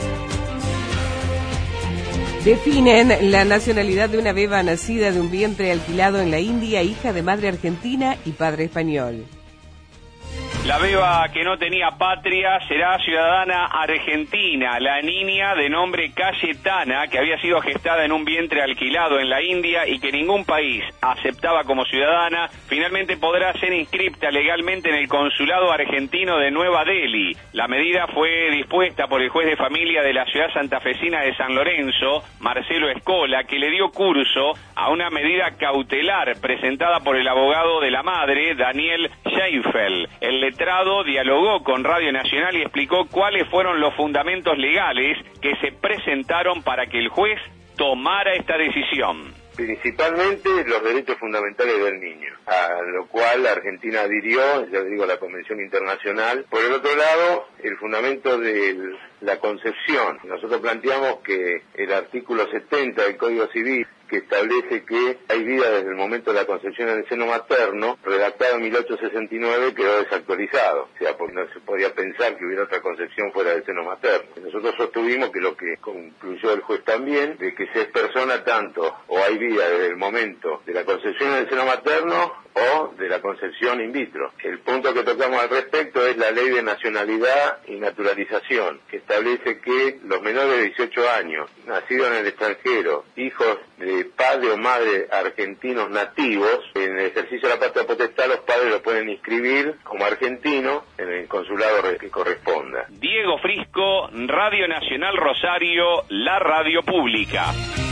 Definen la nacionalidad de una beba nacida de un vientre alquilado en la India, hija de madre argentina y padre español. La beba que no tenía patria será ciudadana argentina. La niña de nombre Cayetana, que había sido gestada en un vientre alquilado en la India y que ningún país aceptaba como ciudadana, finalmente podrá ser inscripta legalmente en el consulado argentino de Nueva Delhi. La medida fue dispuesta por el juez de familia de la ciudad santafesina de San Lorenzo, Marcelo Escola, que le dio curso a una medida cautelar presentada por el abogado de la madre, Daniel Scheifel. El letrado dialogó con Radio Nacional y explicó cuáles fueron los fundamentos legales que se presentaron para que el juez tomara esta decisión. Principalmente los derechos fundamentales del niño, a lo cual Argentina adhirió, ya digo, a la Convención Internacional. Por el otro lado, el fundamento de la concepción. Nosotros planteamos que el artículo setenta del Código Civil, que establece que hay vida desde el momento de la concepción en el seno materno, redactado en mil ochocientos sesenta y nueve, quedó desactualizado. O sea, porque no se podía pensar que hubiera otra concepción fuera del seno materno. Nosotros sostuvimos que lo que concluyó el juez también, de que se es persona tanto o hay vida desde el momento de la concepción en el seno materno o de la concepción in vitro. El punto que tocamos al respecto es la Ley de Nacionalidad y Naturalización, que establece que los menores de dieciocho años, nacidos en el extranjero, hijos de padre o madre argentinos nativos, en el ejercicio de la patria potestad los padres lo pueden inscribir como argentino en el consulado que corresponda. Diego Frisco, Radio Nacional Rosario, la radio pública.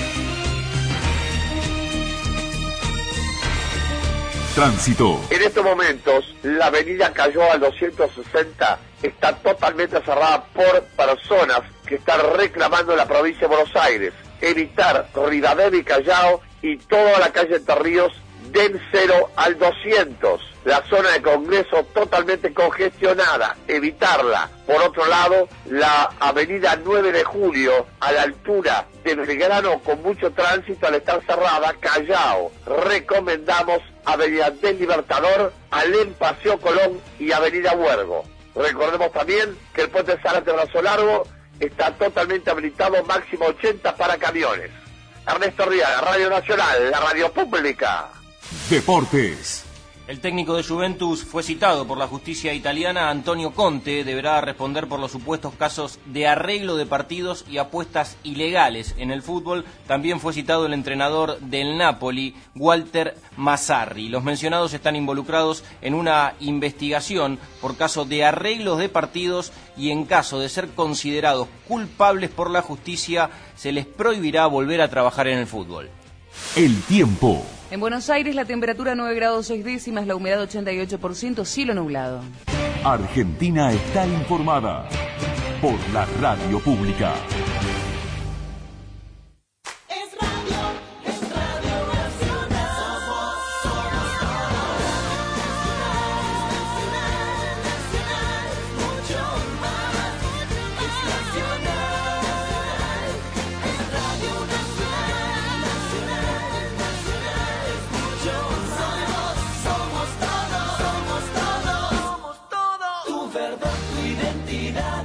Tránsito. En estos momentos, la avenida Callao al doscientos sesenta está totalmente cerrada por personas que están reclamando en la provincia de Buenos Aires. Evitar Rivadavia y Callao y toda la calle Entre Ríos del cero al doscientos. La zona de Congreso totalmente congestionada, evitarla. Por otro lado, la avenida nueve de julio, a la altura de Belgrano, con mucho tránsito al estar cerrada, Callao. Recomendamos avenida del Libertador, Alem, Paseo Colón y avenida Huergo. Recordemos también que el puente Zárate Brazo Largo está totalmente habilitado, máximo ochenta para camiones. Ernesto Arriaga, Radio Nacional, la radio pública. Deportes. El técnico de Juventus fue citado por la justicia italiana. Antonio Conte deberá responder por los supuestos casos de arreglo de partidos y apuestas ilegales en el fútbol. También fue citado el entrenador del Napoli, Walter Mazzarri. Los mencionados están involucrados en una investigación por caso de arreglos de partidos y en caso de ser considerados culpables por la justicia, se les prohibirá volver a trabajar en el fútbol. El tiempo. En Buenos Aires la temperatura nueve grados seis décimas, la humedad ochenta y ocho por ciento, cielo nublado. Argentina está informada por la radio pública.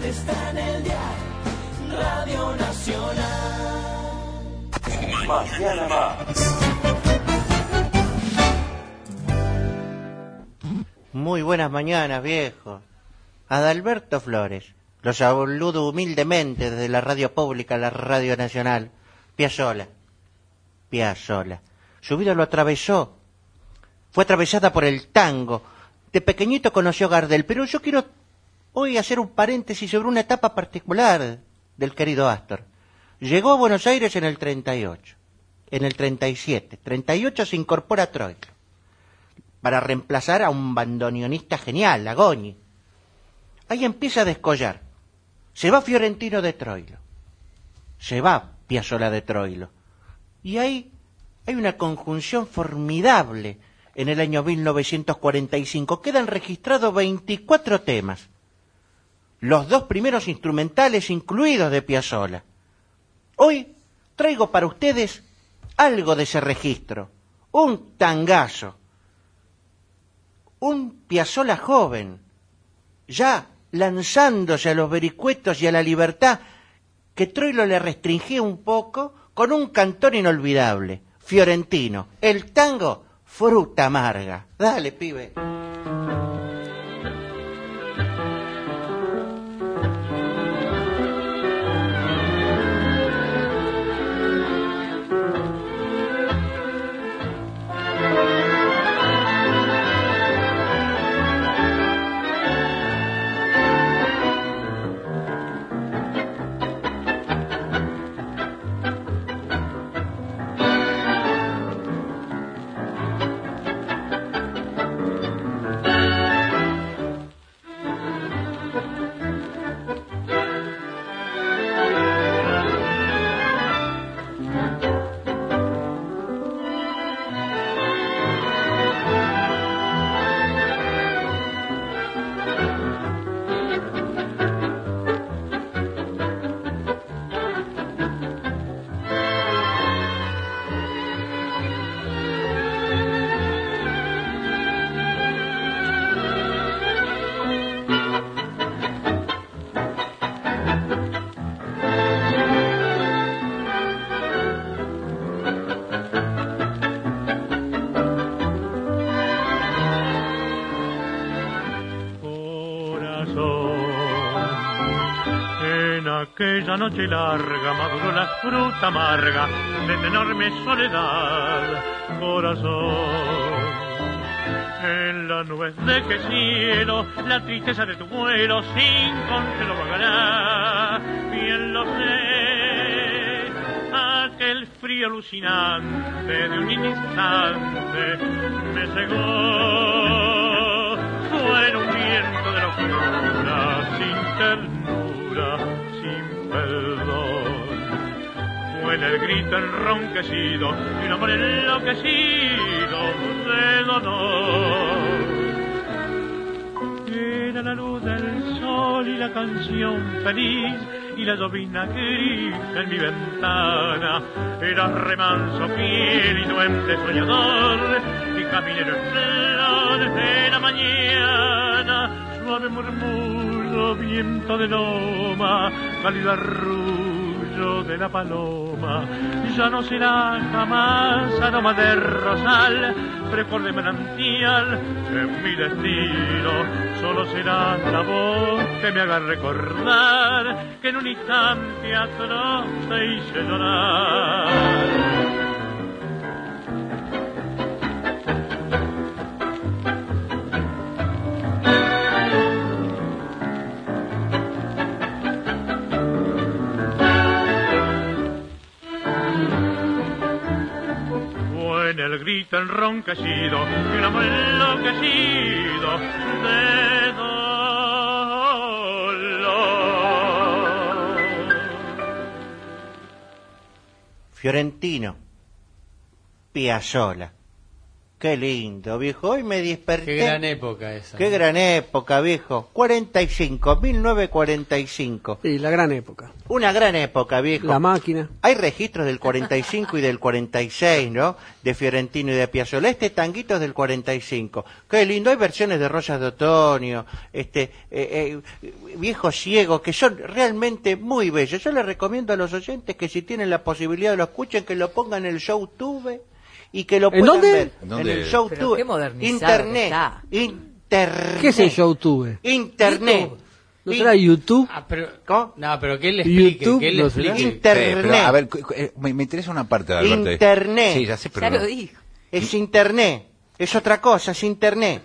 está en el dial, Radio Nacional. Mañana más. Muy buenas mañanas, viejo. Adalberto Flores. Los saludo humildemente desde la radio pública, la Radio Nacional. Piazzolla. Piazzolla. Su vida lo atravesó. Fue atravesada por el tango. De pequeñito conoció a Gardel, pero yo quiero hoy hacer un paréntesis sobre una etapa particular del querido Astor. Llegó a Buenos Aires en el treinta y ocho. En el treinta y siete. treinta y ocho se incorpora a Troilo para reemplazar a un bandoneonista genial, a Goñi. Ahí empieza a descollar. Se va Fiorentino de Troilo. Se va Piazzolla de Troilo. Y ahí hay una conjunción formidable en el año mil novecientos cuarenta y cinco. Quedan registrados veinticuatro temas. Los dos primeros instrumentales incluidos de Piazzolla. Hoy traigo para ustedes algo de ese registro. Un tangazo. Un Piazzolla joven, ya lanzándose a los vericuetos y a la libertad que Troilo le restringía un poco con un cantor inolvidable, Fiorentino, el tango Fruta Amarga. Dale, pibe. Aquella noche larga maduró la fruta amarga de esta enorme soledad, corazón. En las nubes de que cielo, la tristeza de tu vuelo sin consuelo vagará. Bien lo sé, aquel frío alucinante de un instante me cegó. Fue en un viento de locura sin ternura, perdón. Fue en el grito enronquecido de un amor enloquecido de dolor. Era la luz del sol y la canción feliz y la llovizna gris en mi ventana. Era remanso fiel y duende soñador y caminero en flores de la mañana. Suave murmullo, viento de loma, cálido arrullo de la paloma. Ya no será jamás aroma de rosal, frescor de manantial en mi destino. Solo será la voz que me haga recordar que en un instante atroz te hice llorar. El grito enronquecido y un amor enloquecido de dolor. Fiorentino, Piazzolla, Qué lindo, viejo. Hoy me desperté. Qué gran época esa. Qué gran época, viejo. cuarenta y cinco, mil novecientos cuarenta y cinco. Sí, la gran época. Una gran época, viejo. La máquina. Hay registros del cuarenta y cinco y del cuarenta y seis, ¿no? De Fiorentino y de Piazzolla. Este tanguito es del cuarenta y cinco. Qué lindo. Hay versiones de Rosas de Otoño, este, eh, eh, Viejo Ciego, que son realmente muy bellos. Yo les recomiendo a los oyentes que si tienen la posibilidad de lo escuchen, que lo pongan en el YouTube y que lo ¿En puedan dónde? ver. ¿En dónde? En el YouTube. Pero qué modernizado Internet. está. Internet. ¿Qué es el YouTube? Internet. YouTube. ¿No será YouTube? Ah, pero, ¿Cómo? No, pero que él le explique, YouTube, que él le no será. explique. Internet. Sí, pero, a ver, cu- cu- eh, me, me interesa una parte de Alberto. Internet. Sí, ya sé, pero Ya no. lo dijo. Es Internet. Es otra cosa, es Internet.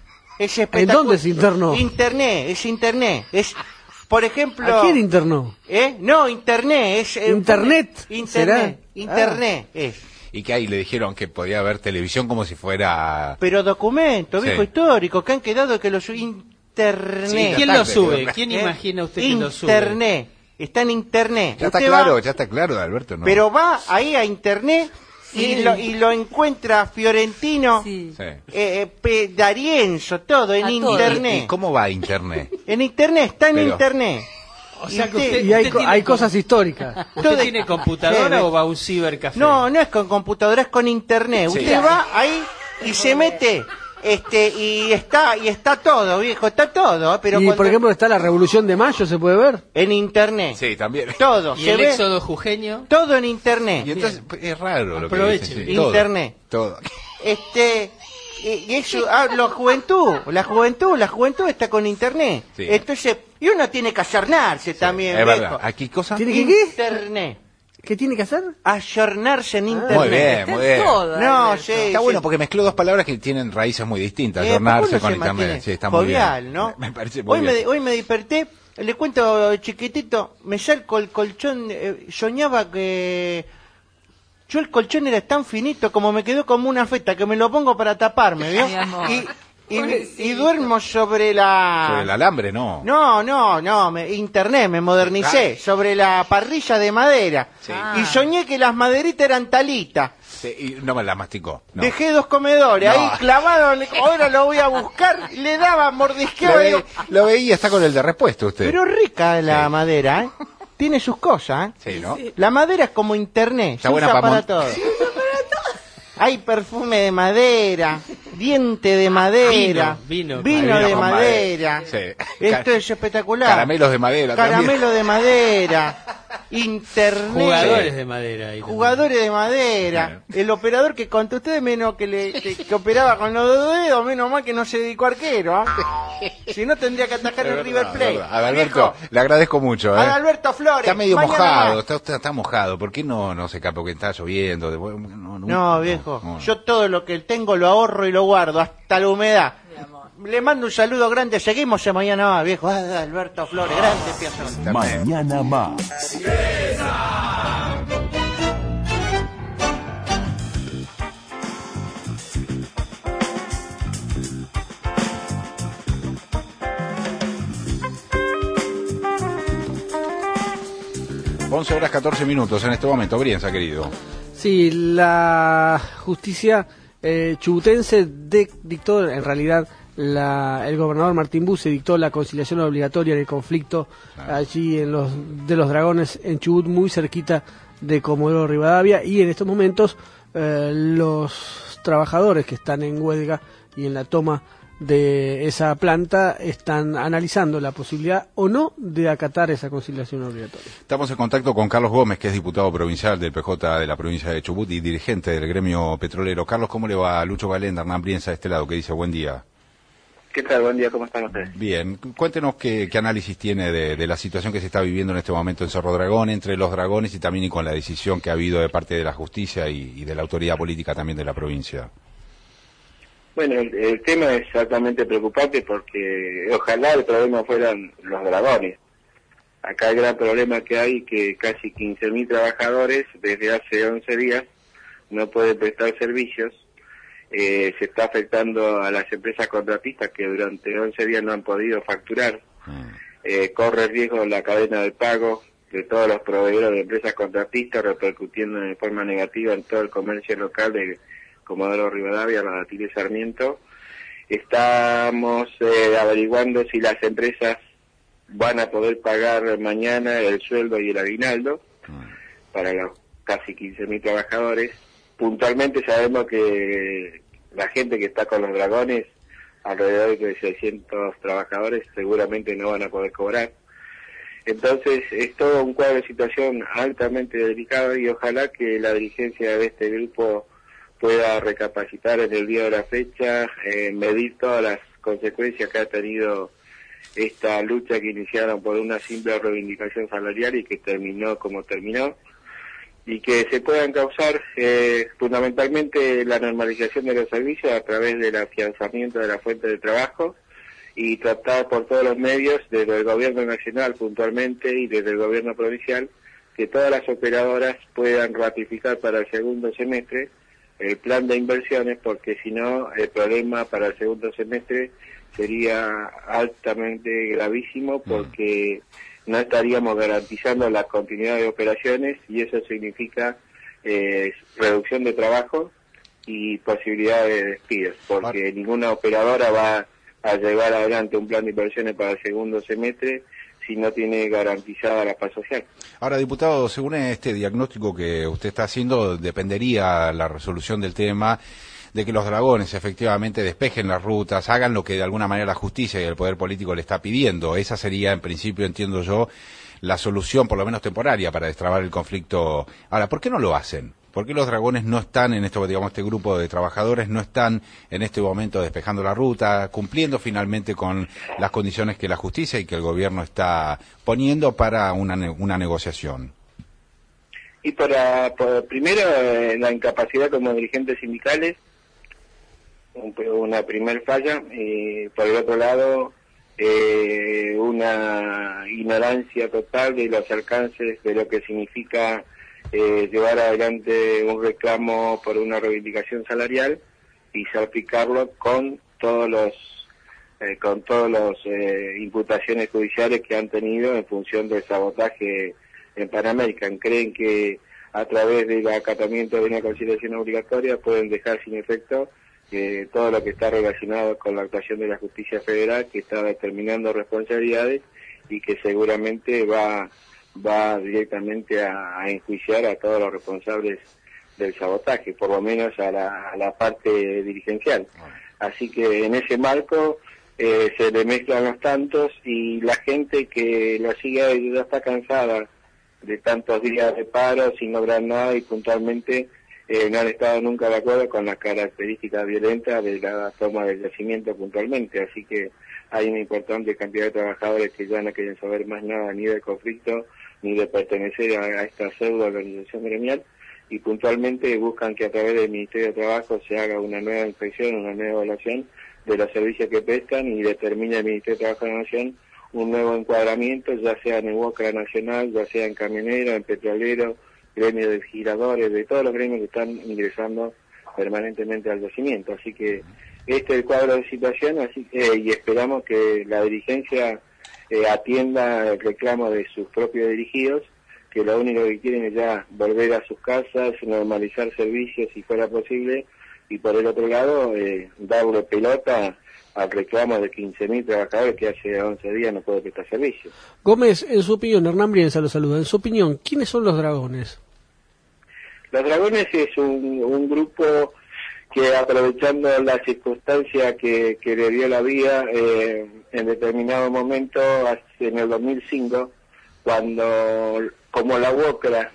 Es ¿En espectacular. dónde se internó? Internet, es Internet. Es, por ejemplo... ¿A quién internó? ¿Eh? No, Internet. Es, eh, ¿Internet? Internet. ¿Será? Internet es. Y que ahí le dijeron que podía ver televisión como si fuera... Pero documentos, viejo Sí. histórico, que han quedado que los Internet. Sí, ¿Quién tarde, lo sube? pero- ¿Quién ¿Eh? imagina usted que lo sube? Internet. Está en Internet. Ya está Usted claro, va- ya está claro, Alberto, ¿no? Pero va ahí a Internet y, lo, y lo encuentra Fiorentino, Sí. Sí. eh, eh, Pe- D'Arienzo, todo en A todo. Internet. ¿Y cómo va a Internet? En Internet, está en Pero- Internet. O sea que Y usted, Y hay, usted co- tiene hay com- cosas históricas. ¿Usted todo- tiene computadora Sí, o va a un cibercafé? No, no es con computadora, es con Internet. Sí. Usted va ahí y se mete, este, y está, y está todo, viejo, está todo. ¿eh? Pero y cuando- por ejemplo está la Revolución de Mayo, ¿se puede ver? en Internet. Sí, también. Todo, ¿Y se el ve éxodo jujeño? todo en Internet. Y entonces es raro lo que Aproveche. dice, sí, todo, Internet. Todo. Este, y, y eso, ah, la juventud, la juventud, la juventud está con Internet. Sí. Entonces, y uno tiene que ayornarse también, Es viejo. verdad. ¿Aquí cosa? ¿Tiene que qué? Internet. ¿Qué tiene que hacer? Ayornarse en Internet. Muy bien, muy bien. Todo, No, Alberto. sí. Está sí. bueno porque mezcló dos palabras que tienen raíces muy distintas. Eh, Jornarse uno con se Internet. mantiene Sí, está muy jovial, bien. ¿no? Me parece muy hoy, me, bien. hoy me desperté, le cuento chiquitito, me salgo el colchón, eh, soñaba que... Yo el colchón era tan finito como me quedó como una feta, que me lo pongo para taparme, ¿vio? Mi amor. Y, y, y duermo sobre la... Sobre el alambre, no. No, no, no, me, internet, me modernicé, sobre la parrilla de madera. Sí. Y soñé que las maderitas eran talitas. Sí, y no me la masticó. No. Dejé dos comedores, No. ahí clavado, le- ahora lo voy a buscar, le daba Lo, mordisqueo. ve- digo, lo veía, está con el de repuesto usted. pero rica la Sí. madera, ¿eh? Tiene sus cosas, ¿eh? Sí, ¿no? La madera es como internet, Está se buena usa pa' para mon- todo. Hay perfume de madera, diente de madera, Vino, vino, vino Vino de con madera. Sí. Esto Car- es espectacular. Caramelos de madera Caramelo también. de madera, internet. Jugadores de madera. ahí también. Jugadores de madera. El operador que contó ustedes, menos que, le, que, que operaba con los dos dedos, menos mal que no se dedicó a arquero. ¿ah? Si no, tendría que atajar el River Plate. Adalberto, le agradezco mucho. ¿eh? Adalberto Flores. Está medio mañana mojado, más. está, está, está mojado. ¿Por qué no, no se escapa? Porque está lloviendo. de- No, no, No, viejo. no, no. Yo todo lo que tengo lo ahorro y lo guardo, hasta la humedad. Le mando un saludo grande. Seguimos en Mañana Más, viejo. Ah, Alberto Flores, grande Piazzolla. Mañana más. once horas catorce minutos en este momento. Brienza, querido. Sí, la justicia eh, chubutense de- dictó, en realidad, la, el gobernador Martín Buse dictó la conciliación obligatoria en el conflicto allí en los de los Dragones en Chubut, muy cerquita de Comodoro Rivadavia, y en estos momentos eh, los trabajadores que están en huelga y en la toma de esa planta están analizando la posibilidad o no de acatar esa conciliación obligatoria. Estamos en contacto con Carlos Gómez, que es diputado provincial del P J de la provincia de Chubut y dirigente del gremio petrolero. Carlos, ¿cómo le va? Lucho Galenda, Hernán Brienza de este lado, que dice buen día. ¿Qué tal? Buen día, ¿cómo están ustedes? Bien, cuéntenos qué, qué análisis tiene de, de la situación que se está viviendo en este momento en Cerro Dragón, entre los dragones y también y con la decisión que ha habido de parte de la justicia y, y de la autoridad política también de la provincia. Bueno, el, el tema es altamente preocupante porque ojalá el problema fueran los dragones. Acá el gran problema que hay que casi quince mil trabajadores desde hace once días no pueden prestar servicios. Eh, se está afectando a las empresas contratistas que durante once días no han podido facturar. Eh, corre riesgo la cadena de pago de todos los proveedores de empresas contratistas, repercutiendo de forma negativa en todo el comercio local de, Comodoro Rivadavia, la Datilio Sarmiento. Estamos eh, averiguando si las empresas van a poder pagar mañana el sueldo y el aguinaldo para los casi quince mil trabajadores. Puntualmente sabemos que la gente que está con los dragones, alrededor de seiscientos trabajadores, seguramente no van a poder cobrar. Entonces es todo un cuadro de situación altamente delicado y ojalá que la dirigencia de este grupo pueda recapacitar en el día de la fecha, eh, medir todas las consecuencias que ha tenido esta lucha que iniciaron por una simple reivindicación salarial y que terminó como terminó, y que se puedan causar eh, fundamentalmente la normalización de los servicios a través del afianzamiento de la fuente de trabajo y tratar por todos los medios, desde el gobierno nacional puntualmente y desde el gobierno provincial, que todas las operadoras puedan ratificar para el segundo semestre el plan de inversiones, porque si no el problema para el segundo semestre sería altamente gravísimo, porque no estaríamos garantizando la continuidad de operaciones y eso significa eh, reducción de trabajo y posibilidad de despidos, porque ninguna operadora va a llevar adelante un plan de inversiones para el segundo semestre si no tiene garantizada la paz social. Ahora, diputado, según este diagnóstico que usted está haciendo, dependería la resolución del tema de que los dragones efectivamente despejen las rutas, hagan lo que de alguna manera la justicia y el poder político le está pidiendo. Esa sería, en principio, entiendo yo, la solución, por lo menos temporaria, para destrabar el conflicto. Ahora, ¿por qué no lo hacen? ¿Por qué los dragones no están en esto, digamos, este grupo de trabajadores no están en este momento despejando la ruta, cumpliendo finalmente con las condiciones que la justicia y que el gobierno está poniendo para una, una negociación? Y para, por, primero, eh, la incapacidad como dirigentes sindicales, un, una primer falla, y por el otro lado, eh, una ignorancia total de los alcances de lo que significa Eh, llevar adelante un reclamo por una reivindicación salarial y salpicarlo con todos los eh, con todos los eh, imputaciones judiciales que han tenido en función del sabotaje en Panamerican. Creen que a través del acatamiento de una conciliación obligatoria pueden dejar sin efecto eh, todo lo que está relacionado con la actuación de la justicia federal, que está determinando responsabilidades y que seguramente va va directamente a, a enjuiciar a todos los responsables del sabotaje, por lo menos a la, a la parte dirigencial. Así que en ese marco eh, se le mezclan los tantos y la gente que lo sigue ya está cansada de tantos días de paro sin lograr nada y puntualmente eh, no han estado nunca de acuerdo con las características violentas de la toma del yacimiento puntualmente. Así que hay una importante cantidad de trabajadores que ya no quieren saber más nada ni del conflicto ni de pertenecer a, a esta pseudo organización gremial y puntualmente buscan que a través del Ministerio de Trabajo se haga una nueva inspección, una nueva evaluación de los servicios que prestan y determine el Ministerio de Trabajo de la Nación un nuevo encuadramiento, ya sea en el UOCRA nacional, ya sea en camionero, en petrolero, gremios de giradores, de todos los gremios que están ingresando permanentemente al yacimiento. Así que este es el cuadro de situación, así que, y esperamos que la dirigencia eh, atienda el reclamo de sus propios dirigidos, que lo único que quieren es ya volver a sus casas, normalizar servicios si fuera posible, y por el otro lado, eh, darle pelota al reclamo de quince mil trabajadores que hace once días no puede prestar servicio. Gómez, en su opinión, Hernán Brienza lo saluda, en su opinión, ¿quiénes son los dragones? Los dragones es un, un grupo que, aprovechando la circunstancia que, que le dio la vida eh, en determinado momento, en el dos mil cinco, cuando, como la UOCRA,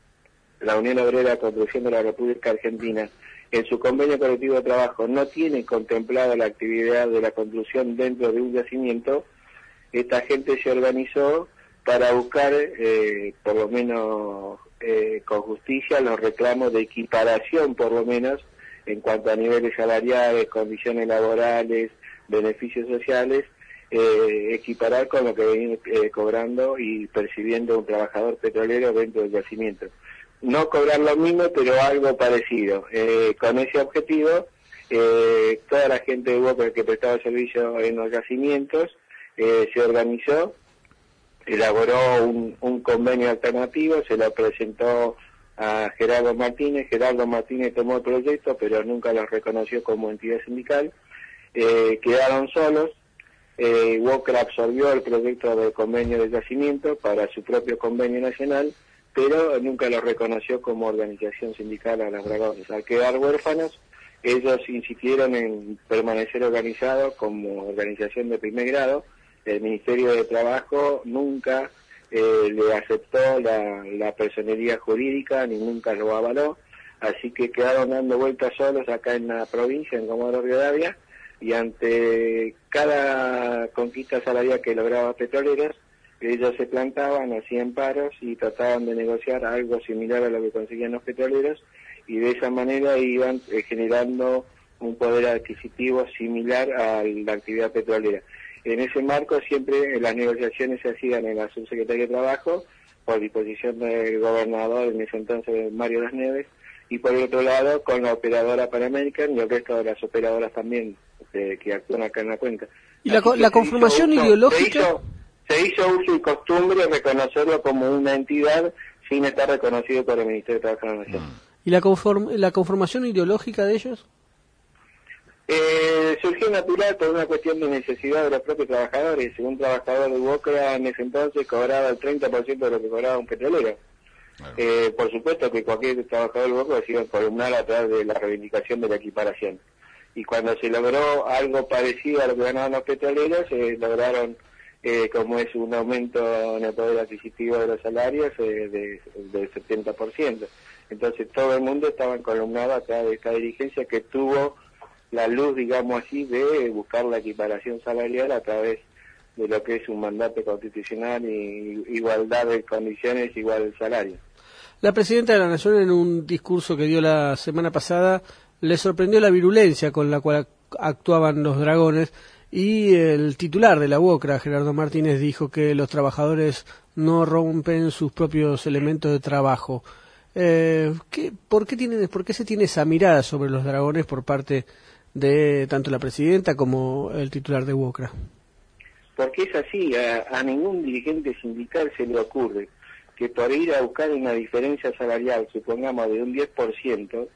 la Unión Obrera de Construcción de la República Argentina, en su convenio colectivo de trabajo no tiene contemplada la actividad de la construcción dentro de un yacimiento, esta gente se organizó para buscar, eh, por lo menos eh, con justicia, los reclamos de equiparación, por lo menos, en cuanto a niveles salariales, condiciones laborales, beneficios sociales, eh, equiparar con lo que viene eh, cobrando y percibiendo un trabajador petrolero dentro del yacimiento. No cobrar lo mismo, pero algo parecido. Eh, con ese objetivo, eh, toda la gente de UOCRA que prestaba servicio en los yacimientos eh, se organizó, elaboró un, un convenio alternativo, se lo presentó a Gerardo Martínez. Gerardo Martínez tomó el proyecto, pero nunca los reconoció como entidad sindical. Eh, quedaron solos. Eh, Walker absorbió el proyecto de convenio de yacimiento para su propio convenio nacional, pero nunca lo reconoció como organización sindical a los dragones. Al quedar huérfanos, ellos insistieron en permanecer organizados como organización de primer grado. El Ministerio de Trabajo nunca eh, le aceptó la, la personería jurídica, ni nunca lo avaló, así que quedaron dando vueltas solos acá en la provincia, en Comodoro Rivadavia, y ante cada conquista salarial que lograba Petroleros, ellos se plantaban, hacían paros y trataban de negociar algo similar a lo que conseguían los petroleros, y de esa manera iban eh, generando un poder adquisitivo similar a la actividad petrolera. En ese marco siempre las negociaciones se hacían en la Subsecretaría de Trabajo, por disposición del gobernador en ese entonces, Mario Las Nieves, y por el otro lado con la operadora Pan American y el resto de las operadoras también eh, que actúan acá en la cuenca. ¿Y la, la conformación uso, ideológica? Se hizo, se hizo uso y costumbre reconocerlo como una entidad sin estar reconocido por el Ministerio de Trabajo de la Nación. ¿Y la, conform la conformación ideológica de ellos? Eh, surgió natural por una cuestión de necesidad de los propios trabajadores. Un trabajador de Boca en ese entonces cobraba el treinta por ciento de lo que cobraba un petrolero. Claro. Eh, por supuesto que cualquier trabajador de Boca ha sido columnar a través de la reivindicación de la equiparación. Y cuando se logró algo parecido a lo que ganaban los petroleros, eh, lograron, eh, como es un aumento en el poder adquisitivo de los salarios, eh, de, del setenta por ciento. Entonces todo el mundo estaba columnado a través de esta dirigencia que tuvo la luz, digamos así, de buscar la equiparación salarial a través de lo que es un mandato constitucional y igualdad de condiciones, igual salario. La presidenta de la Nación, en un discurso que dio la semana pasada, le sorprendió la virulencia con la cual actuaban los dragones, y el titular de la UOCRA, Gerardo Martínez, dijo que los trabajadores no rompen sus propios elementos de trabajo. Eh, ¿qué, por, qué tienen, ¿Por qué se tiene esa mirada sobre los dragones por parte de tanto la presidenta como el titular de UOCRA? Porque es así, a, a ningún dirigente sindical se le ocurre que por ir a buscar una diferencia salarial, supongamos de un diez por ciento,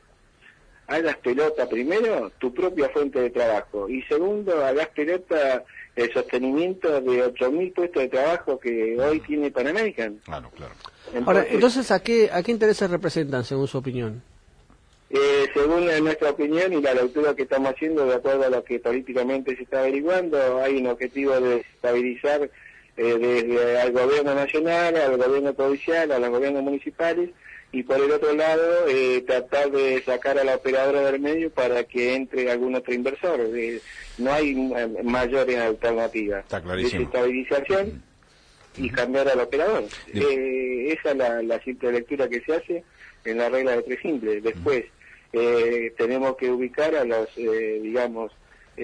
hagas pelota primero tu propia fuente de trabajo y segundo hagas pelota el sostenimiento de ocho mil puestos de trabajo que hoy tiene Pan American. Claro, claro. Entonces, Ahora, entonces, ¿a qué, a qué intereses representan, según su opinión? Eh, según nuestra opinión y la lectura que estamos haciendo, de acuerdo a lo que políticamente se está averiguando, hay un objetivo de estabilizar eh, desde al gobierno nacional, al gobierno provincial, a los gobiernos municipales, y por el otro lado eh, tratar de sacar a la operadora del medio para que entre algún otro inversor. Eh, no hay eh, mayor alternativa. Está clarísimo. Desestabilización y cambiar al operador. Eh, esa es la, la simple lectura que se hace en la regla de tres simples. Después eh, tenemos que ubicar a los, eh, digamos,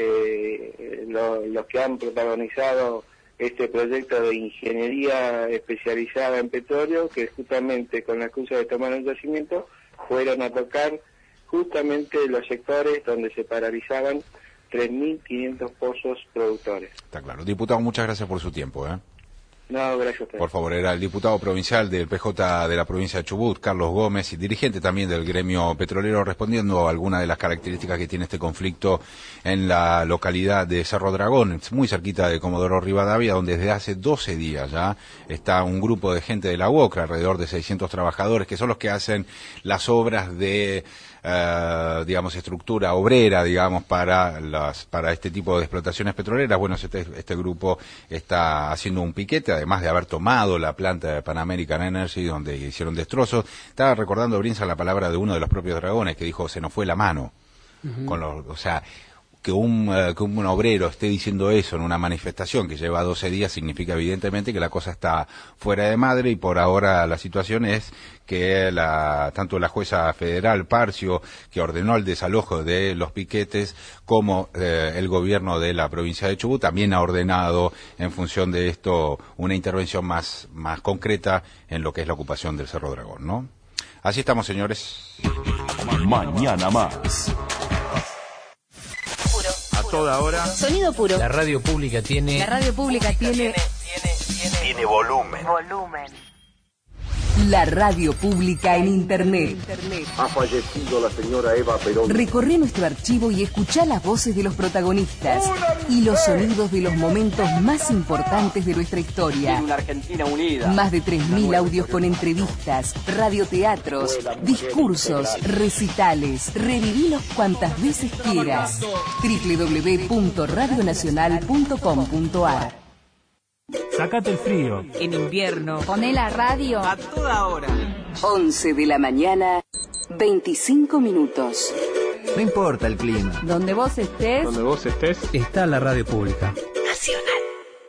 eh, lo, los que han protagonizado este proyecto de ingeniería especializada en petróleo, que justamente con la excusa de tomar el yacimiento fueron a tocar justamente los sectores donde se paralizaban tres mil quinientos pozos productores. Está claro. Diputado, muchas gracias por su tiempo, ¿eh? No, gracias a usted. Por favor, era el diputado provincial del P J de la provincia de Chubut, Carlos Gómez, y dirigente también del gremio petrolero, respondiendo a algunas de las características que tiene este conflicto en la localidad de Cerro Dragón, muy cerquita de Comodoro Rivadavia, donde desde hace doce días ya está un grupo de gente de la UOCRA, alrededor de seiscientos trabajadores, que son los que hacen las obras de Uh, digamos, estructura obrera, digamos, para las para este tipo de explotaciones petroleras. Bueno, este, este grupo está haciendo un piquete, además de haber tomado la planta de Pan American Energy, donde hicieron destrozos. Estaba recordando, Brinza, la palabra de uno de los propios dragones, que dijo, se nos fue la mano. Uh-huh. Con los, o sea, que un, uh, que un obrero esté diciendo eso en una manifestación que lleva doce días significa evidentemente que la cosa está fuera de madre, y por ahora la situación es que la, tanto la jueza federal Parcio, que ordenó el desalojo de los piquetes, como eh, el gobierno de la provincia de Chubut también ha ordenado, en función de esto, una intervención más, más concreta en lo que es la ocupación del Cerro Dragón, ¿no? Así estamos, señores. Mañana más. A toda hora. Sonido puro. La radio pública tiene... La radio pública tiene... Tiene, tiene, tiene volumen. Volumen. La radio pública en Internet. Ha fallecido la señora Eva Perón. Recorre nuestro archivo y escuchá las voces de los protagonistas y los sonidos de los momentos más importantes de nuestra historia. Una Argentina unida. Más de tres mil audios con entrevistas, radioteatros, discursos, recitales. Revivilos cuantas veces quieras. doble u doble u doble u punto radio nacional punto com punto a r. Sácate el frío. En invierno. Poné la radio a toda hora. once de la mañana, veinticinco minutos. No importa el clima. Donde vos estés. Donde vos estés. Está la radio pública. Nacional.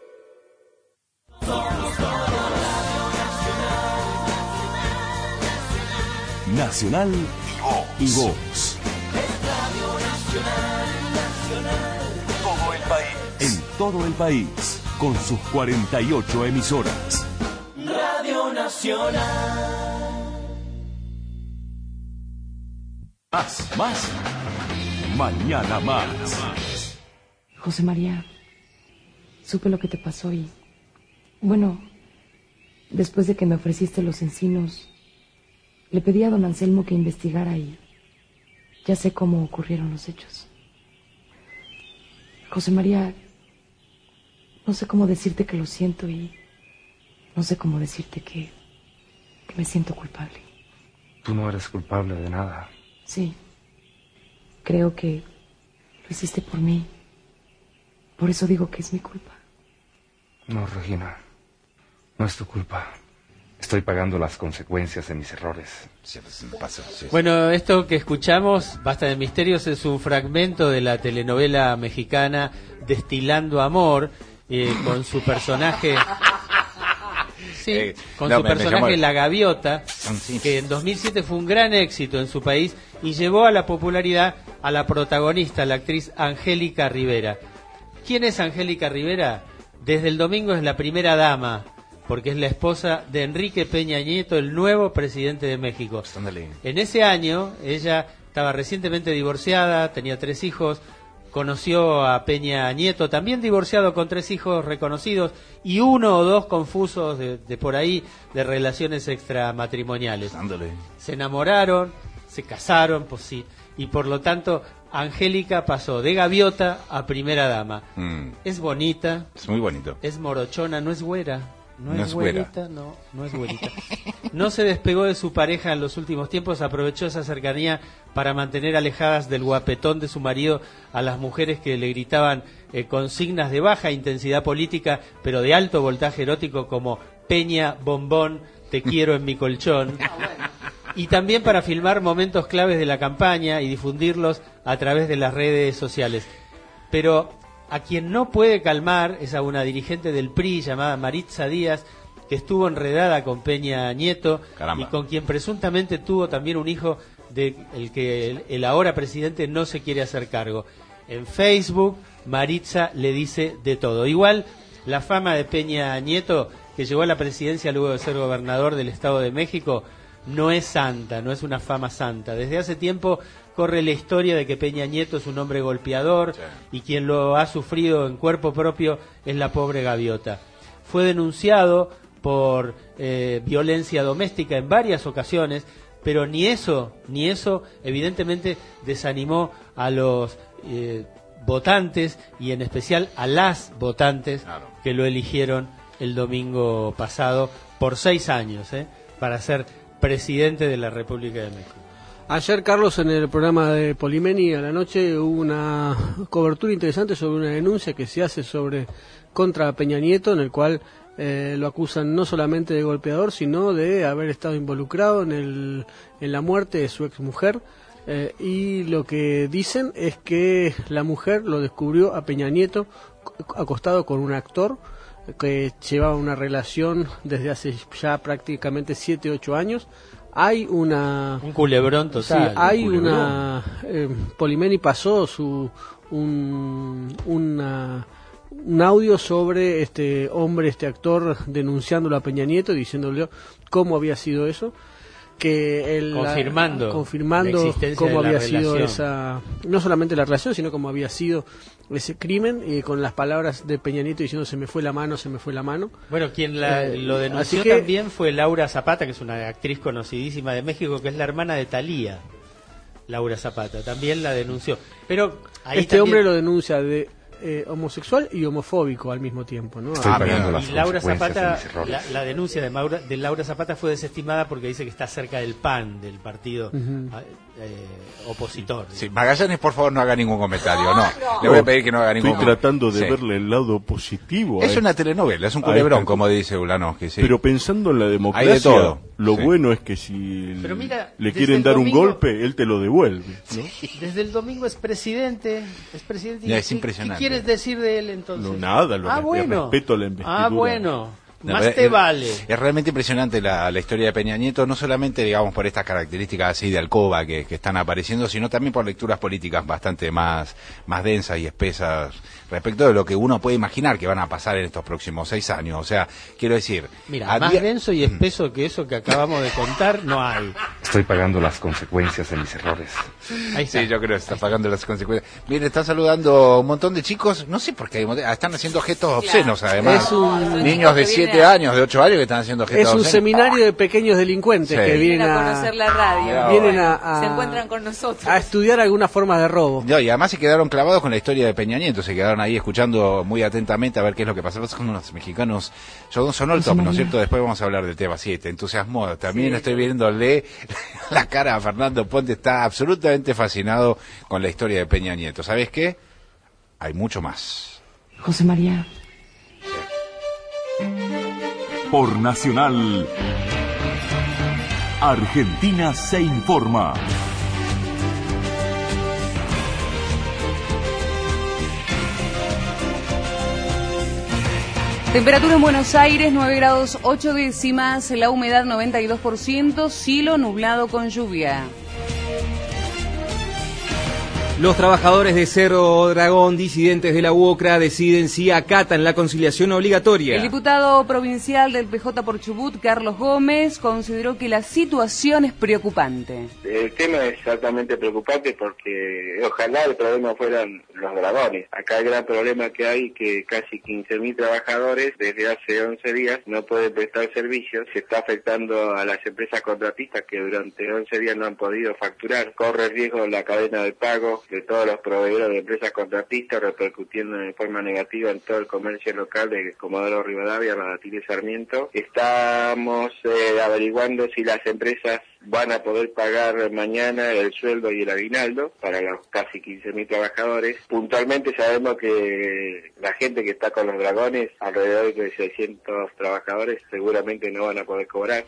Nacional y Voz. Todo el país. En todo el país, con sus cuarenta y ocho emisoras. Radio Nacional. Más, más. Mañana más. José María, supe lo que te pasó y... Bueno, después de que me ofreciste los encinos, le pedí a don Anselmo que investigara y ya sé cómo ocurrieron los hechos. José María, no sé cómo decirte que lo siento y no sé cómo decirte que, que me siento culpable. Tú no eres culpable de nada. Sí, creo que lo hiciste por mí. Por eso digo que es mi culpa. No, Regina, no es tu culpa. Estoy pagando las consecuencias de mis errores. Sí, pues, pasa, sí, sí. Bueno, esto que escuchamos, Basta de Misterios, es un fragmento de la telenovela mexicana Destilando Amor, eh, con su personaje... Sí, Eh, con no, su me- me personaje llamó- La Gaviota, Sí. que en dos mil siete fue un gran éxito en su país y llevó a la popularidad a la protagonista, la actriz Angélica Rivera. ¿Quién es Angélica Rivera? Desde el domingo es la primera dama, porque es la esposa de Enrique Peña Nieto, el nuevo presidente de México. En ese año, ella estaba recientemente divorciada, tenía tres hijos, conoció a Peña Nieto, también divorciado con tres hijos reconocidos y uno o dos confusos de, de por ahí de relaciones extramatrimoniales. Ándale. Se enamoraron, se casaron, pues sí, y por lo tanto Angélica pasó de gaviota a primera dama. Mm, Es bonita, es muy bonito. es morochona, no es güera. No, No es es güera. güerita, no, no es güerita. No se despegó de su pareja en los últimos tiempos, aprovechó esa cercanía para mantener alejadas del guapetón de su marido a las mujeres que le gritaban eh, consignas de baja intensidad política, pero de alto voltaje erótico como Peña, bombón, te quiero en mi colchón. Y también para filmar momentos claves de la campaña y difundirlos a través de las redes sociales. Pero a quien no puede calmar es a una dirigente del P R I llamada Maritza Díaz, que estuvo enredada con Peña Nieto. Caramba. Y con quien presuntamente tuvo también un hijo de el que el, el ahora presidente no se quiere hacer cargo. En Facebook, Maritza le dice de todo. Igual, la fama de Peña Nieto, que llegó a la presidencia luego de ser gobernador del Estado de México, no es santa, no es una fama santa. Desde hace tiempo corre la historia de que Peña Nieto es un hombre golpeador, sí, y quien lo ha sufrido en cuerpo propio es la pobre gaviota. Fue denunciado por eh, violencia doméstica en varias ocasiones, pero ni eso, ni eso evidentemente desanimó a los eh, votantes y en especial a las votantes, claro, que lo eligieron el domingo pasado por seis años, ¿eh? para ser presidente de la República de México. Ayer, Carlos, en el programa de Polimeni a la noche hubo una cobertura interesante sobre una denuncia que se hace sobre contra Peña Nieto, en el cual eh, lo acusan no solamente de golpeador, sino de haber estado involucrado en, el, en la muerte de su exmujer. Eh, y lo que dicen es que la mujer lo descubrió a Peña Nieto acostado con un actor que llevaba una relación desde hace ya prácticamente siete, ocho años. Hay una... Un culebrón total. Sí, hay un culebrón. una... Eh, Polimeni pasó su un, una, un audio sobre este hombre, este actor, denunciándolo a Peña Nieto, diciéndole cómo había sido eso. que el, confirmando, la, confirmando la existencia cómo de la había sido relación. esa, no solamente la relación, sino cómo había sido ese crimen, y con las palabras de Peña Nieto diciendo se me fue la mano, se me fue la mano. Bueno, quien la, eh, lo denunció que, también fue Laura Zapata, que es una actriz conocidísima de México, que es la hermana de Thalía. Laura Zapata también la denunció. Pero ahí este también... hombre lo denuncia de eh, homosexual y homofóbico al mismo tiempo, ¿no? Estoy ah, pagando y las Laura Zapata, consecuencias la, la denuncia de, Maura, de Laura Zapata fue desestimada porque dice que está cerca del P A N, del partido uh-huh. eh, opositor. Sí, Magallanes, por favor, no haga ningún comentario. No, no. Le voy a pedir que no haga ningún Estoy tratando de sí. verle el lado positivo. Es a una este, telenovela, es un culebrón, como dice Ulanowski. Sí. Pero pensando en la democracia, hay de todo. Lo sí. bueno es que si Pero mira, le quieren dar domingo, un golpe, él te lo devuelve, ¿no? Desde el domingo es presidente, es presidente. Ya, es ¿qué, impresionante. ¿Qué quieres decir de él entonces? No, nada, lo ah, bueno. respeto la investidura. Ah, bueno. No, Más es, te vale. Es realmente impresionante la, la historia de Peña Nieto, no solamente, digamos, por estas características así de alcoba que, que están apareciendo, sino también por lecturas políticas bastante más, más densas y espesas respecto de lo que uno puede imaginar que van a pasar en estos próximos seis años. O sea, quiero decir... Mira, había... más denso y espeso que eso que acabamos de contar no hay. Estoy pagando las consecuencias de mis errores. Ahí sí, yo creo que está pagando las consecuencias. Mire, están saludando un montón de chicos, no sé por qué, están haciendo gestos obscenos, además. Es un... Niños de siete años, de ocho años que están haciendo gestos Es un obscenos. Seminario de pequeños delincuentes sí. que vienen a, a conocer la radio. Vienen a, a, se encuentran con nosotros. A estudiar algunas formas de robo. No, y además se quedaron clavados con la historia de Peña Nieto, se quedaron ahí escuchando muy atentamente a ver qué es lo que pasaba con los mexicanos. Son, sonó el top, ¿no es cierto? Después vamos a hablar del tema siete. Te entusiasmó. También sí, estoy viéndole la cara a Fernando Ponte, está absolutamente fascinado con la historia de Peña Nieto. ¿Sabes qué? Hay mucho más. José María. Por Nacional, Argentina se informa. Temperatura en Buenos Aires, nueve grados ocho décimas, la humedad noventa y dos por ciento, cielo nublado con lluvia. Los trabajadores de Cerro Dragón, disidentes de la UOCRA, deciden si acatan la conciliación obligatoria. El diputado provincial del P J por Chubut, Carlos Gómez, consideró que la situación es preocupante. El tema es altamente preocupante porque ojalá el problema fueran los dragones. Acá el gran problema que hay que casi quince mil trabajadores desde hace once días no pueden prestar servicios. Se está afectando a las empresas contratistas que durante once días no han podido facturar. Corre riesgo la cadena de pago de todos los proveedores de empresas contratistas, repercutiendo de forma negativa en todo el comercio local de Comodoro Rivadavia, Madatil y Sarmiento. Estamos eh, averiguando si las empresas van a poder pagar mañana el sueldo y el aguinaldo para los casi quince mil trabajadores. Puntualmente sabemos que la gente que está con los dragones, alrededor de seiscientos trabajadores, seguramente no van a poder cobrar.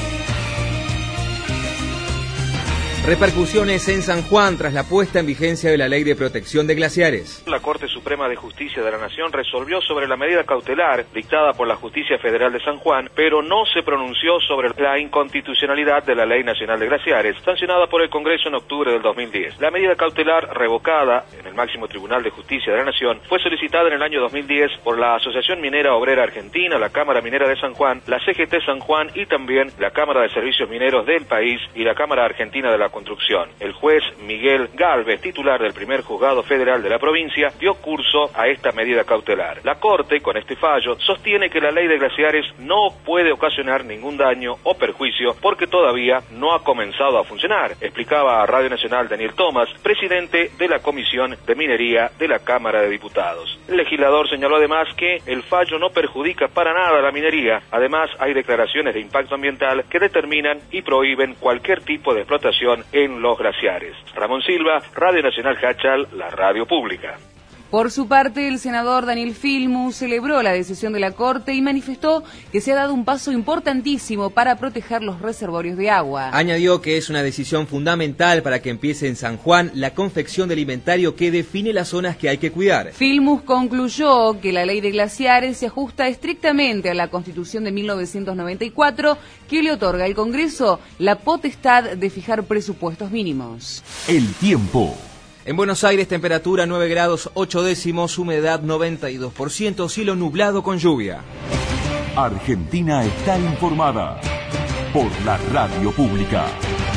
Repercusiones en San Juan tras la puesta en vigencia de la Ley de Protección de Glaciares. La Corte Suprema de Justicia de la Nación resolvió sobre la medida cautelar dictada por la Justicia Federal de San Juan, pero no se pronunció sobre la inconstitucionalidad de la Ley Nacional de Glaciares, sancionada por el Congreso en octubre del dos mil diez. La medida cautelar revocada en el máximo Tribunal de Justicia de la Nación fue solicitada en el año dos mil diez por la Asociación Minera Obrera Argentina, la Cámara Minera de San Juan, la C G T San Juan y también la Cámara de Servicios Mineros del país y la Cámara Argentina de la Construcción. El juez Miguel Galvez, titular del primer juzgado federal de la provincia, dio curso a esta medida cautelar. La Corte, con este fallo, sostiene que la ley de glaciares no puede ocasionar ningún daño o perjuicio porque todavía no ha comenzado a funcionar, explicaba a Radio Nacional Daniel Tomás, presidente de la Comisión de Minería de la Cámara de Diputados. El legislador señaló además que el fallo no perjudica para nada a la minería. Además, hay declaraciones de impacto ambiental que determinan y prohíben cualquier tipo de explotación en los glaciares. Ramón Silva, Radio Nacional Hachal, la radio pública. Por su parte, el senador Daniel Filmu celebró la decisión de la Corte y manifestó que se ha dado un paso importantísimo para proteger los reservorios de agua. Añadió que es una decisión fundamental para que empiece en San Juan la confección del inventario que define las zonas que hay que cuidar. Filmus concluyó que la ley de glaciares se ajusta estrictamente a la Constitución de mil novecientos noventa y cuatro, que le otorga al Congreso la potestad de fijar presupuestos mínimos. El tiempo. En Buenos Aires, temperatura nueve grados ocho décimos, humedad noventa y dos por ciento, cielo nublado con lluvia. Argentina está informada. por la radio pública.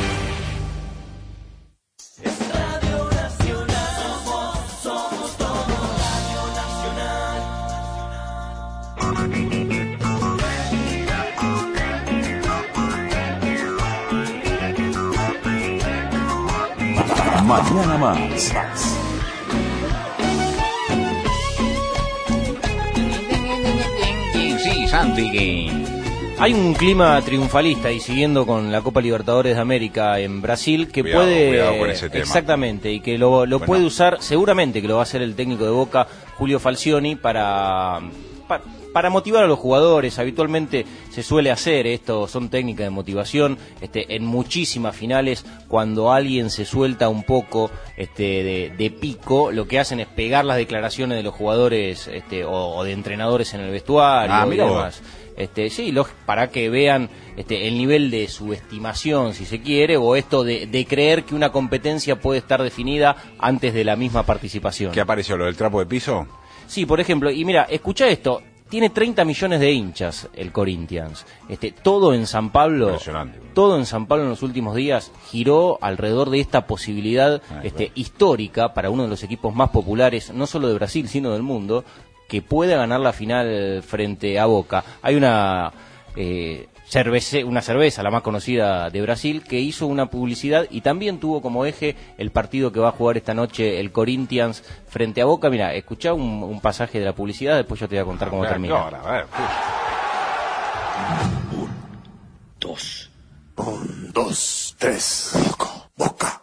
Mañana más. Sí, Santi. Hay un clima triunfalista y siguiendo con la Copa Libertadores de América en Brasil que Cuidado, puede cuidado con ese tema. Exactamente, y que lo, lo Bueno. puede usar, seguramente que lo va a hacer el técnico de Boca, Julio Falcioni, para, para para motivar a los jugadores. Habitualmente se suele hacer esto, son técnicas de motivación, este, en muchísimas finales, cuando alguien se suelta un poco este, de, de pico, lo que hacen es pegar las declaraciones de los jugadores este, o, o de entrenadores en el vestuario Ah, y mira demás. Este, sí, los, para que vean este, el nivel de subestimación, si se quiere, o esto de, de creer que una competencia puede estar definida antes de la misma participación. ¿Qué apareció, lo del trapo de piso? Sí, por ejemplo, y mira, escucha esto, tiene treinta millones de hinchas el Corinthians. Este, todo en San Pablo, todo en San Pablo en los últimos días giró alrededor de esta posibilidad ah, este, claro. histórica para uno de los equipos más populares, no solo de Brasil, sino del mundo, que pueda ganar la final frente a Boca. Hay una eh, cerveza, una cerveza, la más conocida de Brasil, que hizo una publicidad y también tuvo como eje el partido que va a jugar esta noche el Corinthians frente a Boca. Mira, escuchá un, un pasaje de la publicidad, después yo te voy a contar cómo Ver, termina. ahora, a ver, Un, dos. Un, dos, tres. Boca, Boca.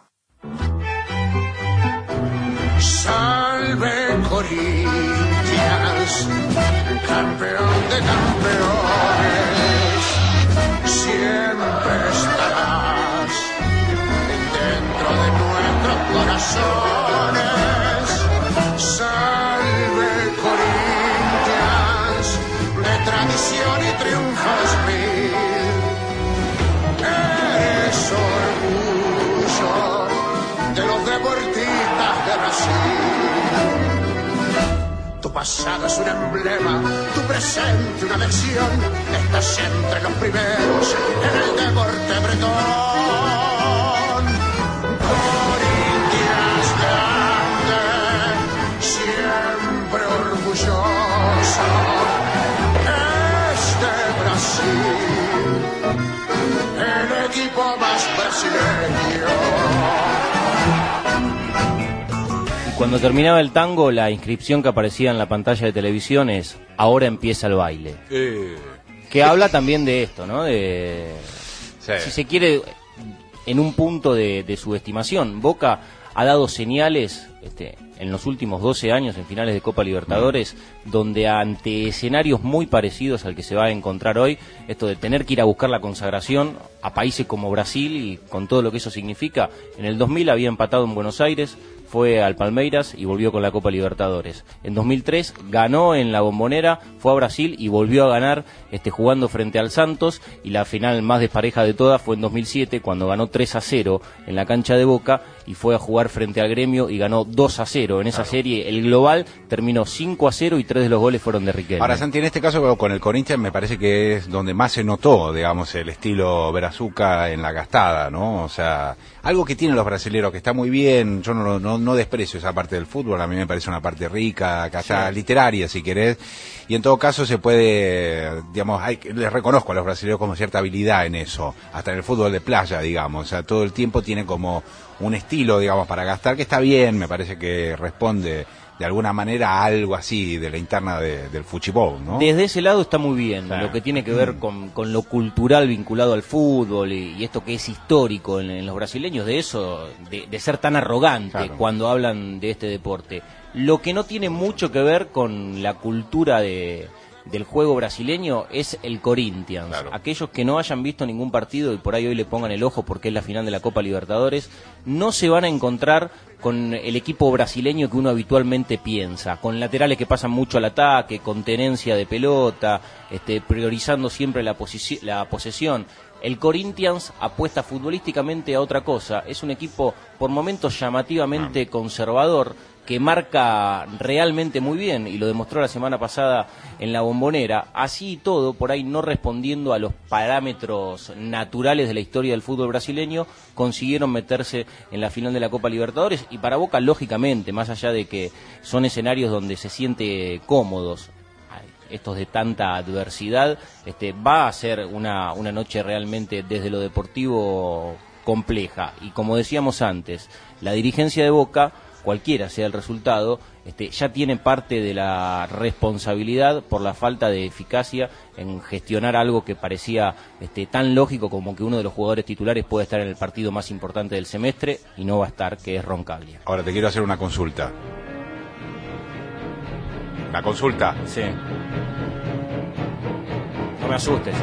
Salve Corinthians, campeón de campeones, siempre estarás dentro de nuestros corazones. Salve Corinthians, de tradición y triunfos mil, eres orgullo de los deportistas de Brasil. Tu pasado es un emblema, tu presente una lección. Estás entre los primeros en el deporte bretón. Corinthians grande, siempre orgulloso. Este Brasil, el equipo más brasileño. Cuando terminaba el tango, la inscripción que aparecía en la pantalla de televisión es "Ahora empieza el baile", Eh, que habla también de esto, ¿no? De, Sí. si se quiere, en un punto de, de subestimación. Boca ha dado señales este, en los últimos doce años en finales de Copa Libertadores, donde ante escenarios muy parecidos al que se va a encontrar hoy, esto de tener que ir a buscar la consagración a países como Brasil y con todo lo que eso significa. En el dos mil había empatado en Buenos Aires, fue al Palmeiras y volvió con la Copa Libertadores. En dos mil tres ganó en la Bombonera, fue a Brasil y volvió a ganar este, jugando frente al Santos, y la final más despareja de todas fue en dos mil siete, cuando ganó tres a cero en la cancha de Boca y fue a jugar frente al Gremio y ganó dos a cero. En esa Claro. serie el global terminó cinco a cero y tres de los goles fueron de Riquelme. Ahora, Santi, en este caso con el Corinthians me parece que es donde más se notó, digamos, el estilo Brazuca en la gastada, ¿no? O sea, algo que tienen los brasileros que está muy bien. Yo no, no, no desprecio esa parte del fútbol, a mí me parece una parte rica, callada, Sí. literaria, si querés, y en todo caso se puede, digamos, hay, les reconozco a los brasileños como cierta habilidad en eso, hasta en el fútbol de playa, digamos, o sea, todo el tiempo tiene como un estilo, digamos, para gastar, que está bien, me parece que responde de alguna manera a algo así de la interna de, del fuchibol, ¿no? Desde ese lado está muy bien, Claro. lo que tiene que ver con, con lo cultural vinculado al fútbol y, y esto que es histórico en, en los brasileños, de eso, de, de ser tan arrogante Claro. cuando hablan de este deporte. Lo que no tiene mucho que ver con la cultura de, del juego brasileño es el Corinthians. Claro. Aquellos que no hayan visto ningún partido y por ahí hoy le pongan el ojo porque es la final de la Copa Libertadores, no se van a encontrar con el equipo brasileño que uno habitualmente piensa, con laterales que pasan mucho al ataque, con tenencia de pelota, este, priorizando siempre la, posici- la posesión. El Corinthians apuesta futbolísticamente a otra cosa. Es un equipo por momentos llamativamente conservador, que marca realmente muy bien, y lo demostró la semana pasada en la Bombonera, así y todo, por ahí no respondiendo a los parámetros naturales de la historia del fútbol brasileño, consiguieron meterse en la final de la Copa Libertadores, y para Boca, lógicamente, más allá de que son escenarios donde se siente cómodos, estos de tanta adversidad, este, va a ser una, una noche realmente desde lo deportivo compleja, y como decíamos antes, la dirigencia de Boca, cualquiera sea el resultado, este, ya tiene parte de la responsabilidad por la falta de eficacia en gestionar algo que parecía este, tan lógico como que uno de los jugadores titulares puede estar en el partido más importante del semestre y no va a estar, que es Roncaglia. Ahora te quiero hacer una consulta. ¿La consulta? Sí. No me asustes.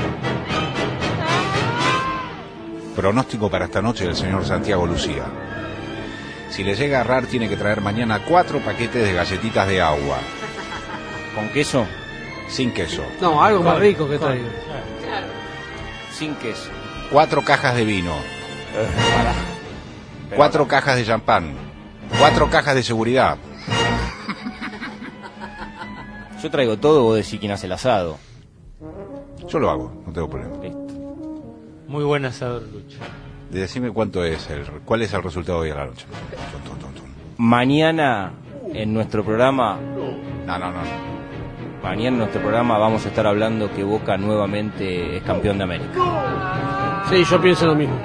Pronóstico para esta noche del señor Santiago Lucía. Si le llega a errar, tiene que traer mañana cuatro paquetes de galletitas de agua. ¿Con queso? Sin queso. No, algo más rico que traiga. Claro. Sin queso. Cuatro cajas de vino. Cuatro cajas de champán. Cuatro cajas de seguridad. Yo traigo todo, vos decís quién hace el asado. Yo lo hago, no tengo problema. Listo. Muy buen asador, Lucho. Decime cuánto es, el, cuál es el resultado hoy a la noche. Mañana en nuestro programa... No, no, no. Mañana en nuestro programa vamos a estar hablando que Boca nuevamente es campeón de América. Sí, yo pienso lo mismo.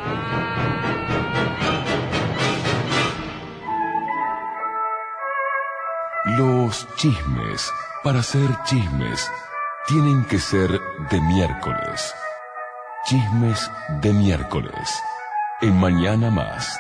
Los chismes, para ser chismes, tienen que ser de miércoles. Chismes de miércoles. En Mañana Más.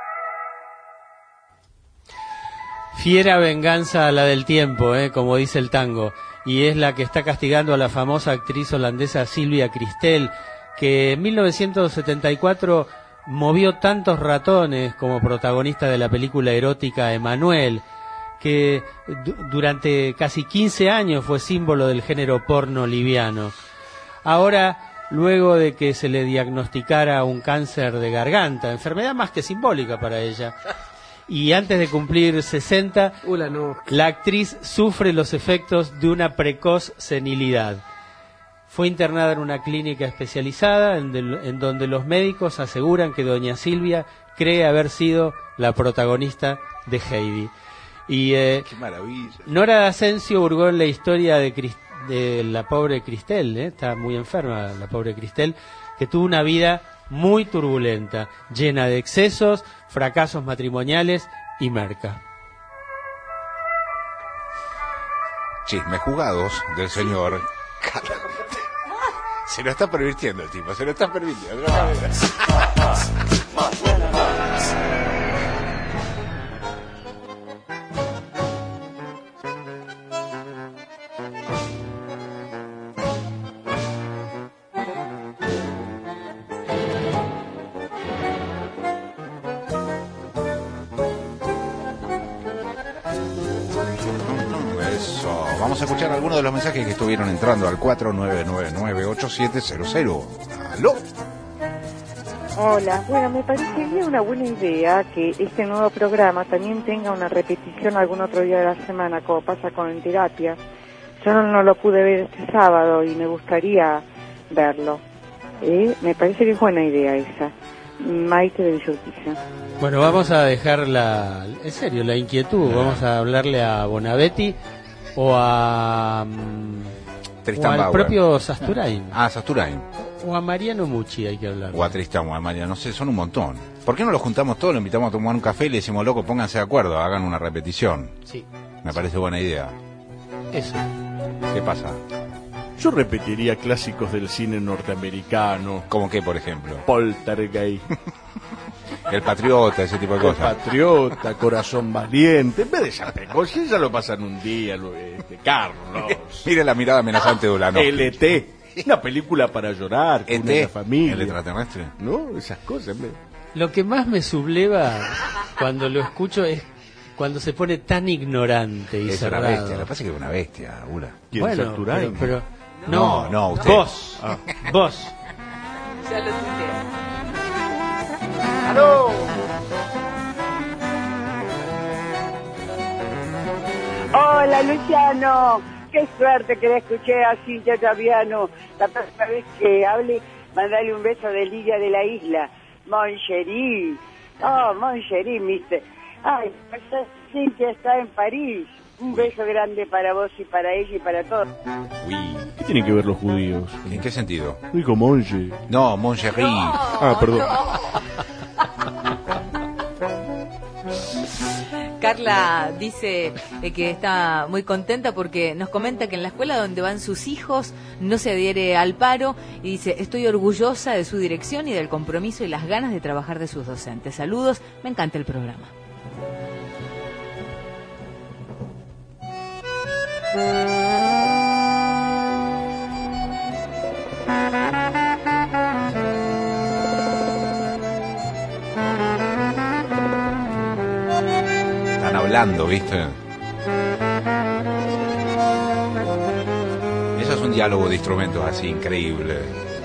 Fiera venganza a la del tiempo, eh, como dice el tango, y es la que está castigando a la famosa actriz holandesa Silvia Christel, que en mil novecientos setenta y cuatro movió tantos ratones como protagonista de la película erótica Emanuel, que du- durante casi quince años fue símbolo del género porno liviano. Ahora, luego de que se le diagnosticara un cáncer de garganta, enfermedad más que simbólica para ella, y antes de cumplir sesenta, Ula, no. la actriz sufre los efectos de una precoz senilidad. Fue internada en una clínica especializada en, del, en donde los médicos aseguran que doña Silvia cree haber sido la protagonista de Heidi. Y eh, Qué maravilla. Nora Asensio hurgó en la historia de, Crist- de la pobre Cristel, ¿eh? Está muy enferma la pobre Cristel, que tuvo una vida muy turbulenta, llena de excesos, fracasos matrimoniales y merca. Chismes jugados del señor Carlos. Se lo está pervirtiendo el tipo, se lo está pervirtiendo. Eso, vamos a escuchar algunos de los mensajes que estuvieron entrando al cuatro nueve nueve nueve ocho siete cero cero. ¿Aló? Hola, bueno, me parecería una buena idea que este nuevo programa también tenga una repetición algún otro día de la semana, como pasa con En Terapia. Yo no, no lo pude ver este sábado y me gustaría verlo. ¿Eh? Me parece que es buena idea esa. Maite de Villurquiza. Bueno, vamos a dejar la, en serio, la inquietud. Vamos a hablarle a Bonavetti o a mm, Tristan o al Bauer. propio Sasturain. Ah, Sasturain. O a Mariano Mucci hay que hablar. O a Tristan o a María, no sé, son un montón. ¿Por qué no los juntamos todos, lo invitamos a tomar un café y le decimos, loco, pónganse de acuerdo, hagan una repetición? Sí. Me parece buena idea. Eso. ¿Qué pasa? Yo repetiría clásicos del cine norteamericano. ¿Cómo qué, por ejemplo? Poltergeist. El Patriota, ese tipo de El cosas. Patriota, Corazón Valiente. En vez de esas cosas, ya lo pasan un día, lo- este, Carlos. Mire la mirada amenazante de Ulanovsky. L T. Una película para llorar, con E T, una familia. el extraterrestre. ¿No? Esas cosas. me- Lo que más me subleva cuando lo escucho es cuando se pone tan ignorante y Es una cerrado. bestia, lo que pasa es que es una bestia, Ula. ¿Quién, Bueno, Sasturain? pero, pero- No, no, no, usted. Vos, Ah. vos. Ya lo tuiteé. ¡Aló! Hola, Luciano. Qué suerte que la escuché a Cintia Taviano. La próxima vez que hable, mandale un beso de Lidia de la Isla. Moncherí. Oh, Moncherí, mister. Ay, Cintia está en París. Un beso grande para vos y para ella y para todos. ¿Qué tienen que ver los judíos? ¿En qué sentido? Digo monje. No, Moncherí. No, ah, perdón. Carla dice eh, que está muy contenta porque nos comenta que en la escuela donde van sus hijos no se adhiere al paro y dice, estoy orgullosa de su dirección y del compromiso y las ganas de trabajar de sus docentes. Saludos, me encanta el programa. Están hablando, ¿viste? Eso es un diálogo de instrumentos así increíble.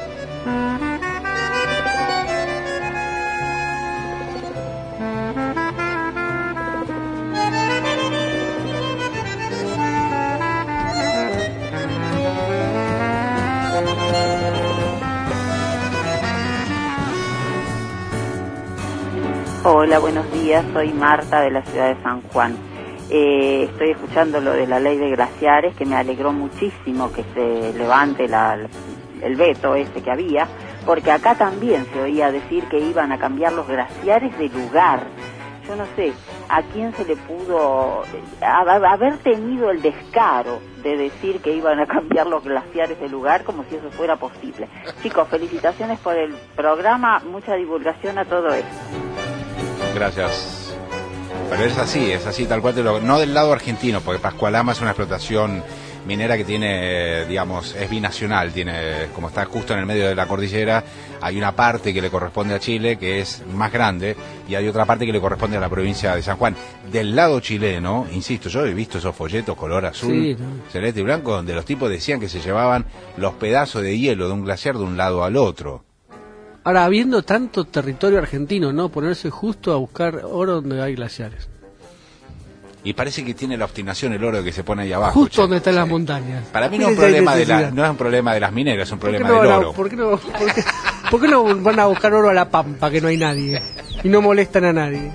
Hola, buenos días, soy Marta de la ciudad de San Juan. Eh, estoy escuchando lo de la ley de glaciares, que me alegró muchísimo que se levante la, el veto ese que había, porque acá también se oía decir que iban a cambiar los glaciares de lugar. Yo no sé a quién se le pudo a, a, haber tenido el descaro de decir que iban a cambiar los glaciares de lugar como si eso fuera posible. Chicos, felicitaciones por el programa, mucha divulgación a todo esto. Gracias. Pero es así, es así, tal cual te lo... No del lado argentino, porque Pascualama es una explotación minera que tiene, digamos, es binacional, tiene, como está justo en el medio de la cordillera, hay una parte que le corresponde a Chile, que es más grande, y hay otra parte que le corresponde a la provincia de San Juan. Del lado chileno, insisto, yo he visto esos folletos color azul, sí, ¿no? Celeste y blanco, donde los tipos decían que se llevaban los pedazos de hielo de un glaciar de un lado al otro. Ahora, habiendo tanto territorio argentino, ¿no? Ponerse justo a buscar oro donde hay glaciares. Y parece que tiene la obstinación el oro que se pone ahí abajo. Justo che. donde están las montañas. Para mí no es un problema de la, no es un problema de las mineras, es un problema no del a, oro. ¿por qué, no, por, qué, ¿Por qué no van a buscar oro a la pampa, que no hay nadie? Y no molestan a nadie.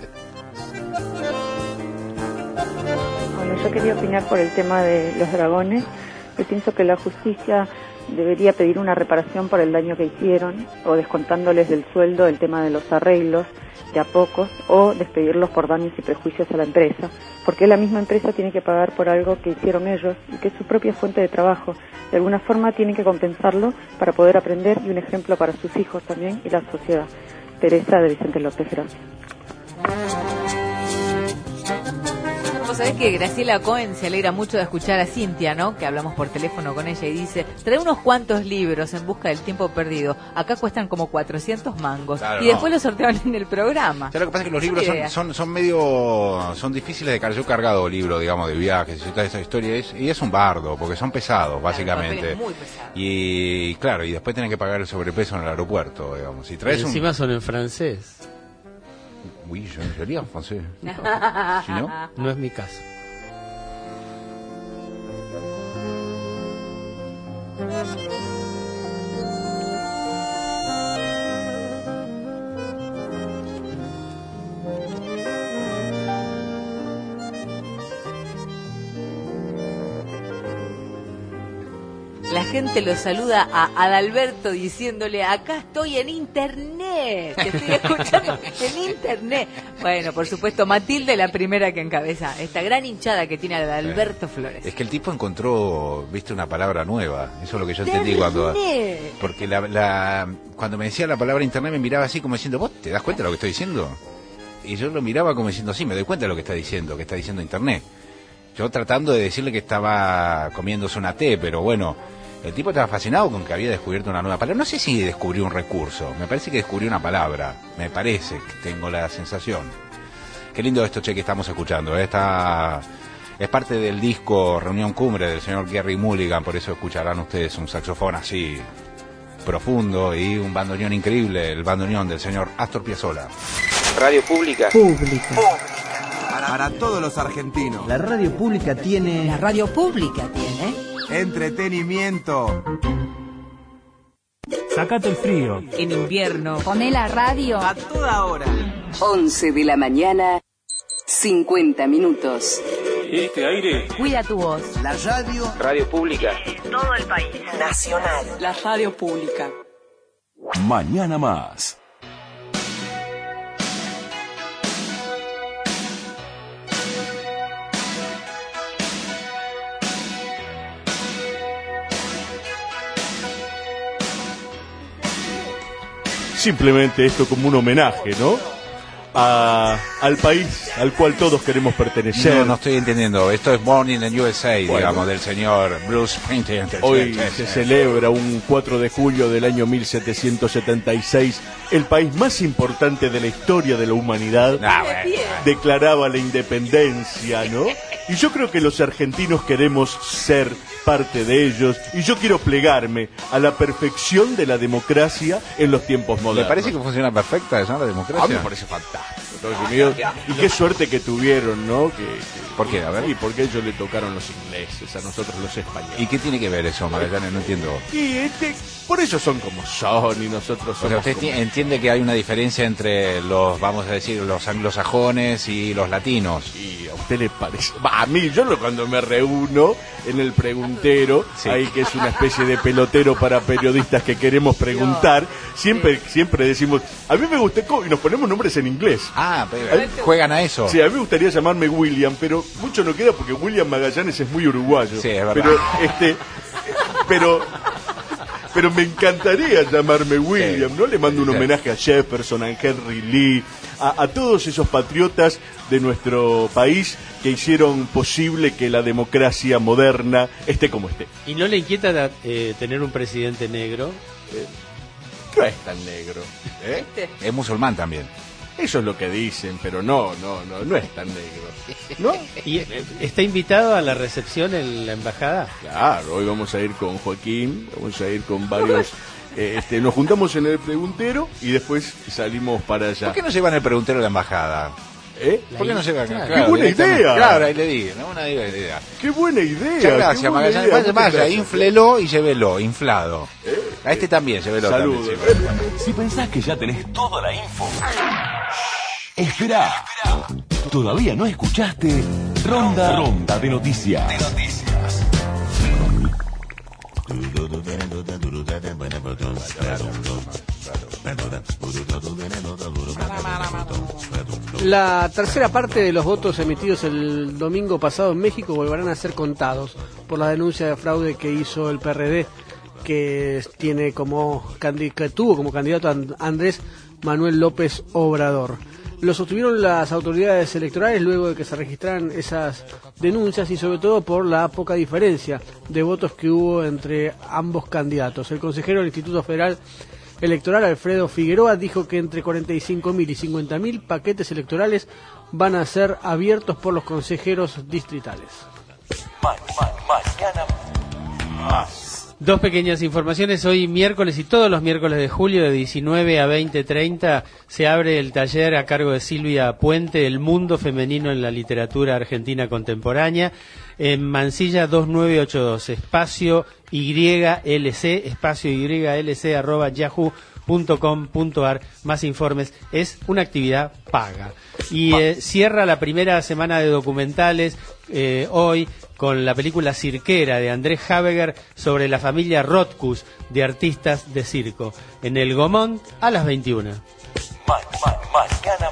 Bueno, yo quería opinar por el tema de los dragones. Yo pienso que la justicia debería pedir una reparación por el daño que hicieron, o descontándoles del sueldo el tema de los arreglos de a pocos, o despedirlos por daños y prejuicios a la empresa, porque la misma empresa tiene que pagar por algo que hicieron ellos y que es su propia fuente de trabajo. De alguna forma tienen que compensarlo para poder aprender, y un ejemplo para sus hijos también y la sociedad. Teresa de Vicente López, gracias. Vos sabés que Graciela Cohen se alegra mucho de escuchar a Cintia, ¿no? Que hablamos por teléfono con ella y dice, trae unos cuantos libros en busca del tiempo perdido. Acá cuestan como cuatrocientos mangos. Claro, y después no. Los sortean en el programa. Ya lo que pasa es que los libros son, son, son medio, son difíciles de cargar. Yo he cargado libros, digamos, de viajes y toda esa historia, es, y es un bardo, porque son pesados, básicamente. Claro, muy pesado. Y claro, y después tienen que pagar el sobrepeso en el aeropuerto, digamos. Si traes y encima un... son en francés. Oui, je ne sería francés. ¿Sí, no? No es mi caso. La gente lo saluda a Adalberto diciéndole, acá estoy en internet, te estoy escuchando en internet. Bueno, por supuesto, Matilde, la primera que encabeza esta gran hinchada que tiene Adalberto Flores. Es que el tipo encontró, viste, una palabra nueva. Eso es lo que yo entendí cuando... Porque la, la, cuando me decía la palabra internet me miraba así como diciendo, ¿vos te das cuenta de lo que estoy diciendo? Y yo lo miraba como diciendo, sí, me doy cuenta de lo que está diciendo, que está diciendo internet. Yo tratando de decirle que estaba comiéndose una té, pero bueno... El tipo estaba fascinado con que había descubierto una nueva palabra. No sé si descubrió un recurso. Me parece que descubrió una palabra. Me parece que tengo la sensación. Qué lindo esto, che, que estamos escuchando. Esta es parte del disco Reunión Cumbre del señor Gerry Mulligan. Por eso escucharán ustedes un saxofón así profundo y un bandoneón increíble. El bandoneón del señor Astor Piazzolla. Radio Pública. Pública. para, para todos los argentinos. La radio pública tiene... La radio pública tiene... Entretenimiento. Sácate el frío. En invierno. Poné la radio. A toda hora. once de la mañana, cincuenta minutos. Este aire. Cuida tu voz. La radio. Radio pública. Todo el país. Nacional. La radio pública. Mañana más. Simplemente esto como un homenaje, ¿no? A, al país al cual todos queremos pertenecer. No, no estoy entendiendo. Esto es Born in the U S A, bueno, digamos, del señor Bruce Springsteen. Hoy se celebra un cuatro de julio del año mil setecientos setenta y seis, el país más importante de la historia de la humanidad. Ah, bueno, declaraba la independencia, ¿no? Y yo creo que los argentinos queremos ser parte de ellos, y yo quiero plegarme a la perfección de la democracia en los tiempos modernos. ¿Me parece que funciona perfecta esa la democracia? A mí me parece fantástico. Mío, y qué suerte que tuvieron, ¿no? Que, que, ¿Por qué? A ver. Y porque ellos le tocaron los ingleses, a nosotros los españoles. ¿Y qué tiene que ver eso, Magallanes? No entiendo. Y este, por eso son como son y nosotros somos. O sea, usted como... entiende que hay una diferencia entre los, vamos a decir, los anglosajones y los latinos. Y a usted le parece. Bah, a mí, yo lo, cuando me reúno en el preguntero, sí, ahí que es una especie de pelotero para periodistas que queremos preguntar, siempre, siempre decimos, a mí me gusta, y nos ponemos nombres en inglés. Ah, pero juegan a eso. Sí, a mí me gustaría llamarme William, pero mucho no queda porque William Magallanes es muy uruguayo. Sí, es verdad. Pero, este, pero, pero me encantaría llamarme William, sí, ¿no? Le mando un sí. homenaje a Jefferson, a Henry Lee, a, a todos esos patriotas de nuestro país que hicieron posible que la democracia moderna esté como esté. ¿Y no le inquieta eh, tener un presidente negro? Eh, no es tan negro. ¿Eh? Es musulmán también. Eso es lo que dicen, pero no, no, no, no es tan negro, ¿no? ¿Y está invitado a la recepción en la embajada? Claro, hoy vamos a ir con Joaquín, vamos a ir con varios, eh, este, nos juntamos en el preguntero y después salimos para allá. ¿Por qué no llevan el preguntero a la embajada? ¿Eh? ¿Por qué no llevan? Claro, claro, ¡qué buena idea! Claro, ahí le digo, ¿no? Una idea. ¡Qué buena idea! Muchas gracias, Magallanes. Vaya, vaya, inflelo y llévelo, inflado. ¿Eh? A este también, llévelo. Saludos. También, si pensás que ya tenés toda la info, espera. Todavía no escuchaste Ronda Ronda de Noticias. De Noticias. La tercera parte de los votos emitidos el domingo pasado en México volverán a ser contados por la denuncia de fraude que hizo el P R D, que tiene como que tuvo como candidato a Andrés Manuel López Obrador. Lo sostuvieron las autoridades electorales luego de que se registraran esas denuncias y sobre todo por la poca diferencia de votos que hubo entre ambos candidatos. El consejero del Instituto Federal Electoral, Alfredo Figueroa, dijo que entre cuarenta y cinco mil y cincuenta mil paquetes electorales van a ser abiertos por los consejeros distritales. Ma- ma- mañana más. Dos pequeñas informaciones. Hoy miércoles y todos los miércoles de julio de diecinueve a veinte treinta se abre el taller a cargo de Silvia Puente, El mundo femenino en la literatura argentina contemporánea, en Mansilla dos nueve ocho dos, espacio Y L C, espacio Y L C arroba yahoo punto com punto ar. Más informes. Es una actividad paga. Y eh, cierra la primera semana de documentales eh, hoy con la película Cirquera de Andrés Habeger sobre la familia Rothkus de artistas de circo, en el Gomont a las veintiuna. Ma- ma- mañana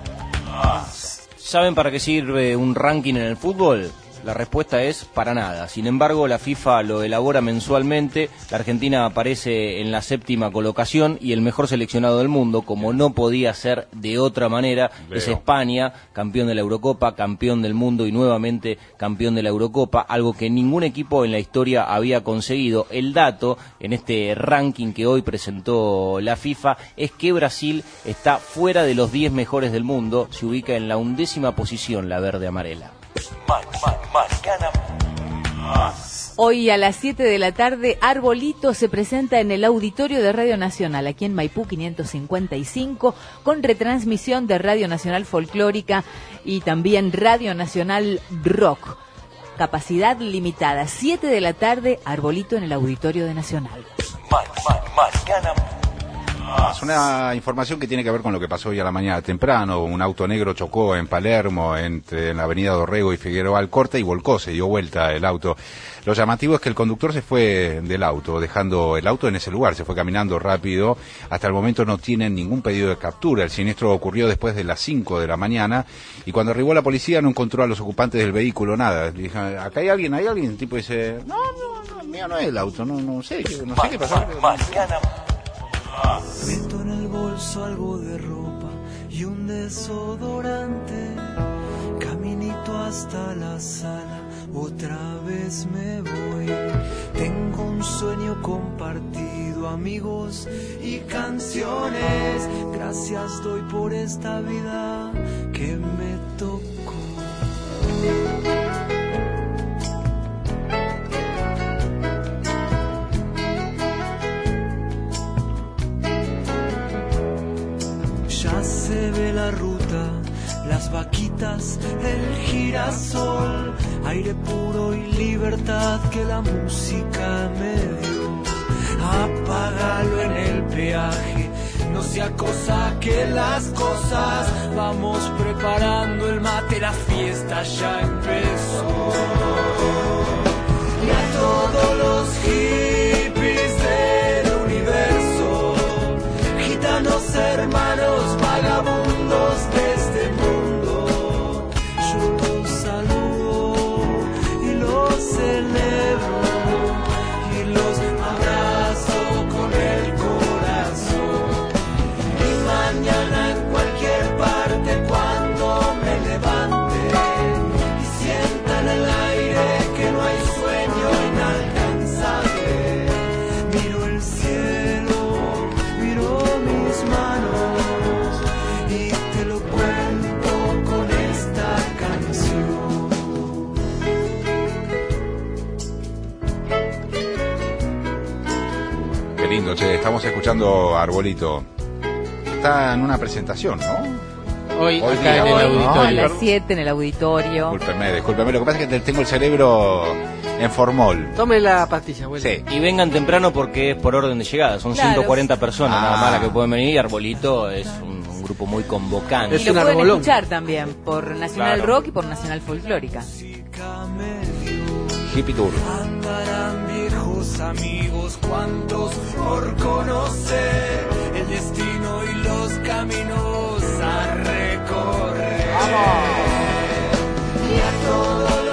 más. ¿Saben para qué sirve un ranking en el fútbol? La respuesta es para nada. Sin embargo, la FIFA lo elabora mensualmente. La Argentina aparece en la séptima colocación y el mejor seleccionado del mundo, como no podía ser de otra manera, Veo. es España, campeón de la Eurocopa, campeón del mundo y nuevamente campeón de la Eurocopa, algo que ningún equipo en la historia había conseguido. El dato en este ranking que hoy presentó la FIFA es que Brasil está fuera de los diez mejores del mundo, se ubica en la undécima posición la verde-amarela. Ma- ma- mañana más. Hoy a las siete de la tarde, Arbolito se presenta en el auditorio de Radio Nacional, aquí en Maipú quinientos cincuenta y cinco, con retransmisión de Radio Nacional Folclórica y también Radio Nacional Rock. Capacidad limitada, siete de la tarde, Arbolito en el auditorio de Nacional. Mañana. Es una información que tiene que ver con lo que pasó hoy a la mañana temprano. Un auto negro chocó en Palermo, entre en la avenida Dorrego y Figueroa Alcorta, y volcó, se dio vuelta el auto. Lo llamativo es que el conductor se fue del auto, dejando el auto en ese lugar, se fue caminando rápido. Hasta el momento no tienen ningún pedido de captura. El siniestro ocurrió después de las cinco de la mañana, y cuando arribó la policía no encontró a los ocupantes del vehículo nada. Le dije, acá hay alguien, hay alguien. El tipo dice, no, no, no, mío no es el auto, no, no sé, no sé qué pasó. Mañana. Meto en el bolso algo de ropa y un desodorante. Caminito hasta la sala, otra vez me voy. Tengo un sueño compartido, amigos y canciones. Gracias doy por esta vida que me tocó. Ya se ve la ruta, las vaquitas, el girasol, aire puro y libertad que la música me dio. Apágalo en el peaje, no sea cosa que las cosas. Vamos preparando el mate, la fiesta ya empezó. Y a todos los hippies del universo, gitanos hermanos, vagabundos de este mundo, yo los saludo y los celebro y los abrazo con el corazón. Y mañana en cualquier parte, cuando me levante y sienta en el aire que no hay sueño inalcanzable, miro el cielo, miro mis manos y te lo cuento con esta canción. Qué lindo, che, estamos escuchando a Arbolito. Está en una presentación, ¿no? Hoy, Hoy acá en el Hoy, auditorio. a las siete en el auditorio. Discúlpeme, discúlpeme. Lo que pasa es que tengo el cerebro en formol. Tome la pastilla, abuelo. Sí. Y vengan temprano porque es por orden de llegada. Son Claro. ciento cuarenta personas Ah. nada más las que pueden venir. Y Arbolito es un, un grupo muy convocante. Y lo pueden escuchar también por Nacional Claro. Rock y por Nacional Folclórica. Hippie Tour. Andarán viejos amigos, cuantos por conocer, el destino y los caminos a recorrer. Y a todos